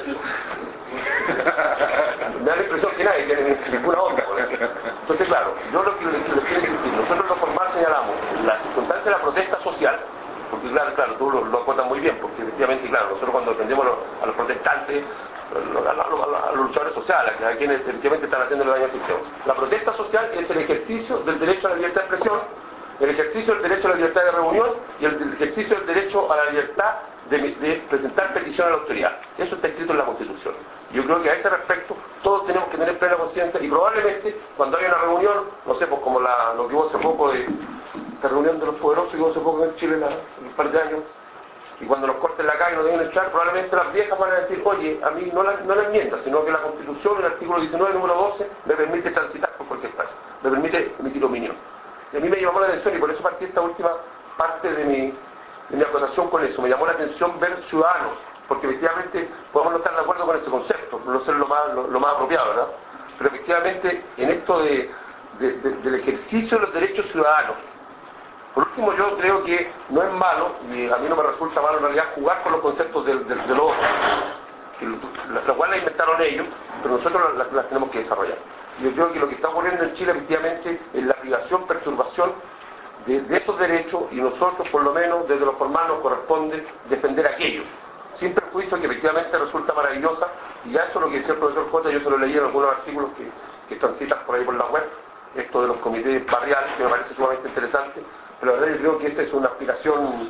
me da la impresión que nadie tiene ninguna onda con eso. Entonces, claro, yo lo que les quiero insistir, nosotros lo formal señalamos la circunstancia de la protesta social, porque claro, claro, tú lo, lo acotas muy bien, porque efectivamente, claro, nosotros cuando defendemos a los, a los protestantes, a, a, a, a los luchadores sociales, a quienes efectivamente están haciendo el daño al sistema. La protesta social es el ejercicio del derecho a la libertad de expresión, el ejercicio del derecho a la libertad de reunión y el, el ejercicio del derecho a la libertad de, de presentar petición a la autoridad. Eso está escrito en la Constitución. Yo creo que a ese respecto todos tenemos que tener plena conciencia y probablemente cuando haya una reunión, no sé, pues como la, lo que hubo hace poco de esta reunión de los poderosos que hubo hace poco en Chile, la, un par de años, y cuando nos corten la calle y nos deben echar, probablemente las viejas van a decir, oye, a mí no la, no la enmienda, sino que la Constitución, el artículo diecinueve, número doce, me permite transitar por cualquier país, me permite emitir opinión. Y a mí me llamó la atención y por eso partí esta última parte de mi, de mi acotación con eso. Me llamó la atención ver ciudadanos, porque efectivamente podemos no estar de acuerdo con ese concepto, no ser lo más, lo, lo más apropiado, ¿verdad? Pero efectivamente en esto de, de, de, del ejercicio de los derechos ciudadanos, por último yo creo que no es malo, y a mí no me resulta malo en realidad jugar con los conceptos del, del, de los otros, que la cual la inventaron ellos, pero nosotros las la, la tenemos que desarrollar. Yo creo que lo que está ocurriendo en Chile efectivamente es la privación, perturbación de, de esos derechos y nosotros por lo menos desde los formal nos corresponde defender aquello, sin perjuicio que efectivamente resulta maravillosa y ya eso es lo que decía el profesor J, yo se lo leí en algunos artículos que, que transitan por ahí por la web, esto de los comités barriales que me parece sumamente interesante, pero la verdad yo creo que esa es una aspiración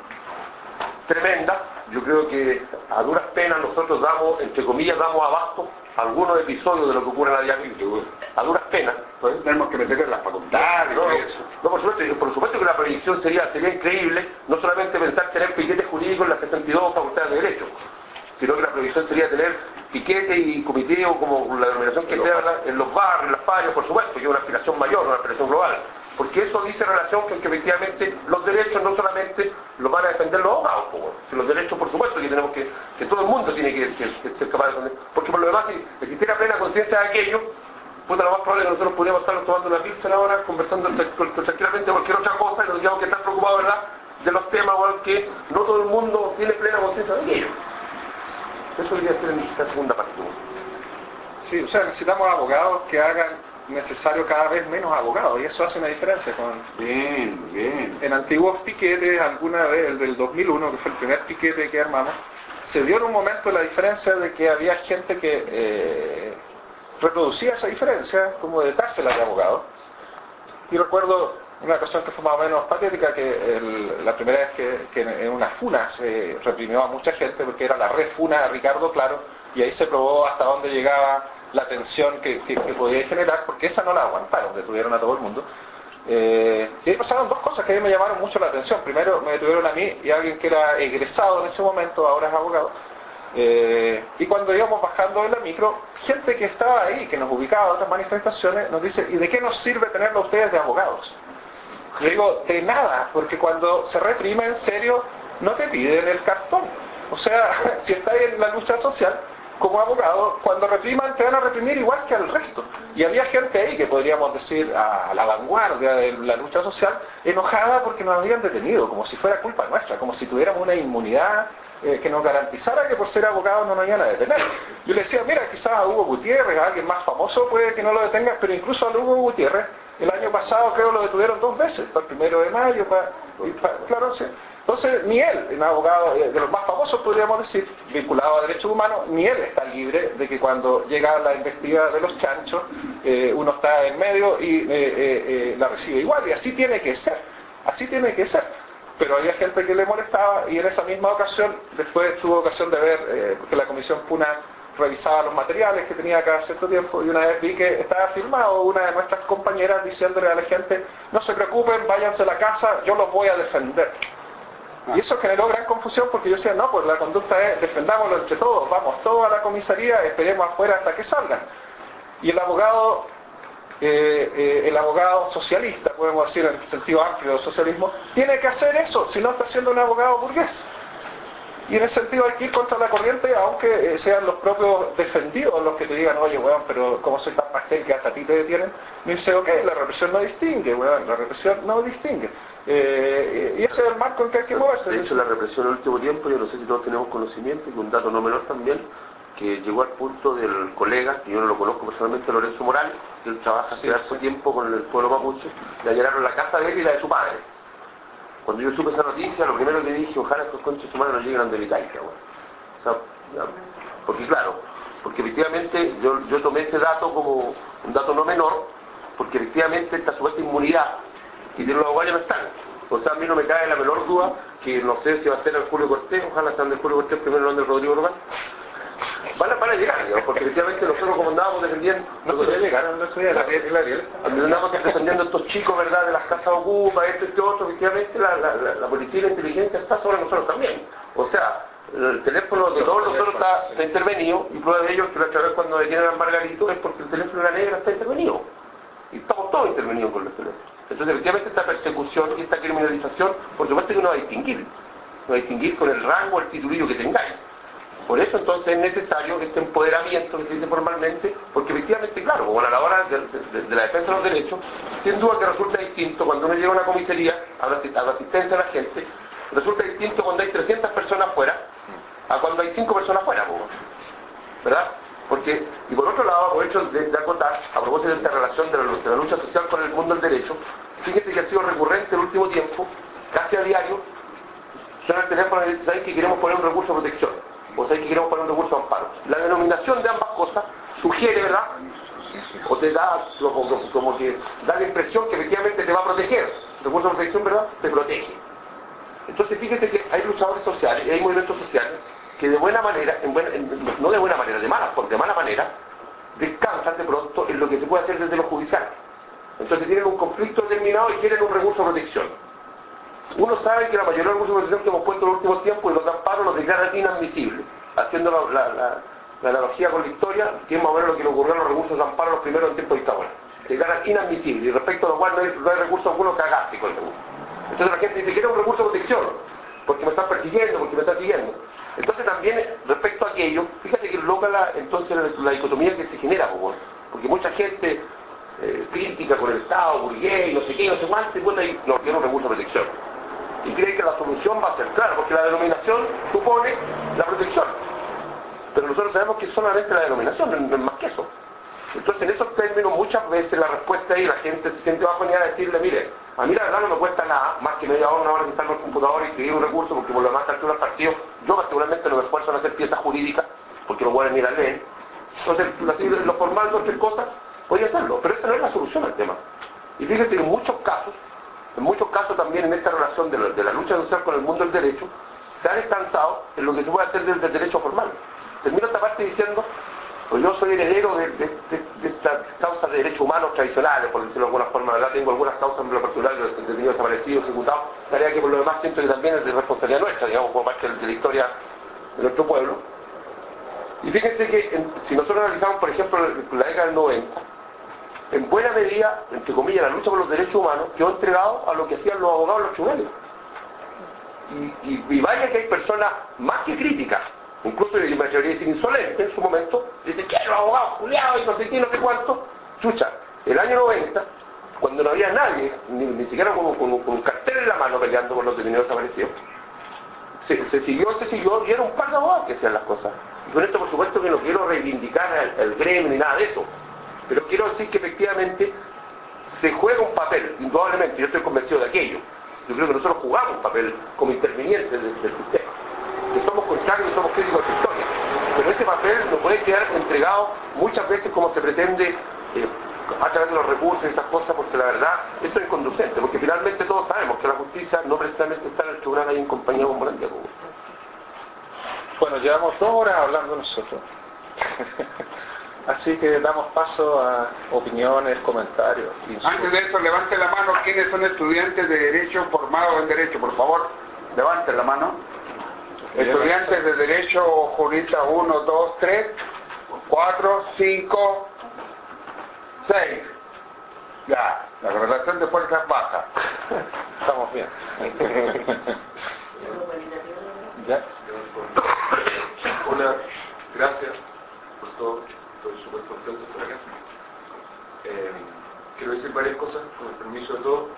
tremenda. Yo creo que a duras penas nosotros damos, entre comillas, damos abasto a algunos episodios de lo que ocurre en la vía pública. A duras penas. ¿Pues? Tenemos que meter en las facultades. No, no, no, por supuesto, por supuesto que la proyección sería, sería increíble, no solamente pensar tener piquetes jurídicos en las setenta y dos facultades de Derecho, sino que la proyección sería tener piquete y comité o como la denominación que sea en los barrios, en las parias, por supuesto, que es una aspiración mayor, una aspiración global. Porque eso dice relación con que efectivamente los derechos no solamente los van a defender los abogados, si los derechos por supuesto que tenemos que, que todo el mundo tiene que, que, que ser capaz de defender, porque por lo demás si existiera plena conciencia de aquello, puta, lo más probable es que nosotros pudiéramos estar tomando una pizza ahora, conversando tranquilamente cualquier otra cosa y nos digamos que estar preocupados, ¿verdad?, de los temas, o que no todo el mundo tiene plena conciencia de aquello. Eso debería ser en esta segunda parte. Sí, o sea, necesitamos abogados que hagan necesario cada vez menos abogados, y eso hace una diferencia. Con Bien, bien. En antiguos piquetes, alguna vez, el del dos mil uno, que fue el primer piquete que armamos, se dio en un momento la diferencia de que había gente que eh, reproducía esa diferencia, como de dársela de abogados. Y recuerdo una ocasión que fue más o menos patética, que el, la primera vez que, que en una funa se reprimió a mucha gente, porque era la refuna de Ricardo Claro, y ahí se probó hasta dónde llegaba la tensión que, que, que podía generar, porque esa no la aguantaron, detuvieron a todo el mundo. Eh, y ahí pasaron dos cosas que a mí me llamaron mucho la atención. Primero me detuvieron a mí y a alguien que era egresado en ese momento, ahora es abogado. Eh, y cuando íbamos bajando de la micro, gente que estaba ahí, que nos ubicaba en otras manifestaciones, nos dice, ¿y de qué nos sirve tenerlo a ustedes de abogados? Yo digo, de nada, porque cuando se reprime en serio, no te piden el cartón. O sea, si estás en la lucha social, como abogado, cuando repriman te van a reprimir igual que al resto. Y había gente ahí que podríamos decir a la vanguardia de la lucha social, enojada porque nos habían detenido, como si fuera culpa nuestra, como si tuviéramos una inmunidad eh, que nos garantizara que por ser abogados no nos iban a detener. Yo le decía, mira, quizás a Hugo Gutiérrez, a alguien más famoso puede que no lo detengas, pero incluso a Hugo Gutiérrez, el año pasado creo lo detuvieron dos veces, para el primero de mayo, para, para claro, sí. Entonces, ni él, un abogado de los más famosos, podríamos decir, vinculado a derechos humanos, ni él está libre de que cuando llega la investida de los chanchos, eh, uno está en medio y eh, eh, eh, la recibe igual, y así tiene que ser, así tiene que ser. Pero había gente que le molestaba, y en esa misma ocasión, después tuvo ocasión de ver, eh, porque la Comisión Puna revisaba los materiales que tenía cada cierto tiempo y una vez vi que estaba filmado una de nuestras compañeras diciéndole a la gente, no se preocupen, váyanse a la casa, yo los voy a defender. Y eso generó gran confusión porque yo decía, no, pues la conducta es defendámoslo entre todos, vamos todos a la comisaría, esperemos afuera hasta que salgan. Y el abogado, eh, eh, el abogado socialista, podemos decir en el sentido amplio del socialismo, tiene que hacer eso, si no está siendo un abogado burgués. Y en ese sentido hay que ir contra la corriente, aunque eh, sean los propios defendidos los que te digan, oye, weón, pero como soy tan pastel que hasta a ti te detienen, me dice, ok, la represión no distingue, weón, la represión no distingue. Eh, y ese es el marco en que hay que moverse. De hecho, la represión en el último tiempo, yo no sé si todos tenemos conocimiento, y un dato no menor también, que llegó al punto del colega, que yo no lo conozco personalmente, Lorenzo Morales, que él trabaja hace Sí, harto sí. tiempo con el pueblo mapuche, le allanaron la casa de él y la de su padre. Cuando yo supe esa noticia, lo primero que dije, ojalá estos conchos humanos no lleguen a donde Vitaica, güey. O sea, ya, porque claro, porque efectivamente yo, yo tomé ese dato como un dato no menor, porque efectivamente esta supuesta inmunidad que tienen los abogados no están. O sea, a mí no me cae la menor duda que no sé si va a ser el Julio Cortés, ojalá sean del Julio Cortés primero, no del Rodrigo Román. Van a, van a llegar, digamos, porque efectivamente nosotros como andábamos defendiendo... No se ya llegaron los estudiantes, la Ariel, la Ariel. Andábamos defendiendo a estos chicos, ¿verdad?, de las casas ocupas, esto y esto otro, efectivamente la, la, la, la policía y la inteligencia está sobre nosotros también. O sea, el teléfono de todos nosotros está, está intervenido, y prueba de ello es que la otra vez cuando detienen a Margarito es porque el teléfono de la negra está intervenido. Y estamos todos intervenidos con los teléfonos. Entonces, efectivamente, esta persecución y esta criminalización, por supuesto que no va a distinguir. No va a distinguir con el rango, el titulillo que tengáis. Por eso entonces es necesario este empoderamiento que se dice formalmente, porque efectivamente, claro, como a la hora de, de, de la defensa de los derechos, sin duda que resulta distinto cuando uno llega a una comisaría a la, a la asistencia de la gente, resulta distinto cuando hay trescientas personas fuera a cuando hay cinco personas fuera, ¿verdad? Porque, y por otro lado, aprovecho de, de acotar, a propósito de esta relación de la, de la lucha social con el mundo del derecho, fíjese que ha sido recurrente el último tiempo, casi a diario, suena el teléfono y dice, ¿saben que queremos poner un recurso de protección? O ¿saben que queremos poner un recurso de amparo? La denominación de ambas cosas sugiere, ¿verdad? O te da, como, como que da la impresión que efectivamente te va a proteger. El recurso de protección, ¿verdad? Te protege. Entonces fíjese que hay luchadores sociales y hay movimientos sociales que de buena manera, en buena, en, no de buena manera, de mala, porque de mala manera, descansan de pronto en lo que se puede hacer desde lo judicial. Entonces tienen un conflicto determinado y quieren un recurso de protección. Uno sabe que la mayoría de los recursos de protección que hemos puesto en los últimos tiempos y los amparos los declaran inadmisibles, haciendo la, la, la, la analogía con la historia, que es más o menos lo que le ocurrió a los recursos de amparo los primeros en tiempo de dictadura. Se declaran inadmisibles y respecto a lo cual no hay, no hay recurso alguno que haga con el recurso. Entonces la gente dice, quiero un recurso de protección, porque me están persiguiendo, porque me están siguiendo. Entonces también, respecto a aquello, fíjate que loca la, entonces la, la dicotomía que se genera, porque mucha gente eh, crítica con el Estado, burgués, no sé qué, no sé cuánto, y bueno, y no, quiero un recurso de protección. Y cree que la solución va a ser clara, porque la denominación supone la protección. Pero nosotros sabemos que solamente la denominación, no es más que eso. Entonces en esos términos muchas veces la respuesta es, la gente se siente bajoneada a decirle, mire, a mí la verdad no me cuesta nada, más que media hora, una hora que estar en el computador y escribir un recurso, porque por lo demás altura del partido, yo particularmente no me esfuerzo en hacer piezas jurídicas, porque los buenos ni las leen. Entonces, lo formal, dos, tres cosas, podría hacerlo, pero esa no es la solución al tema. Y fíjese que en muchos casos, en muchos casos también en esta relación de la, de la lucha social con el mundo del derecho, se ha descansado en lo que se puede hacer desde el derecho formal. Termino esta parte diciendo, pues yo soy heredero de, de, de, de estas causas de derechos humanos tradicionales, por decirlo de alguna forma, ¿verdad? Tengo algunas causas en lo particular de detenidos desaparecidos, ejecutados, tarea que por lo demás siento que también es de responsabilidad nuestra, digamos, como parte de la historia de nuestro pueblo. Y fíjense que en, si nosotros analizamos, por ejemplo, la década del noventa, en buena medida, entre comillas, la lucha por los derechos humanos quedó entregado a lo que hacían los abogados en los tribunales. Y, y, y vaya que hay personas más que críticas, incluso yo me atrevería a decir insolente en su momento, dicen que los abogados culiados y no sé qué, no sé cuánto. Chucha, el año noventa, cuando no había nadie, ni, ni siquiera con, con, con un cartel en la mano peleando con los detenidos desaparecidos, se, se siguió, se siguió, y era un par de abogados que hacían las cosas. Y con esto por supuesto que no quiero reivindicar el, el gremio ni nada de eso, pero quiero decir que efectivamente se juega un papel, indudablemente, yo estoy convencido de aquello. Yo creo que nosotros jugamos un papel como intervinientes del, del sistema, que somos contrarios y somos críticos de la historia, pero ese papel no puede quedar entregado muchas veces como se pretende eh, a través de los recursos y esas cosas, porque la verdad eso es inconducente, porque finalmente todos sabemos que la justicia no precisamente está en el tribunal ahí en compañía con Morandía. Bueno, llevamos dos horas hablando nosotros. Así que damos paso a opiniones, comentarios. Antes de eso, levante la mano quienes son estudiantes de Derecho formados en Derecho, por favor. Levante la mano. Estudiantes de Derecho, juristas uno, dos, tres, cuatro, cinco, seis. Ya, la correlación de fuerzas baja. Estamos bien. ¿Ya? Hola, gracias por todo. Estoy súper contento de estar acá. Eh, quiero decir varias cosas, con el permiso de todos.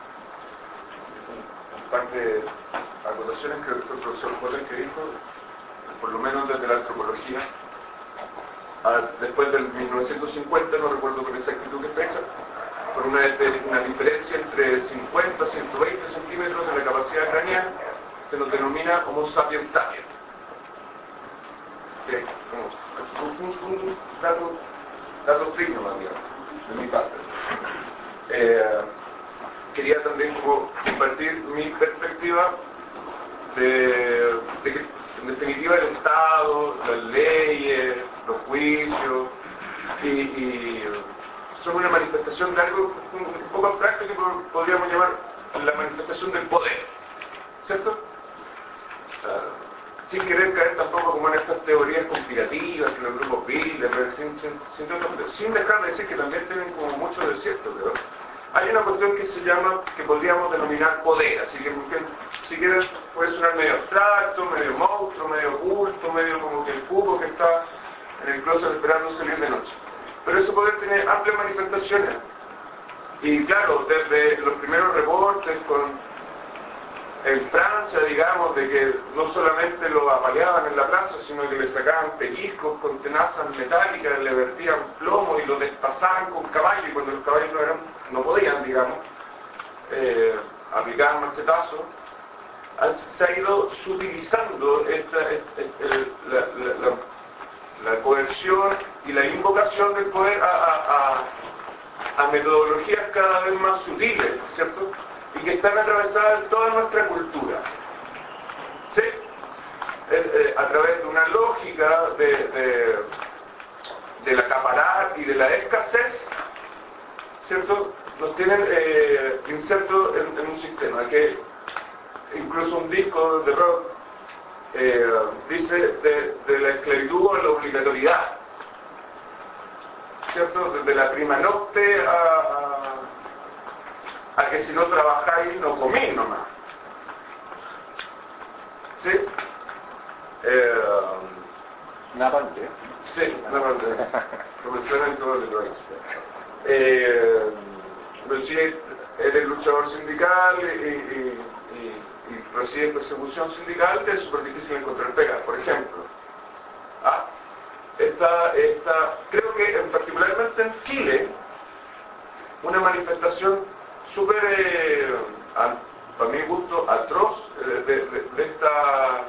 Un par de acotaciones que el profesor Joten que dijo, por lo menos desde la antropología, a, después del mil novecientos cincuenta, no recuerdo con exactitud qué fecha, por una, una diferencia entre cincuenta a ciento veinte centímetros de la capacidad craneal, se nos denomina Homo sapiens sapiens. Que, no, un, un, un dato, dato frío, de mi parte. Eh, quería también como compartir mi perspectiva de, de que en definitiva el Estado, las leyes, los juicios y, y son una manifestación de algo un, un poco abstracto que podríamos llamar la manifestación del poder, ¿cierto? Uh, sin querer caer tampoco como en estas teorías conspirativas que los grupos Bilderberg, sin, sin, sin, sin dejar de decir que también tienen como mucho de cierto, pero hay una cuestión que se llama, que podríamos denominar poder, así que, que si quieres puede sonar medio abstracto, medio monstruo, medio oculto, medio como que el cubo que está en el closet esperando salir de noche. Pero ese poder tiene amplias manifestaciones. Y claro, desde los primeros reportes con en Francia, digamos, de que no solamente lo apaleaban en la plaza, sino que le sacaban pellizcos con tenazas metálicas, le vertían plomo y lo despasaban con caballos, y cuando los caballos no, eran, no podían, digamos, eh, aplicaban machetazos, se ha ido sutilizando esta, esta, esta, la, la, la, la coerción y la invocación del poder a, a, a, a metodologías cada vez más sutiles, ¿cierto? Y que están atravesadas en toda nuestra cultura. ¿Sí? Eh, eh, a través de una lógica de, de, del acaparar y de la escasez, ¿cierto? Nos tienen eh, insertos en, en un sistema que incluso un disco de rock eh, dice de, de la esclavitud a la obligatoriedad, ¿cierto? Desde la prima nocte a, a a que si no trabajáis no comís nomás. ¿Sí? Eh, una pandemia. Sí, una pandemia. Profesor en todo el país. Eh, pero si eres luchador sindical y, y, y, y recibes persecución sindical, es súper difícil encontrar pega, por ejemplo. Ah, esta, esta, creo que en, particularmente en Chile, una manifestación súper, eh, para mi gusto, atroz eh, de, de, de, esta,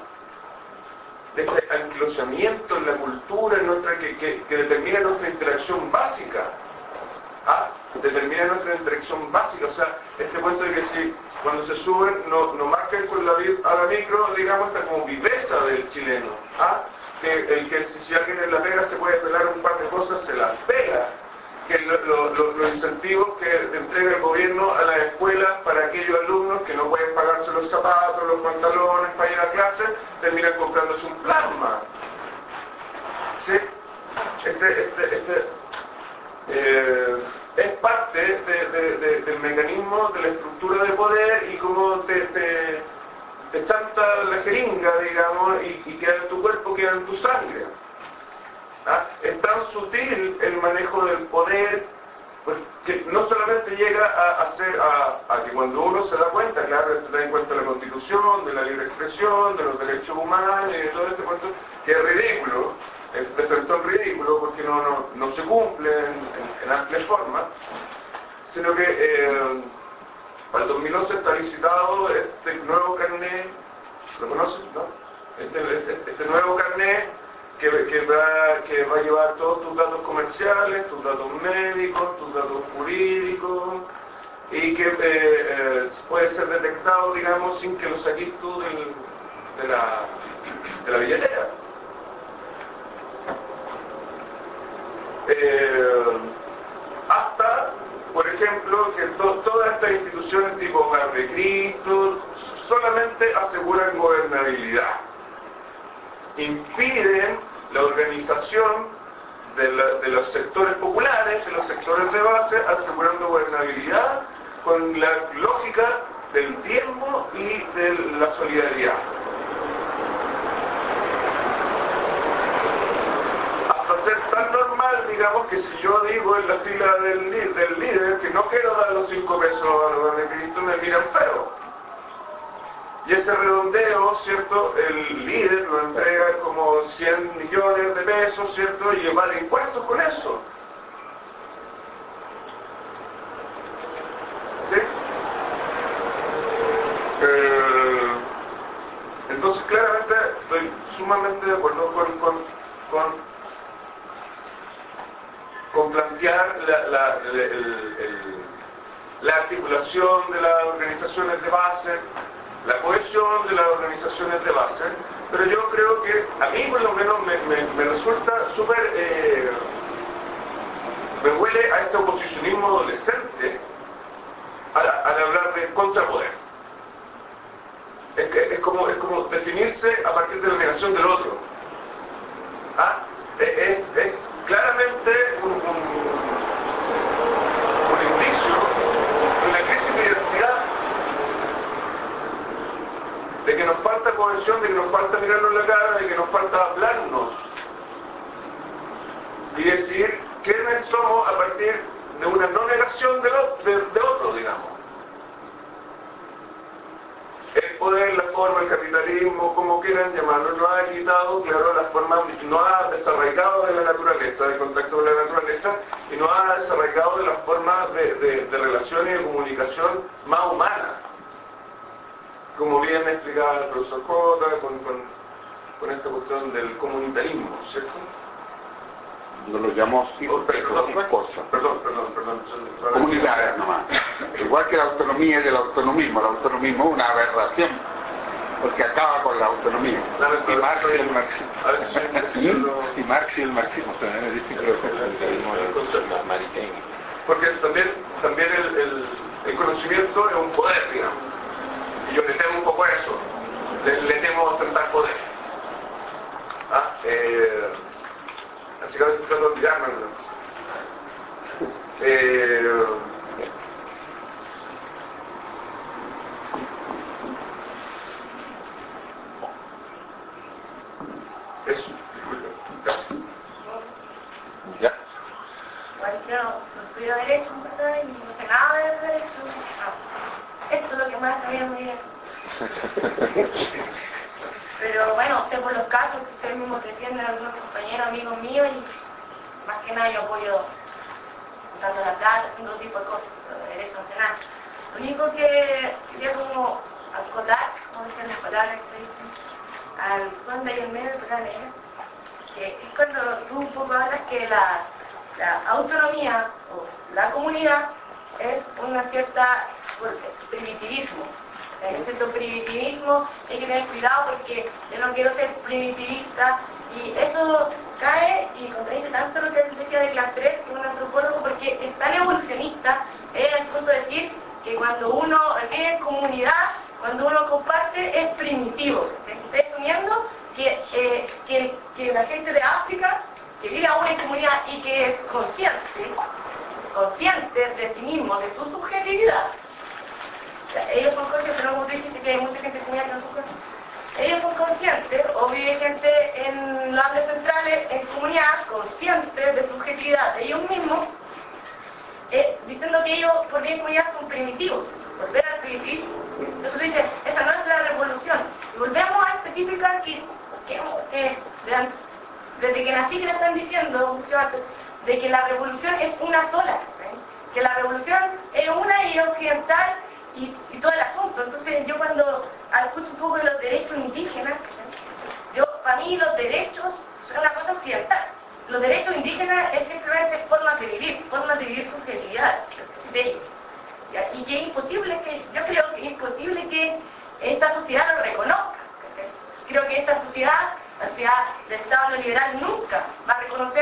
de este anquilosamiento en la cultura en nuestra, que, que, que determina nuestra interacción básica. ¿Ah? Determina nuestra interacción básica, o sea, este cuento de que si cuando se suben no, no marquen con la a la micro, digamos, esta como viveza del chileno. ¿Ah? Que, el que si, si alguien en la pega se puede pelar un par de cosas, se las pega. Que lo, lo, lo, los incentivos que entrega el gobierno a las escuelas para aquellos alumnos que no pueden pagarse los zapatos, los pantalones para ir a clase, terminan comprándose un plasma. ¿Sí? Este, este, este, eh, es parte de, de, de, del mecanismo de la estructura de poder y cómo te, te, te chanta la jeringa, digamos, y, y queda en tu cuerpo, queda en tu sangre. ¿Ah? Es tan sutil el manejo del poder, pues, que no solamente llega a, a ser a, a que cuando uno se da cuenta, claro, se da en cuenta la Constitución, de la libre expresión, de los derechos humanos y de todo este cuento, que es ridículo, es de frentón ridículo porque no, no, no se cumple en, en, en amplia forma, sino que eh, para el dos mil once está licitado este nuevo carnet, ¿lo conocen? ¿No? Este, este, este nuevo carnet Que, que, va, que va a llevar todos tus datos comerciales, tus datos médicos, tus datos jurídicos, y que eh, eh, puede ser detectado, digamos, sin que lo saques tú del, de, la, de la billetera. eh, hasta, por ejemplo, que to, todas estas instituciones tipo Hogar de Cristo solamente aseguran gobernabilidad, impiden la organización de, la, de los sectores populares, de los sectores de base, asegurando gobernabilidad con la lógica del tiempo y de la solidaridad. Hasta ser tan normal, digamos, que si yo digo en la fila del, del líder que no quiero dar los cinco pesos a los de Cristo, me miran feo. Y ese redondeo, ¿cierto? El líder lo entrega como cien millones de pesos, ¿cierto? Y evade impuestos con eso. ¿Sí? Eh, entonces, claramente, estoy sumamente de acuerdo con, con, con, con plantear la, la, el, el, la articulación de las organizaciones de base, la cohesión de las organizaciones de base, pero yo creo que a mí por lo menos me, me, me resulta súper, eh, me huele a este oposicionismo adolescente al, al hablar de contrapoder. Es, que, es, como, es como definirse a partir de la negación del otro. ¿Ah? Es, es claramente un, un, un indicio de una crisis de identidad, de que nos falta cohesión, de que nos falta mirarnos en la cara, de que nos falta hablarnos y decir quiénes somos a partir de una no negación de, lo, de, de otro, digamos. El poder, la forma, el capitalismo, como quieran llamarlo, nos ha quitado, claro, las formas, nos ha desarraigado de la naturaleza, del contacto con la naturaleza, y nos ha desarraigado de las formas de, de, de relación y de comunicación más humanas. Como bien explicaba el profesor Jota, con, con, con esta cuestión del comunitarismo, ¿cierto? Yo lo llamo Sí, oh, perdón, otra cosa. Perdón, perdón, perdón. Comunidades nomás. Igual que la autonomía y el autonomismo. El autonomismo es una aberración, porque acaba con la autonomía. Y Marx y el marxismo. Y Marx y el marxismo también es distinto del Mariseño. Porque también, también el, el, el conocimiento es un poder, digamos. Y yo le temo un poco a eso. Le, le temo ostentar poder. ¿Ah? Eh, así que a veces trato de olvidarme. Eh, eso, gracias. Ya. Igual yo no estudio Derecho, ¿verdad? Y no sé nada de Derecho. No. Esto es lo que más sabía muy bien. Pero bueno, sé por los casos que ustedes mismos defienden, algunos compañeros, amigos míos, y más que nada yo apoyo dando la plata, haciendo otro tipo de cosas, de Derecho Nacional. Lo único que quería como acotar, como dicen las palabras que se dicen, al Juan de ahí en medio de la negra, que es cuando tú un poco hablas que la, la autonomía o la comunidad es una cierta primitivismo. En cierto primitivismo hay que tener cuidado porque yo no quiero ser primitivista y eso cae y contradice tanto lo que él decía de clase tres, que es un antropólogo, porque es tan evolucionista, es al punto de decir que cuando uno vive en comunidad, cuando uno comparte, es primitivo. Está asumiendo que, eh, que, que la gente de África, que vive aún en comunidad y que es consciente, consciente de sí mismo, de su subjetividad, o sea, ellos son conscientes, no como tú dijiste que hay mucha gente en comunidad que no son conscientes. Ellos son conscientes, o vive gente en los Andes centrales, en comunidad, conscientes de subjetividad de ellos mismos, eh, diciendo que ellos, por bien comunidad, son primitivos, volver al primitivismo. Entonces dicen, esa no es la revolución. Y volvemos a esta típica que, que, que de, desde que nací que le están diciendo mucho antes, de que la revolución es una sola, ¿sí? Que la revolución es una y occidental y, y todo el asunto. Entonces yo cuando escucho un poco de los derechos indígenas, ¿sí? Yo, para mí los derechos son una cosa occidental. Los derechos indígenas es simplemente formas de vivir, formas de vivir subjetividad de ellos. Y que es imposible que, yo creo que es imposible que esta sociedad lo reconozca. ¿Sí? Creo que esta sociedad, la sociedad del Estado neoliberal, nunca va a reconocer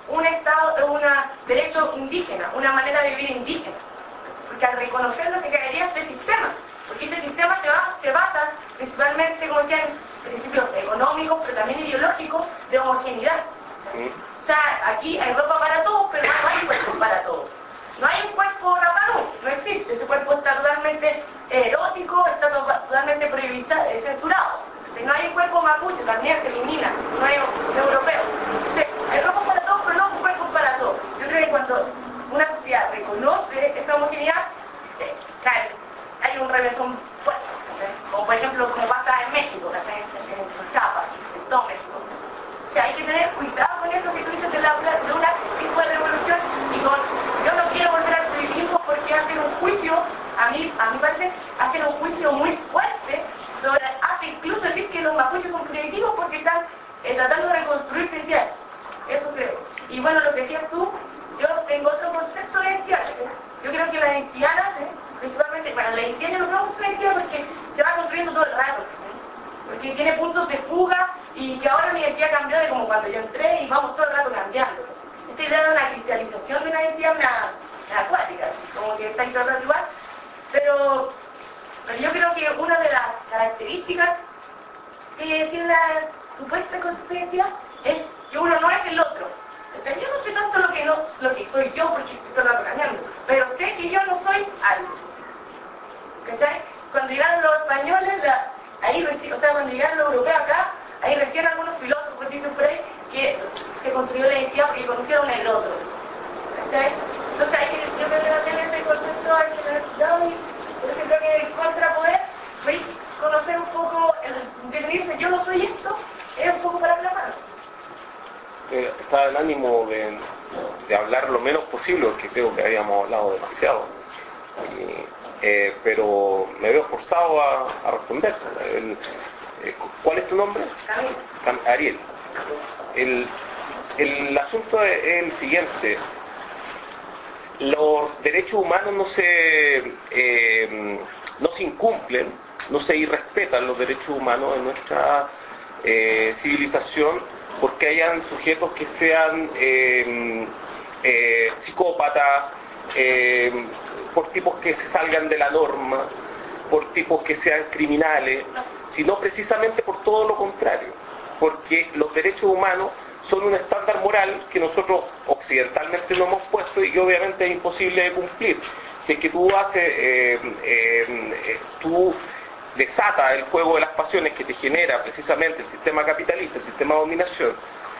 un Estado, un derecho indígena, una manera de vivir indígena. Porque al reconocerlo se caería este sistema, porque este sistema se, va, se basa principalmente, como decían, en principios económicos, pero también ideológicos, de homogeneidad. O sea, aquí hay ropa para todos, pero no hay cuerpos para todos. No hay un cuerpo Rapanui, no existe. Ese cuerpo está totalmente erótico, está totalmente prohibido, censurado. No hay un cuerpo mapuche, también se elimina, no hay un europeo. Entonces, hay ropa para todos, pero no un cuerpo para todos. Yo creo que cuando una sociedad reconoce esa homogeneidad, eh, cae, hay un revésón fuerte. ¿Sí? Como por ejemplo, como pasa en México, en, en, en Chiapas, en todo México. O sea, hay que tener cuidado con eso que tú dices de, la, de una tipo de revolución y con, yo no quiero volver al primitivismo porque hacen un juicio, a mí, a mí parece, hacen un juicio muy fuerte sobre, hace incluso decir que los mapuches son primitivos porque están eh, tratando de reconstruir su identidad. Eso creo. Y bueno, lo que decías tú, yo tengo otro concepto de identidad. ¿eh? Yo creo que la identidad nace, principalmente, bueno, la identidad yo no creo que sea identidad porque se va construyendo todo el rato. ¿eh? Porque tiene puntos de fuga y que ahora mi identidad cambió de como cuando yo entré y vamos todo el rato cambiando. Esta idea de una cristalización de una identidad una, una acuática, como que está todo el rato igual, pero, pero yo creo que una de las características que tiene la supuesta consistencia es que uno no es el otro. O sea, yo no sé tanto lo que, no, lo que soy yo porque estoy todo el rato cambiando, pero sé que yo no soy algo. ¿Cachai? Cuando llegaron los españoles, la, ahí recién, o sea, cuando llegaron los europeos acá, ahí recién algunos filósofos dicen por ahí que se construyó la identidad porque conocieron el otro. ¿Cachai? Entonces hay que, yo creo que también ese concepto hay que tener cuidado y por eso creo que el contrapoder, ¿veis? Conocer un poco, el definirse yo no soy esto, es un poco para la mano. Eh, estaba el ánimo de, de hablar lo menos posible, porque creo que habíamos hablado demasiado. Y, eh, pero me veo forzado a, a responder. El, eh, ¿Cuál es tu nombre? Camila. Ariel. El, el asunto es el siguiente. Los derechos humanos no se, eh, no se incumplen, no se irrespetan los derechos humanos en nuestra eh, civilización porque hayan sujetos que sean eh, eh, psicópatas, eh, por tipos que se salgan de la norma, por tipos que sean criminales, sino precisamente por todo lo contrario, porque los derechos humanos son un estándar moral que nosotros occidentalmente no hemos puesto y que obviamente es imposible de cumplir. Si es que tú haces, eh, eh, eh, tú desatas el juego de las pasiones que te genera precisamente el sistema capitalista, el sistema de dominación,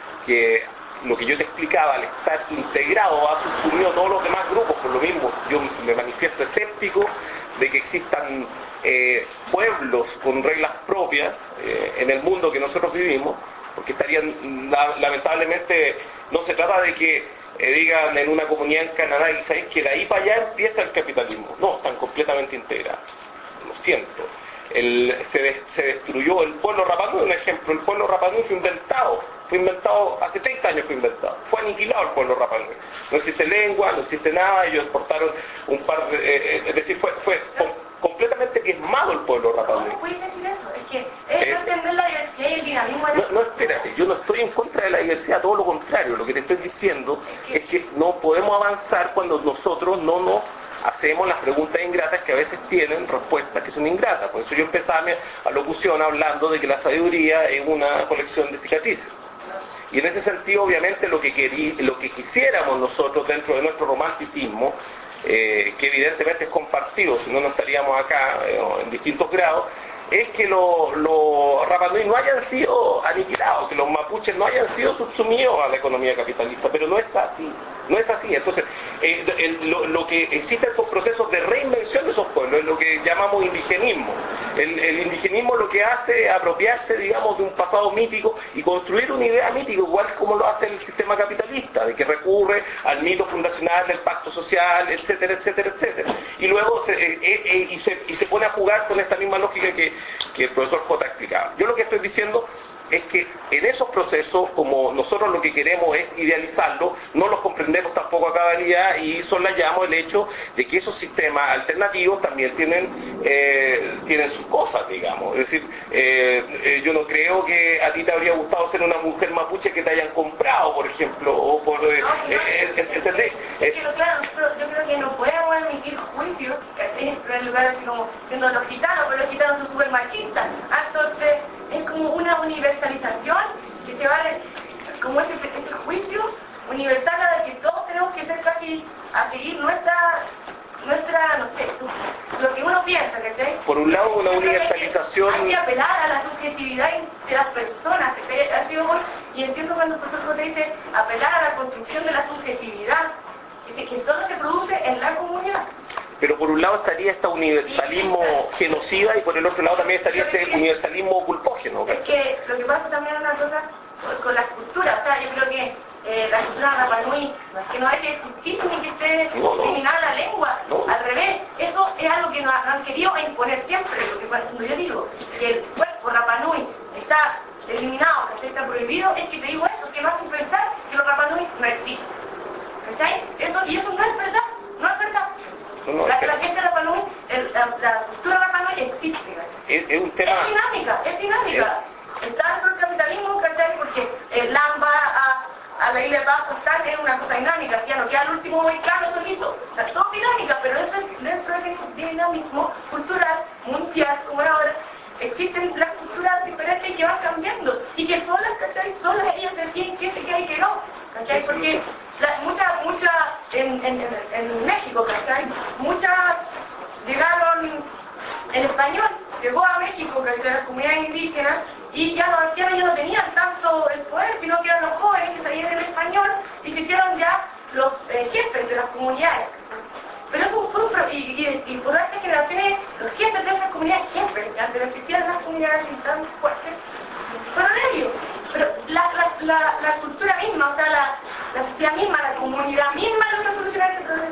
que lo que yo te explicaba, al estar integrado ha subsumido todos los demás grupos, por lo mismo yo me manifiesto escéptico de que existan eh, pueblos con reglas propias eh, en el mundo que nosotros vivimos, porque estarían, lamentablemente, no se trata de que eh, digan en una comunidad en Canadá y sabéis que de ahí para allá empieza el capitalismo. No, están completamente integrados. Lo siento. El, se, de, se destruyó el pueblo Rapanui, un ejemplo, el pueblo Rapanui fue inventado, fue inventado, hace treinta años fue inventado, fue aniquilado el pueblo Rapanui. No existe lengua, no existe nada, ellos exportaron un par de, eh, es decir, fue, fue com, completamente diezmado el pueblo Rapanui. ¿Cómo puedes decir eso? Es que es eh, no entender la diversidad y el dinamismo. No, no, espérate, yo no estoy en contra de la diversidad, todo lo contrario, lo que te estoy diciendo es que no podemos avanzar cuando nosotros no nos hacemos las preguntas ingratas que a veces tienen respuestas que son ingratas. Por eso yo empezaba mi alocución hablando de que la sabiduría es una colección de cicatrices. Y en ese sentido, obviamente, lo que, querí, lo que quisiéramos nosotros dentro de nuestro romanticismo, eh, que evidentemente es compartido, si no, no estaríamos acá eh, en distintos grados, es que los lo Rapanui no hayan sido aniquilados, que los mapuches no hayan sido subsumidos a la economía capitalista, pero no es así, no es así. Entonces, eh, el, lo, lo que existen son procesos de reinvención de esos pueblos, es lo que llamamos indigenismo. El, el indigenismo lo que hace es apropiarse, digamos, de un pasado mítico y construir una idea mítica, igual como lo hace el sistema capitalista, de que recurre al mito fundacional del pacto social, etcétera, etcétera, etcétera. Y luego se, eh, eh, y se, y se pone a jugar con esta misma lógica que, que el profesor J explicaba. Yo lo que estoy diciendo es que en esos procesos, como nosotros lo que queremos es idealizarlo, no los comprendemos tampoco a cabalidad y soslayamos el hecho de que esos sistemas alternativos también tienen, eh, tienen sus cosas, digamos. Es decir, eh, eh, yo no creo que a ti te habría gustado ser una mujer mapuche que te hayan comprado, por ejemplo, o por... Eh, no, no, eh, es, ¿entendés? Es que, claro, nosotros, yo creo que no podemos emitir juicios, en primer lugar, así como siendo los gitanos, pero los gitanos son súper machistas. Entonces, es como una universalización que se va a, como ese, ese juicio universal a que todos tenemos que ser casi a seguir nuestra, nuestra, no sé, lo que uno piensa, ¿cachai? Por un lado, una universalización... Hay que apelar a la subjetividad de las personas, ¿cachai? Ha sido muy, y entiendo cuando el profesor J dice apelar a la construcción de la subjetividad, que, que solo se produce en la comunidad. Pero por un lado estaría este universalismo genocida y por el otro lado también estaría este universalismo culpógeno. Es que lo que pasa también es una cosa con las culturas, o sea, yo creo que eh, la cultura Rapa Nui no es que no hay que existir ni que esté no, no. eliminada la lengua, no. Al revés, eso es algo que nos han querido imponer siempre. Lo que cuando yo digo que el cuerpo Rapa Nui está eliminado, que está prohibido, es que te digo eso, que no hacen pensar que los Rapa Nui no existen. ¿Cachai? Eso, y eso no es verdad, no es verdad. No, no, la, es que... la gente Rapa Nui, el, la, la cultura Rapa Nui existe, es, es un tema... Es dinámica, es dinámica. Es... Está dentro del capitalismo, ¿cachai? Porque el Lamba a, a la isla de Pascua está, es una cosa dinámica, ya no queda el último volcán solito. O sea, todo dinámica, pero eso es, dentro de ese dinamismo cultural, mundial, como ahora, existen las culturas diferentes que van cambiando y que solas, ¿cachai? Solas ellas deciden qué se queda y qué no, ¿cachai? Porque muchas, muchas, en, en, en, en México, ¿cachai? Muchas llegaron en español, llegó a México, ¿cachai? Las comunidades indígenas, y ya los ancianos ya no tenían tanto el poder, sino que eran los jóvenes que salían en español y se hicieron ya los eh, jefes de las comunidades. Pero eso fue un pro, y, y, y por estas generaciones, los jefes de esas comunidades, jefes, que antes no existían las comunidades tan fuertes, fueron ellos. Pero la, la, la, la cultura misma, o sea, la, la sociedad misma, la comunidad misma logra solucionar este problema.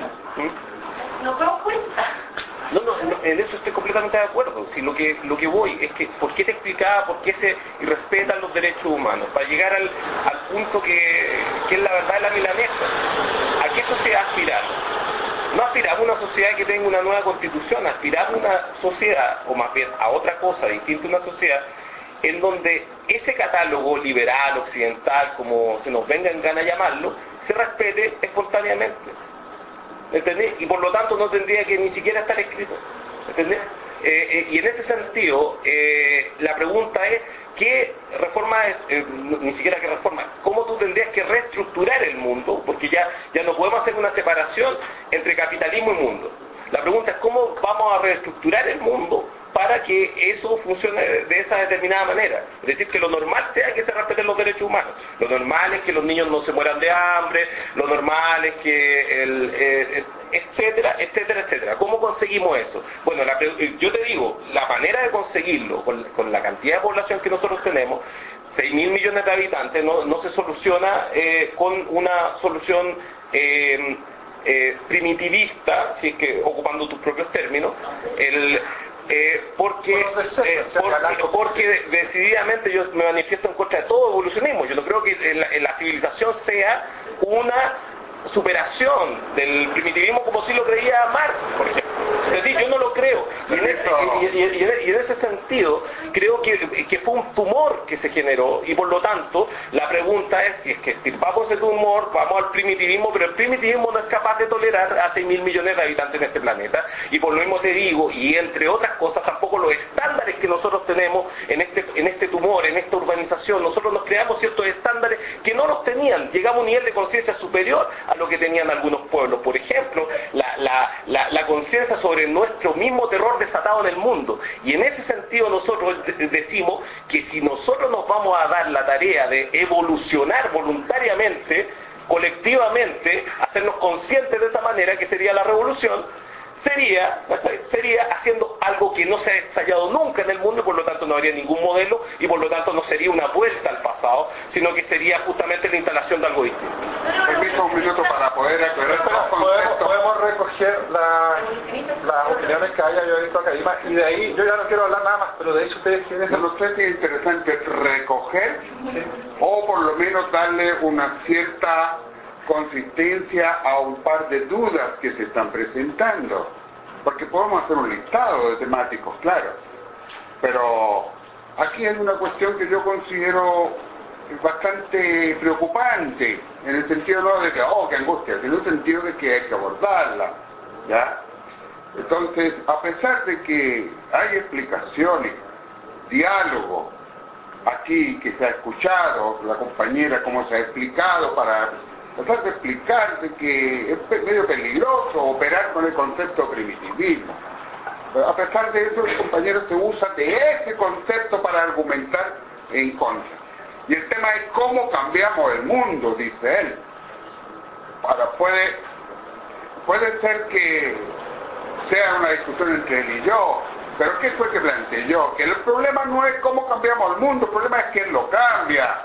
¿Mm? No fue oscurista. No, no, no, en eso estoy completamente de acuerdo. Si lo que lo que voy es que, ¿por qué te explicaba por qué se irrespetan los derechos humanos? Para llegar al, al punto que, que es la verdad de la milanesa. ¿A qué sociedad aspiramos? No aspiramos a una sociedad que tenga una nueva constitución, aspiramos a una sociedad, o más bien a otra cosa distinta a una sociedad, en donde ese catálogo liberal, occidental, como se nos venga en gana llamarlo, se respete espontáneamente. ¿Entendés? Y por lo tanto no tendría que ni siquiera estar escrito. ¿Entendés? Eh, eh, y en ese sentido, eh, la pregunta es, ¿qué reforma, eh, ni siquiera qué reforma, cómo tú tendrías que reestructurar el mundo? Porque ya, ya no podemos hacer una separación entre capitalismo y mundo. La pregunta es, ¿cómo vamos a reestructurar el mundo para que eso funcione de esa determinada manera? Es decir, que lo normal sea que se respeten los derechos humanos. Lo normal es que los niños no se mueran de hambre, lo normal es que el... Eh, etcétera, etcétera, etcétera. ¿Cómo conseguimos eso? Bueno, la, yo te digo, la manera de conseguirlo, con, con la cantidad de población que nosotros tenemos, seis mil millones de habitantes, no, no se soluciona eh, con una solución eh, eh, primitivista, si es que ocupando tus propios términos, el... Eh, porque, eh, porque, porque decididamente yo me manifiesto en contra de todo evolucionismo. Yo no creo que en la, en la civilización sea una superación del primitivismo como si lo creía Marx, por ejemplo. ¿Entendí? Yo no lo creo. Y en ese, y, y, y, y en ese sentido, creo que, que fue un tumor que se generó, y por lo tanto, la pregunta es, si es que estirpamos ese tumor, vamos al primitivismo, pero el primitivismo no es capaz de tolerar a seis mil millones de habitantes en este planeta, y por lo mismo te digo, y entre otras cosas, tampoco los estándares que nosotros tenemos en este, en este tumor, en esta urbanización, nosotros nos creamos ciertos estándares que no los tenían, llegamos a un nivel de conciencia superior a lo que tenían algunos pueblos. Por ejemplo, la, la, la, la conciencia sobre nuestro mismo terror desatado en el mundo. Y en ese sentido nosotros decimos que si nosotros nos vamos a dar la tarea de evolucionar voluntariamente, colectivamente, hacernos conscientes de esa manera, que sería la revolución, sería, sería haciendo algo que no se ha ensayado nunca en el mundo, y por lo tanto no habría ningún modelo, y por lo tanto no sería una vuelta al pasado, sino que sería justamente la instalación de algo distinto. Permito un minuto para poder aclarar los podemos, conceptos. podemos recoger la, las opiniones que haya yo visto acá, y de ahí yo ya no quiero hablar nada más, pero de eso ustedes quieren... No sé si es interesante recoger, Sí. o por lo menos darle una cierta consistencia a un par de dudas que se están presentando, porque podemos hacer un listado de temáticos, claro, pero aquí hay una cuestión que yo considero bastante preocupante, en el sentido no de que, oh, qué angustia, sino en el sentido de que hay que abordarla, ¿ya? Entonces, a pesar de que hay explicaciones, diálogo, aquí que se ha escuchado, la compañera cómo se ha explicado, para tratar de explicar de que es pe- medio peligroso operar con el concepto de primitivismo. Pero a pesar de eso, el compañero se usa de ese concepto para argumentar en contra. Y el tema es cómo cambiamos el mundo, dice él. Ahora, puede, puede ser que sea una discusión entre él y yo, pero ¿qué fue que planteé yo? Que el problema no es cómo cambiamos el mundo, el problema es quién lo cambia.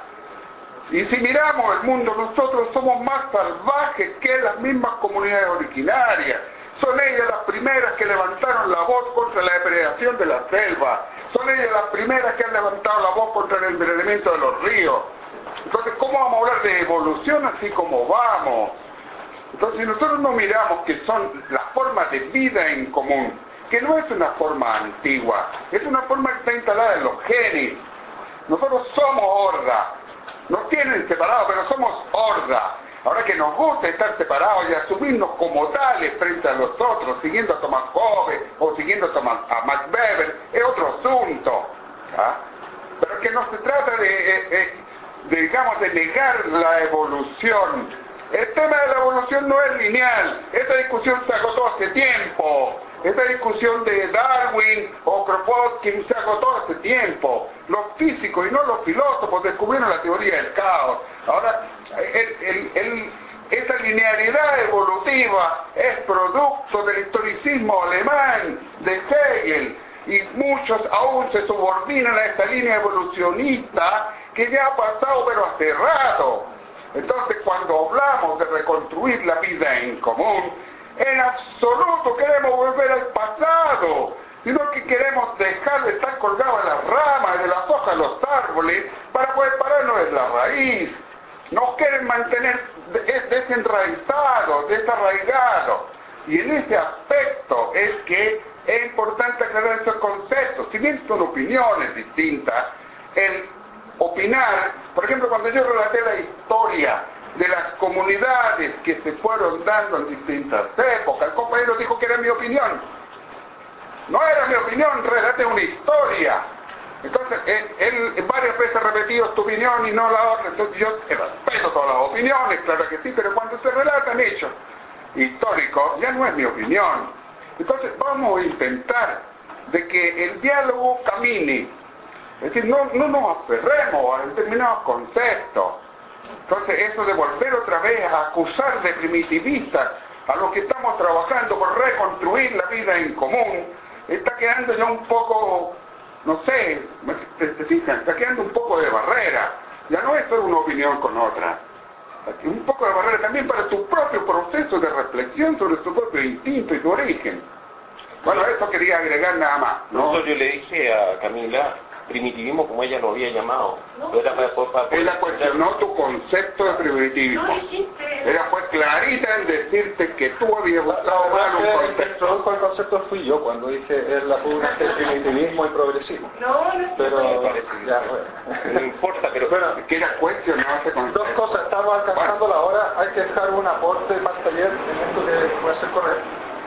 Y si miramos el mundo, nosotros somos más salvajes que las mismas comunidades originarias. Son ellas las primeras que levantaron la voz contra la depredación de la selva. Son ellas las primeras que han levantado la voz contra el envenenamiento de los ríos. Entonces, ¿cómo vamos a hablar de evolución así como vamos? Entonces, si nosotros no miramos que son las formas de vida en común, que no es una forma antigua, es una forma que está instalada en los genes. Nosotros somos horda. Nos tienen separados, pero somos horda. Ahora que nos gusta estar separados y asumirnos como tales frente a los otros, siguiendo a Thomas Hobbes o siguiendo a, Thomas, a Max Weber, es otro asunto. ¿Ah? Pero que no se trata de, eh, eh, de, digamos, de negar la evolución. El tema de la evolución no es lineal. Esta discusión se agotó hace tiempo. Esta discusión de Darwin o Kropotkin se agotó hace tiempo. Los físicos y no los filósofos descubrieron la teoría del caos. Ahora, el, el, el, esa linealidad evolutiva es producto del historicismo alemán, de Hegel, y muchos aún se subordinan a esta línea evolucionista que ya ha pasado pero hace rato. Entonces, cuando hablamos de reconstruir la vida en común, en absoluto queremos volver al pasado, sino que queremos dejar de estar colgados en las ramas, de las hojas de los árboles, para poder pararnos en la raíz. Nos quieren mantener desenraizados, desarraigados. Y en ese aspecto es que es importante aclarar estos conceptos. Si bien son opiniones distintas, el opinar, por ejemplo, cuando yo relaté la historia de las comunidades que se fueron dando en distintas épocas, el compañero dijo que era mi opinión. No era mi opinión, relaté una historia. Entonces, él, él varias veces repetido tu opinión y no la otra. Entonces yo respeto todas las opiniones, claro que sí, pero cuando se relatan hechos históricos, ya no es mi opinión. Entonces vamos a intentar de que el diálogo camine. Es decir, no, no nos aferremos a determinados conceptos. Entonces eso de volver otra vez a acusar de primitivistas a los que estamos trabajando por reconstruir la vida en común, está quedando ya un poco, no sé, ¿te, te fijan? Está quedando un poco de barrera. Ya no es solo una opinión con otra. Un poco de barrera también para tu propio proceso de reflexión sobre tu propio instinto y tu origen. Bueno, eso quería agregar nada más, ¿no? Yo le dije a Camila, primitivismo como ella lo había llamado. No. Era para, para, para Ella cuestionó tu concepto de primitivismo. No dijiste. Ella fue clarita en decirte que tú habías buscado mal un El que concepto. introdujo el concepto fui yo cuando dije es la pugna entre primitivismo y progresismo. No, no Pero me parece que ya, sí. bueno. No importa, pero Bueno, Que ella cuestionó ese concepto. dos cosas, estamos alcanzando la hora, hay que dejar un aporte para el taller en esto que puede ser correcto,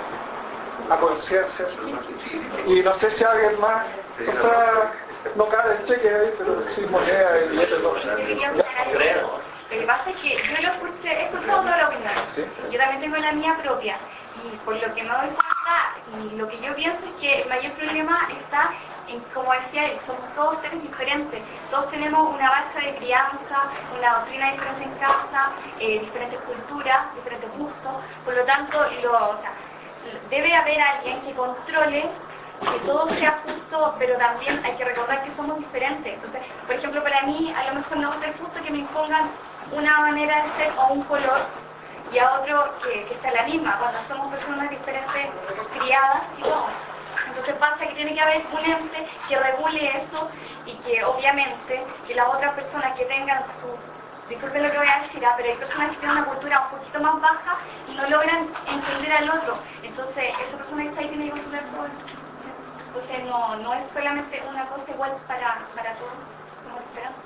a conciencia, y no sé si alguien más, o sea, no cabe el cheque ahí, pero sí moneda y billetes, no. Quería aclarar algo. Lo que pasa es que yo lo escuché, he escuchado toda la opinión. Sí. Yo también tengo la mía propia. Y por lo que me doy cuenta, y lo que yo pienso es que el mayor problema está en, como decía él, somos todos seres diferentes. Todos tenemos una base de crianza, una doctrina diferente en casa, eh, diferentes culturas, diferentes gustos. Por lo tanto, lo, o sea, debe haber alguien que controle que todo sea justo, pero también hay que recordar que somos diferentes. Entonces, por ejemplo, para mí, a lo mejor no va a ser justo que me impongan una manera de ser o un color, y a otro que, que está la misma, cuando somos personas diferentes, criadas y todo. Entonces pasa que tiene que haber un ente que regule eso y que obviamente que las otras personas que tengan su, disculpen lo que voy a decir, ah, pero hay personas que tienen una cultura un poquito más baja y no logran entender al otro. Entonces esa persona que está ahí tiene que controlar todo eso. Entonces no, no es solamente una cosa igual para, para todos, somos diferentes.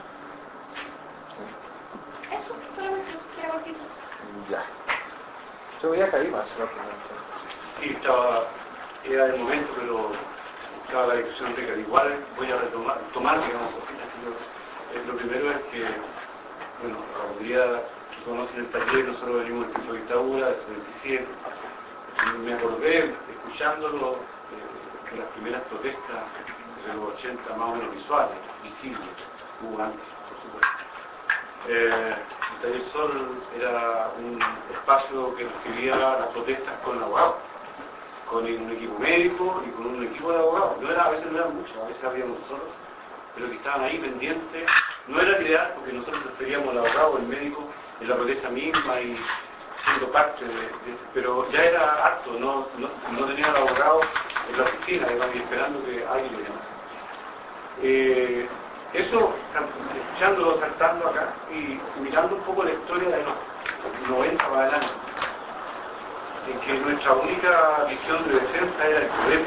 Eso, solamente quiero cortito. Ya. Yo voy a caer más, ¿no? Sí, estaba, era el momento, pero estaba la discusión de igual voy a retomar, tomar, digamos, cositas que yo, eh, lo primero es que, bueno, la mayoría que conocen el taller, nosotros venimos del tiempo de dictadura, del setenta y siete, me acordé, escuchándolo, eh, que las primeras protestas de los ochenta, más o menos visuales, visibles, hubo antes, por supuesto. Eh, el Taller Sol era un espacio que recibía las protestas con abogados, con un equipo médico y con un equipo de abogados. No era, a veces no eran muchos, a veces habíamos nosotros, pero que estaban ahí pendientes. No era ideal porque nosotros preferíamos al abogado, el médico, en la protesta misma y siendo parte de, de eso. Pero ya era harto, no, no, no tenía al abogado en la oficina, digamos, y esperando que alguien lo llamara. Eh, Eso, escuchándolo, saltando acá y mirando un poco la historia de los noventa para adelante, en que nuestra única visión de defensa era el poder.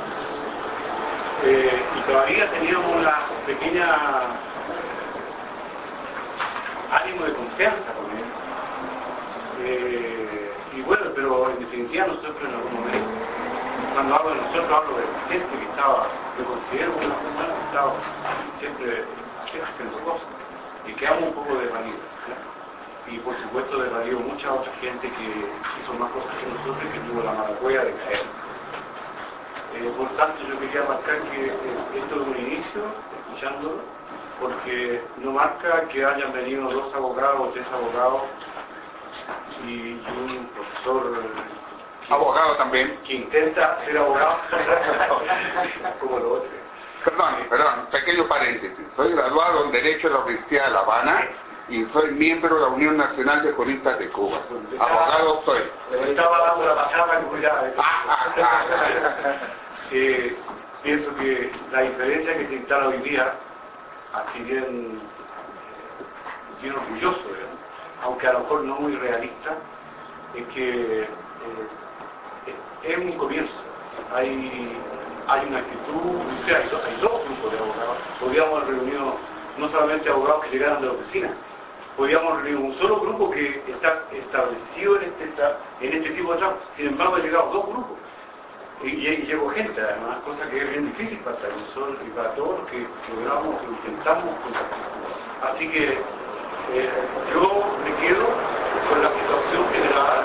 Eh, y todavía teníamos una pequeña ánimo de confianza con él. Eh, y bueno, pero en definitiva nosotros en algún momento, cuando hablo de nosotros, hablo de la gente que estaba, que considero una persona que estaba siempre haciendo cosas, y quedamos un poco desvalidos, ¿sí? Y por supuesto desvalió mucha otra gente que hizo más cosas que nosotros y que tuvo la mala cueva de caer. Eh, por tanto yo quería marcar que eh, esto es un inicio, escuchándolo, porque no marca que hayan venido dos abogados, tres abogados y, y un profesor eh, abogado también, que intenta ser abogado como lo otro. Perdón, perdón, pequeño paréntesis. Soy graduado en Derecho de la Universidad de La Habana y soy miembro de la Unión Nacional de Juristas de Cuba. Abogado soy. Le estaba dando la pasada que cuidado. eh, pienso que la diferencia que se instala hoy día, así bien, bien orgulloso, ¿verdad? Aunque a lo mejor no muy realista, es que eh, es un comienzo. Hay, hay una actitud, o sea, hay, dos, hay dos grupos de abogados. Podríamos haber reunido no solamente abogados que llegaran de la oficina, podríamos reunir un solo grupo que está establecido en este, en este tipo de trabajo. Sin embargo, han llegado dos grupos. Y, y, y llegó gente, además, cosa que es bien difícil para nosotros y para todos los que logramos, que intentamos compartir. Así que eh, yo me quedo con la situación general,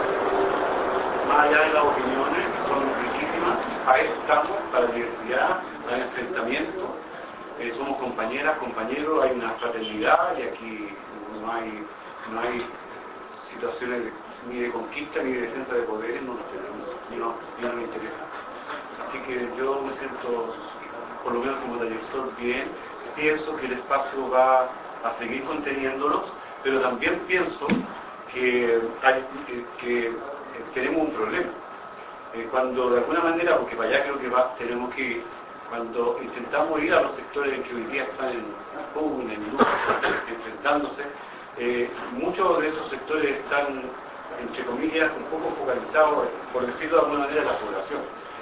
más allá de las opiniones, que son riquísimas. A eso estamos, para la diversidad, para el enfrentamiento. Eh, somos compañeras, compañeros, hay una fraternidad y aquí no hay, no hay situaciones de, ni de conquista ni de defensa de poderes, no las tenemos, ni no, ni nos interesa. Así que yo me siento, por lo menos como Taller Sol, bien. Pienso que el espacio va a seguir conteniéndolos, pero también pienso que, hay, que, que tenemos un problema. Eh, cuando de alguna manera, porque para allá creo que va, tenemos que ir, cuando intentamos ir a los sectores en que hoy día están en pugna, en lucha, enfrentándose, eh, muchos de esos sectores están, entre comillas, un poco focalizados, por decirlo de alguna manera, en la población.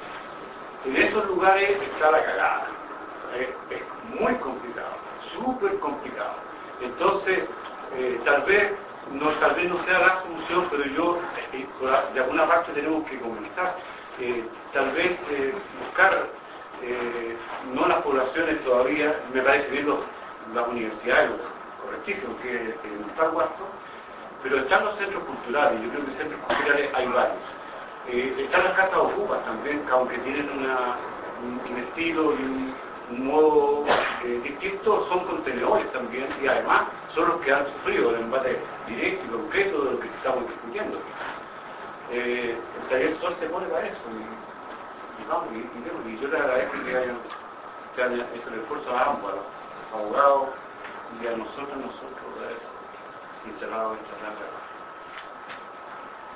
En esos lugares está la cagada. Es, es muy complicado, súper complicado. Entonces, eh, tal vez no, tal vez no sea la solución, pero yo, eh, de alguna parte tenemos que conversar. Eh, tal vez eh, buscar, eh, no las poblaciones todavía, me parece bien los, las universidades, correctísimo, que en Paguasto, pero están los centros culturales, yo creo que centros culturales hay varios. Eh, están las casas ocupas también, aunque tienen una, un, un estilo y un, un modo eh, distinto, son contenedores también y además son los que han sufrido el embate directo y concreto de lo que estamos discutiendo. Eh, el Taller Sol se pone para eso y, y vamos, y, y, y yo les agradezco que hayan, se hayan hecho el esfuerzo a ambos, a los abogados y a nosotros, nosotros, de eso, instalados esta planta.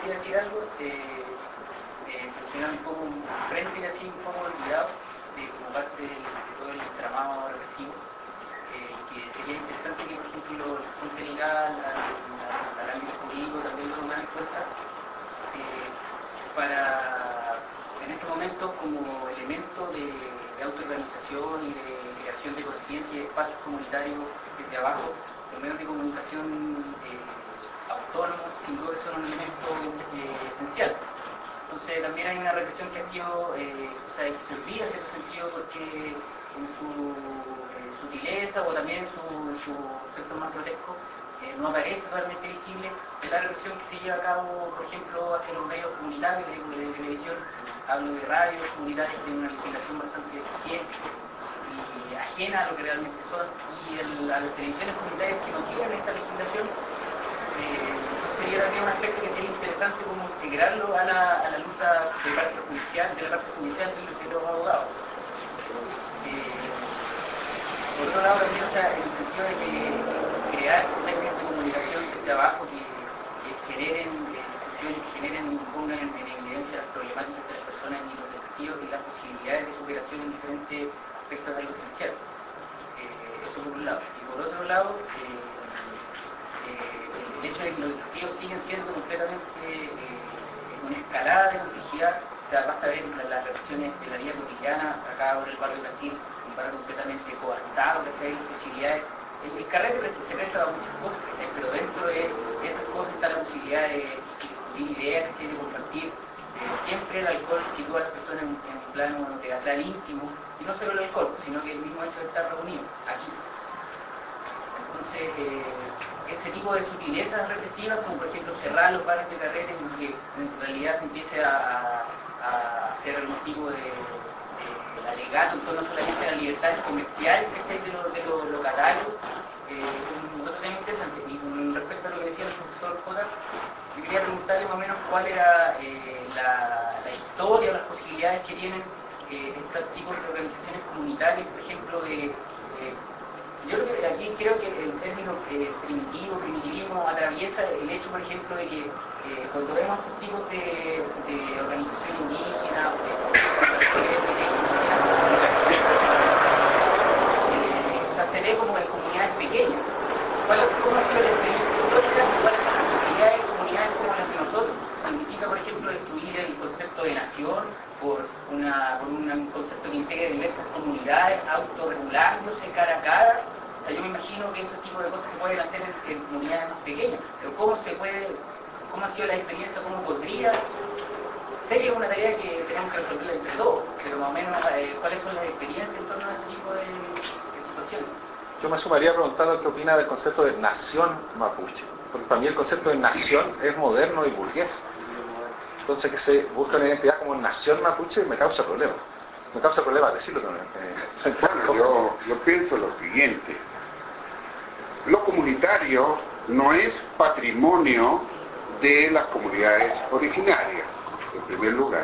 quería decir algo, eh, eh, mencionar un poco un frente y así un poco olvidado, de, como parte de, de todo el entramado represivo, eh, que sería interesante que, por ejemplo, la gente ligada al, al, al ámbito jurídico también lo tomen en cuenta, eh, para, en este momento, como elemento de, de autoorganización y de creación de conciencia y de espacios comunitarios desde abajo, los medios de comunicación eh, autónomos, sin duda son un elemento eh, esencial. Entonces también hay una represión que ha sido, eh, o sea, que se olvida en cierto sentido porque en su eh, sutileza o también en su, su aspecto más grotesco eh, no aparece totalmente visible de la represión que se lleva a cabo, por ejemplo, hacia los medios comunitarios de, de televisión. Hablo de radios comunitarios que tienen una legislación bastante eficiente y ajena a lo que realmente son, y el, a las televisiones comunitarias que no tienen esa legislación. Eh, sería también un aspecto que sería interesante como integrarlo a la, a la lucha de parte judicial, de la parte judicial y de los abogados. Eh, por otro lado también, o sea, en el sentido de que crear medios de comunicación desde abajo que, que generen eh, discusiones, que generen y pongan en, en evidencia las problemáticas de las personas y los desafíos y las posibilidades de superación en diferentes aspectos de algo esencial. Eh, eso por un lado. Y por otro lado, eh, Eh, el hecho de que los desafíos siguen siendo completamente eh, una escalada de complejidad, o sea, basta ver las, las reacciones de la vida cotidiana acá ahora en el barrio de Brasil, un barrio completamente coartado, que hay posibilidades. El, el carrete se presta a muchas cosas, ¿sí? Pero dentro de esas cosas está la posibilidad de discutir ideas, ¿sí? De compartir. Eh, siempre el alcohol sitúa a las personas en, en un plano teatral íntimo, y no solo el alcohol, sino que el mismo hecho de estar reunidos aquí. Entonces, eh, ese tipo de sutilezas represivas, como por ejemplo cerrar los bares de carretes, en que en realidad se empiece a, a, a hacer algún tipo de, de, de alegato en torno solamente a las libertades comerciales que hay de los de lo locatarios, eh, un otro tema interesante. Y con respecto a lo que decía el profesor Jota, yo quería preguntarle más o menos cuál era eh, la, la historia o las posibilidades que tienen eh, estos tipos de organizaciones comunitarias, por ejemplo, de... de Yo creo que aquí creo que el término eh, primitivo, primitivismo atraviesa el hecho, por ejemplo, de que eh, cuando vemos estos tipos de, de organización indígena, o de, de, de, de eh, o sea, se ve como en comunidades pequeñas. ¿Cuál, ¿Cómo ha sido la experiencia histórica? ¿Cuáles son las posibilidades de comunidades como las de nosotros? Significa, por ejemplo, destruir el concepto de nación por, una, por una, un concepto que integre diversas comunidades, autorregulándose cara a cara. O sea, yo me imagino que ese tipo de cosas se pueden hacer en, en comunidades más pequeñas, pero ¿cómo se puede, cómo ha sido la experiencia, cómo podría? Sé que es una tarea que tenemos que resolver entre todos, pero más o menos eh, cuáles son las experiencias en torno a ese tipo de, de situaciones. Yo me sumaría preguntando qué opina del concepto de nación mapuche, porque para mí el concepto de nación es moderno y burgués. Entonces que se busca una identidad como nación mapuche me causa problemas. Me causa problemas decirlo también. Eh, bueno, yo, yo pienso lo siguiente. Lo comunitario no es patrimonio de las comunidades originarias, en primer lugar.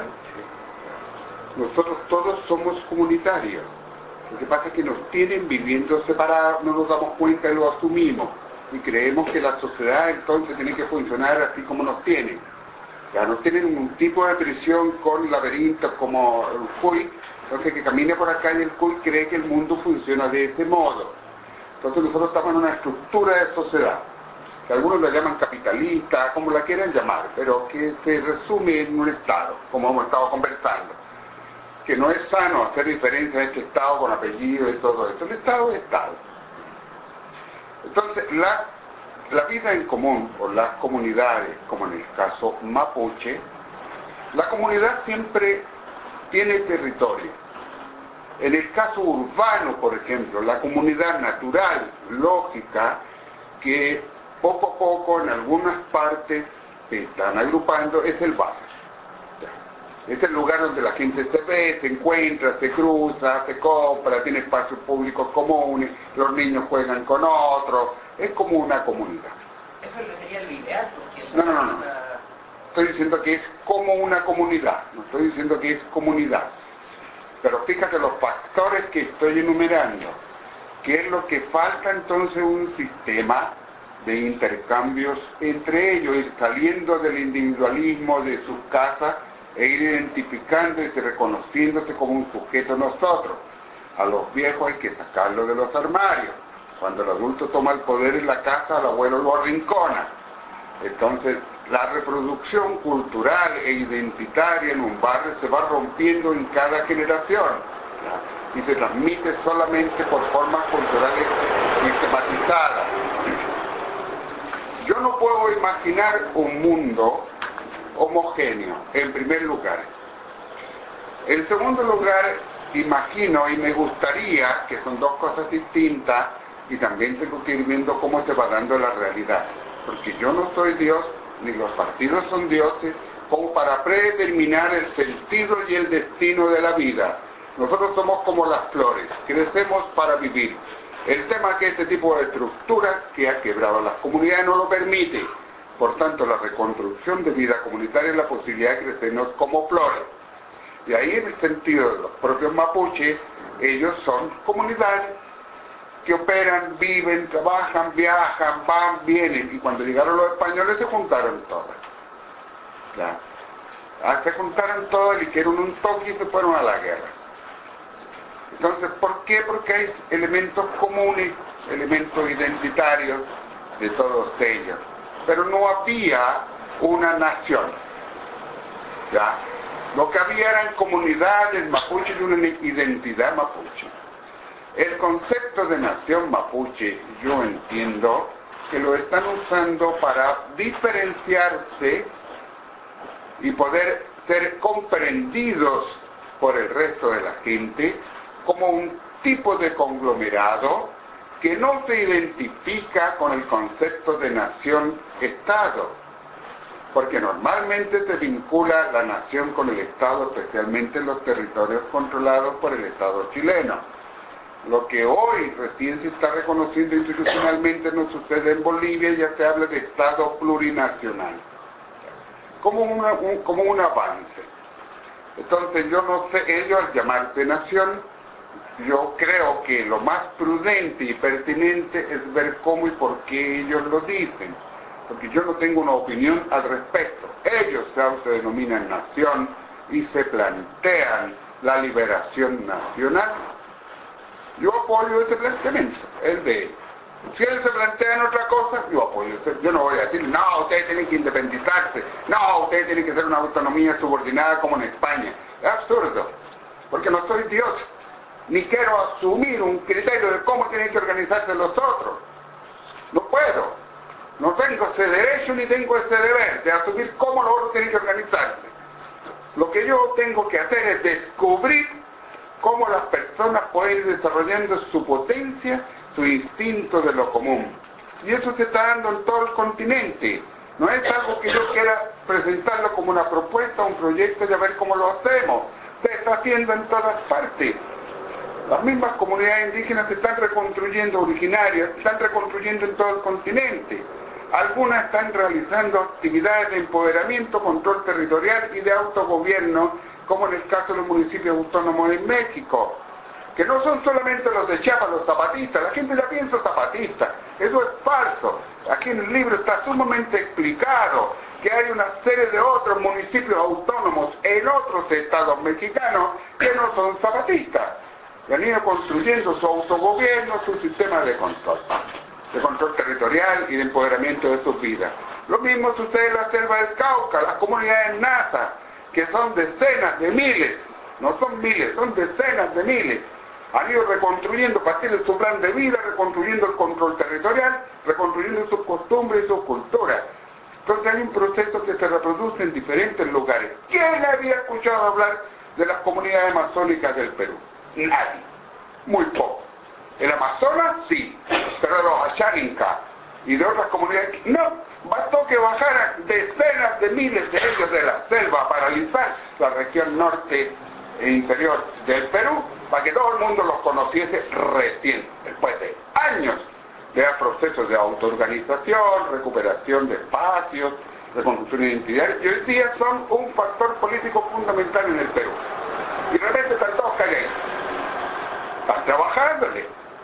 Nosotros todos somos comunitarios. Lo que pasa es que nos tienen viviendo separados, no nos damos cuenta y lo asumimos. Y creemos que la sociedad entonces tiene que funcionar así como nos tienen. Ya nos tienen un tipo de prisión con laberintos como el Cuy, entonces que camina por acá y el Cuy cree que el mundo funciona de ese modo. Entonces nosotros estamos en una estructura de sociedad, que algunos la llaman capitalista, como la quieran llamar, pero que se resume en un Estado, como hemos estado conversando. Que no es sano hacer diferencia entre Estado con apellido y todo eso. El Estado es Estado. Entonces, la, la vida en común, o las comunidades, como en el caso mapuche, la comunidad siempre tiene territorio. En el caso urbano, por ejemplo, la comunidad natural, lógica, que poco a poco en algunas partes se están agrupando, es el barrio. Es el lugar donde la gente se ve, se encuentra, se cruza, se compra, tiene espacios públicos comunes, los niños juegan con otros, es como una comunidad. Eso es lo que sería lo ideal, porque... No, no, no, no. Estoy diciendo que es como una comunidad, no estoy diciendo que es comunidad. Pero fíjate los factores que estoy enumerando, que es lo que falta entonces un sistema de intercambios entre ellos, ir saliendo del individualismo de sus casas e ir identificándose y reconociéndose como un sujeto nosotros. A los viejos hay que sacarlos de los armarios. Cuando el adulto toma el poder en la casa, el abuelo lo arrincona. Entonces, la reproducción cultural e identitaria en un barrio se va rompiendo en cada generación, ¿ya? Y se transmite solamente por formas culturales sistematizadas. Yo no puedo imaginar un mundo homogéneo, en primer lugar. En segundo lugar, imagino y me gustaría, que son dos cosas distintas, y también tengo que ir viendo cómo se va dando la realidad, porque yo no soy Dios, ni los partidos son dioses, como para predeterminar el sentido y el destino de la vida. Nosotros somos como las flores, crecemos para vivir. El tema es que este tipo de estructura que ha quebrado las comunidades no lo permite. Por tanto, la reconstrucción de vida comunitaria es la posibilidad de crecernos como flores. Y ahí, en el sentido de los propios mapuches, ellos son comunidades que operan, viven, trabajan, viajan, van, vienen. Y cuando llegaron los españoles se juntaron todas. ¿Ya? Ah, se juntaron todas, le hicieron un toque y se fueron a la guerra. Entonces, ¿por qué? Porque hay elementos comunes, elementos identitarios de todos ellos. Pero no había una nación. ¿Ya? Lo que había eran comunidades mapuche y una identidad mapuche. El concepto de nación mapuche, yo entiendo que lo están usando para diferenciarse y poder ser comprendidos por el resto de la gente como un tipo de conglomerado que no se identifica con el concepto de nación-estado, porque normalmente se vincula la nación con el Estado, especialmente en los territorios controlados por el Estado chileno. Lo que hoy recién se está reconociendo institucionalmente no sucede en Bolivia, ya se habla de Estado plurinacional, como, una, un, como un avance. Entonces yo no sé, ellos al llamarse nación, yo creo que lo más prudente y pertinente es ver cómo y por qué ellos lo dicen, porque yo no tengo una opinión al respecto. Ellos se autodenominan nación y se plantean la liberación nacional. Yo apoyo ese planteamiento, el de él. Si él se plantea en otra cosa, yo apoyo ese. Yo no voy a decir, no, ustedes tienen que independizarse, no, ustedes tienen que ser una autonomía subordinada como en España. Es absurdo, porque no soy Dios, ni quiero asumir un criterio de cómo tienen que organizarse los otros. No puedo, no tengo ese derecho ni tengo ese deber de asumir cómo los otros tienen que organizarse. Lo que yo tengo que hacer es descubrir cómo las personas pueden ir desarrollando su potencia, su instinto de lo común. Y eso se está dando en todo el continente. No es algo que yo quiera presentarlo como una propuesta, un proyecto y a ver cómo lo hacemos. Se está haciendo en todas partes. Las mismas comunidades indígenas se están reconstruyendo, originarias, se están reconstruyendo en todo el continente. Algunas están realizando actividades de empoderamiento, control territorial y de autogobierno, como en el caso de los municipios autónomos en México, que no son solamente los de Chiapas, los zapatistas. La gente ya piensa zapatista, eso es falso. Aquí en el libro está sumamente explicado que hay una serie de otros municipios autónomos en otros estados mexicanos que no son zapatistas, que han ido construyendo su autogobierno, su sistema de control, de control territorial y de empoderamiento de sus vidas. Lo mismo sucede en la selva del Cauca, las comunidades nazas, que son decenas de miles, no son miles, son decenas de miles, han ido reconstruyendo a partir de su plan de vida, reconstruyendo el control territorial, reconstruyendo sus costumbres y sus culturas. Entonces hay un proceso que se reproduce en diferentes lugares. ¿Quién había escuchado hablar de las comunidades amazónicas del Perú? Nadie, muy poco. El Amazonas sí, pero los Achaninca y de otras comunidades no. Bastó que bajaran decenas de miles de ellos de la selva a paralizar la región norte e interior del Perú para que todo el mundo los conociese recién, después de años de procesos de autoorganización, recuperación de espacios, reconstrucción identitaria, y hoy día son un factor político fundamental en el Perú. Y de repente están todos calladitos, están trabajándole.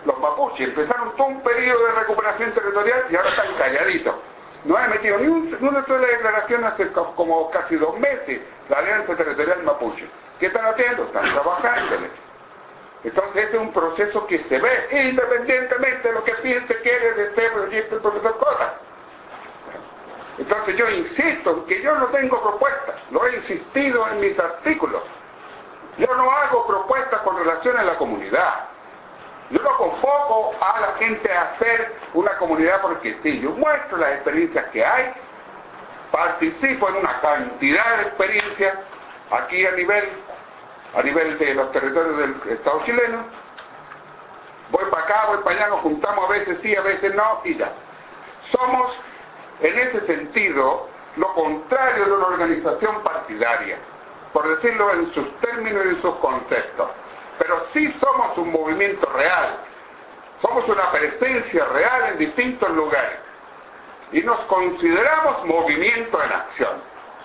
los mapuches empezaron todo un periodo de recuperación territorial y ahora están calladitos. No he metido ni, un, ni una sola declaración hace como casi dos meses la Alianza Territorial Mapuche. ¿Qué están haciendo? Están trabajándole. Entonces este es un proceso que se ve independientemente de lo que piense, quiere, desee, proyecto el profesor Cota. Entonces yo insisto en que yo no tengo propuestas, lo he insistido en mis artículos. Yo no hago propuestas con relación a la comunidad. Yo no convoco a la gente a hacer una comunidad porque sí, yo muestro las experiencias que hay, participo en una cantidad de experiencias aquí a nivel, a nivel de los territorios del Estado chileno. Voy para acá, voy para allá, nos juntamos a veces sí, a veces no, y ya. Somos, en ese sentido, lo contrario de una organización partidaria, por decirlo en sus términos y en sus conceptos. Pero sí somos un movimiento real, somos una presencia real en distintos lugares y nos consideramos movimiento en acción.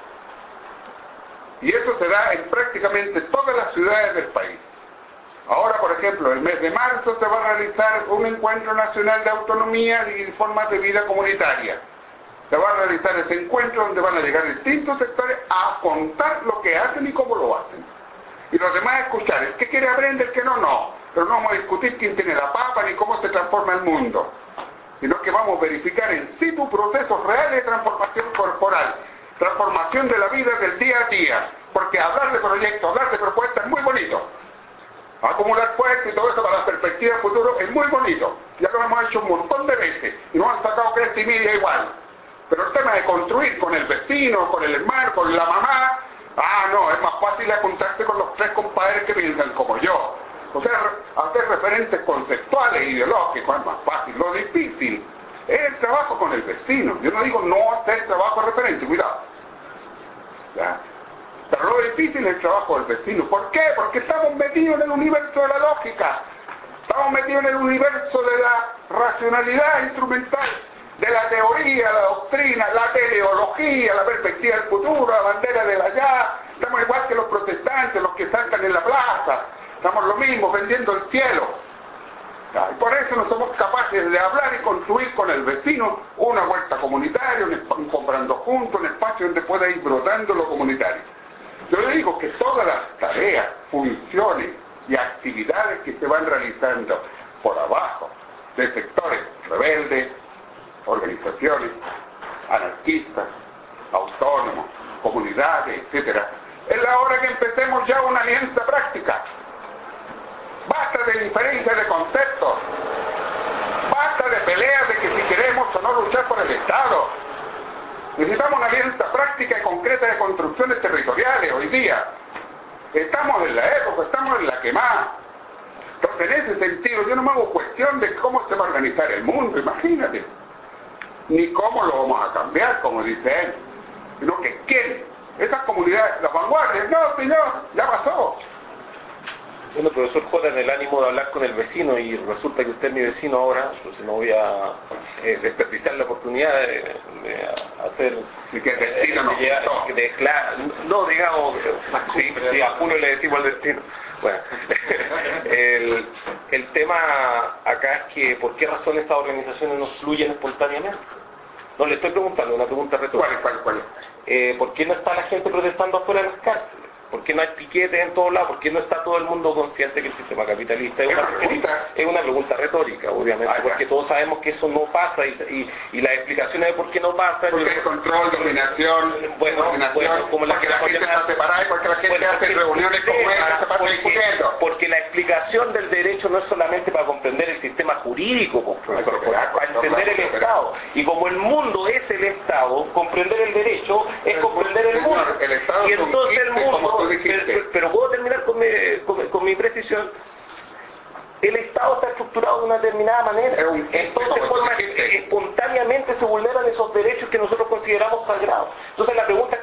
Y eso se da en prácticamente todas las ciudades del país. Ahora, por ejemplo, el mes de marzo se va a realizar un encuentro nacional de autonomía y formas de vida comunitaria. Se va a realizar ese encuentro donde van a llegar distintos sectores a contar lo que hacen y cómo lo hacen. Y los demás a escuchar, el que quiere aprender, el que no, no. Pero no vamos a discutir quién tiene la papa ni cómo se transforma el mundo, sino que vamos a verificar en situ procesos reales de transformación corporal, transformación de la vida del día a día, porque hablar de proyectos, hablar de propuestas es muy bonito. Acumular fuerza y todo eso para la perspectiva de futuro es muy bonito. Ya lo hemos hecho un montón de veces y nos han sacado cresta y media igual. Pero el tema de construir con el vecino, con el hermano, con la mamá, ah, no, es más fácil juntarse con los tres compadres que piensan como yo. O sea, hacer referentes conceptuales, ideológicos, es más fácil. Lo difícil es el trabajo con el vecino. Yo no digo no hacer trabajo referente, cuidado. ¿Ya? Pero lo difícil es el trabajo del vecino. ¿Por qué? Porque estamos metidos en el universo de la lógica. Estamos metidos en el universo de la racionalidad instrumental, de la teoría, la doctrina, la teleología, la perspectiva del futuro, la bandera del allá. Estamos igual que los protestantes, los que saltan en la plaza. Estamos lo mismo, vendiendo el cielo. Y por eso no somos capaces de hablar y construir con el vecino una huerta comunitaria, un, un comprando juntos, un espacio donde pueda ir brotando lo comunitario. Yo le digo que todas las tareas, funciones y actividades que se van realizando por abajo de sectores rebeldes, organizaciones, anarquistas, autónomos, comunidades, etcétera, es la hora que empecemos ya una alianza práctica. Basta de diferencias de conceptos, basta de peleas de que si queremos o no luchar por el Estado. Necesitamos una alianza práctica y concreta de construcciones territoriales hoy día. Estamos en la época, estamos en la quemada. Entonces, en ese sentido, yo no me hago cuestión de cómo se va a organizar el mundo, imagínate. Ni cómo lo vamos a cambiar, como dice él, sino que quién. Esas comunidades, las vanguardias, no señor, ya pasó. Bueno, profesor J, en el ánimo de hablar con el vecino, y resulta que usted es mi vecino ahora, entonces no voy a eh, desperdiciar la oportunidad de, de hacer... ¿Y que el destino no? De, de, de, claro, no, digamos, sí, sí, a Julio le decimos el destino. Bueno, el, el tema acá es que, ¿por qué razón esas organizaciones no fluyen espontáneamente? No, le estoy preguntando, una pregunta retórica. ¿Cuál es, cuál es, cuál es? Eh, ¿Por qué no está la gente protestando afuera de las cárceles? ¿Por qué no hay piquetes en todos lados? ¿Por qué no está todo el mundo consciente que el sistema capitalista es una, pregunta? Es una pregunta retórica, obviamente, ah, porque todos sabemos que eso no pasa y, y, y las explicaciones de por qué no pasa... Porque hay control, dominación, bueno, bueno, como porque la, la gente está separada y porque la gente bueno, hace reuniones como esta, se pasa discutiendo. Porque la explicación del derecho no es solamente para comprender el sistema jurídico, profesor, no, para, para entender el Estado. Y como el mundo es el Estado, comprender el derecho es el comprender el mundo. El Estado y entonces el mundo... Pero, pero puedo terminar con mi, con, con mi precisión. El Estado está estructurado de una determinada manera, entonces forma, espontáneamente se vulneran esos derechos que nosotros consideramos sagrados. Entonces la pregunta es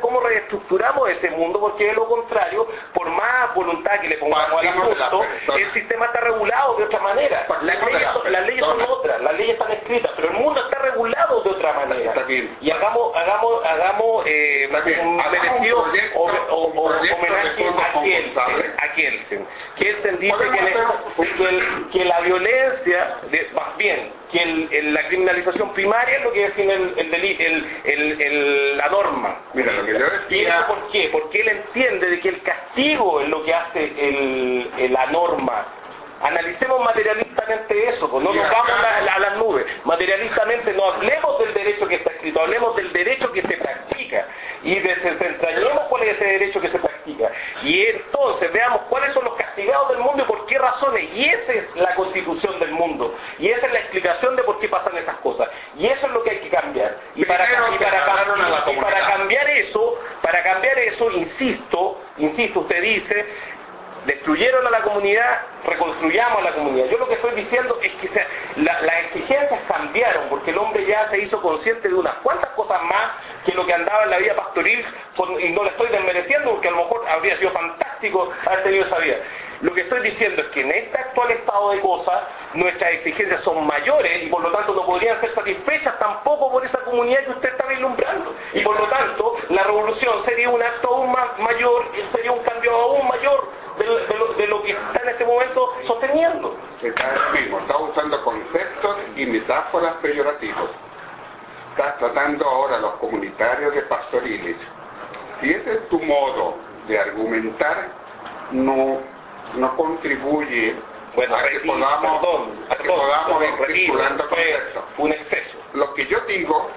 cómo reestructuramos ese mundo, porque de lo contrario, por más voluntad que le pongamos al asunto, el sistema está regulado de otra manera. Las leyes, son, las leyes son otras, las leyes están escritas, pero el mundo está regulado de otra manera. Y hagamos, hagamos, hagamos eh, un merecido o, o, o, homenaje a Kelsen. A Kelsen. Kelsen dice que, le, que, el, que la violencia, de, más bien, que el, el, la criminalización primaria es lo que define el, el, el, el, el, la norma. Mira, lo que yo decía... ¿Y eso por qué? Porque él entiende de que el castigo es lo que hace el, el, la norma. Analicemos materialistamente eso, pues no nos vamos a, la, a las nubes. Materialistamente no hablemos del derecho que está escrito, hablemos del derecho que se practica y desentrañemos cuál es ese derecho que se practica. Y entonces veamos cuáles son los castigados del mundo y por qué razones. Y esa es la constitución del mundo. Y esa es la explicación de por qué pasan esas cosas. Y eso es lo que hay que cambiar. Y para, y para, cambiar, y para cambiar eso, para cambiar eso, insisto, insisto, usted dice... Destruyeron a la comunidad, reconstruyamos a la comunidad. Yo lo que estoy diciendo es que se, la, las exigencias cambiaron, porque el hombre ya se hizo consciente de unas cuantas cosas más que lo que andaba en la vida pastoril, con, y no le estoy desmereciendo, porque a lo mejor habría sido fantástico haber tenido esa vida. Lo que estoy diciendo es que en este actual estado de cosas, nuestras exigencias son mayores y por lo tanto no podrían ser satisfechas tampoco por esa comunidad que usted está vislumbrando. Y por lo tanto, la revolución sería un acto aún más mayor, sería un cambio aún mayor de, de, lo, de lo que está en este momento sosteniendo. Está lo mismo, está usando conceptos y metáforas peyorativos. Estás tratando ahora a los comunitarios de pastoriles. Si ese es tu modo de argumentar, no, no contribuye bueno, a que retiro, podamos, perdón, a que perdón, podamos perdón, ir circulando retiro, conceptos. Un exceso. Lo que yo digo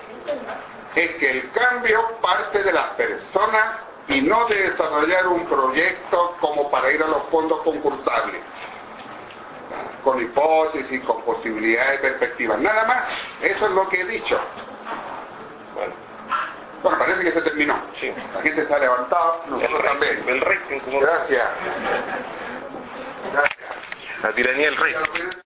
es que el cambio parte de las personas y no de desarrollar un proyecto como para ir a los fondos concursables, con hipótesis, con posibilidades de perspectivas. Nada más, eso es lo que he dicho. Bueno, bueno parece que se terminó. Sí. La gente se ha levantado, nosotros el también. rating, el rating, como... Gracias. Gracias. La tiranía del rating.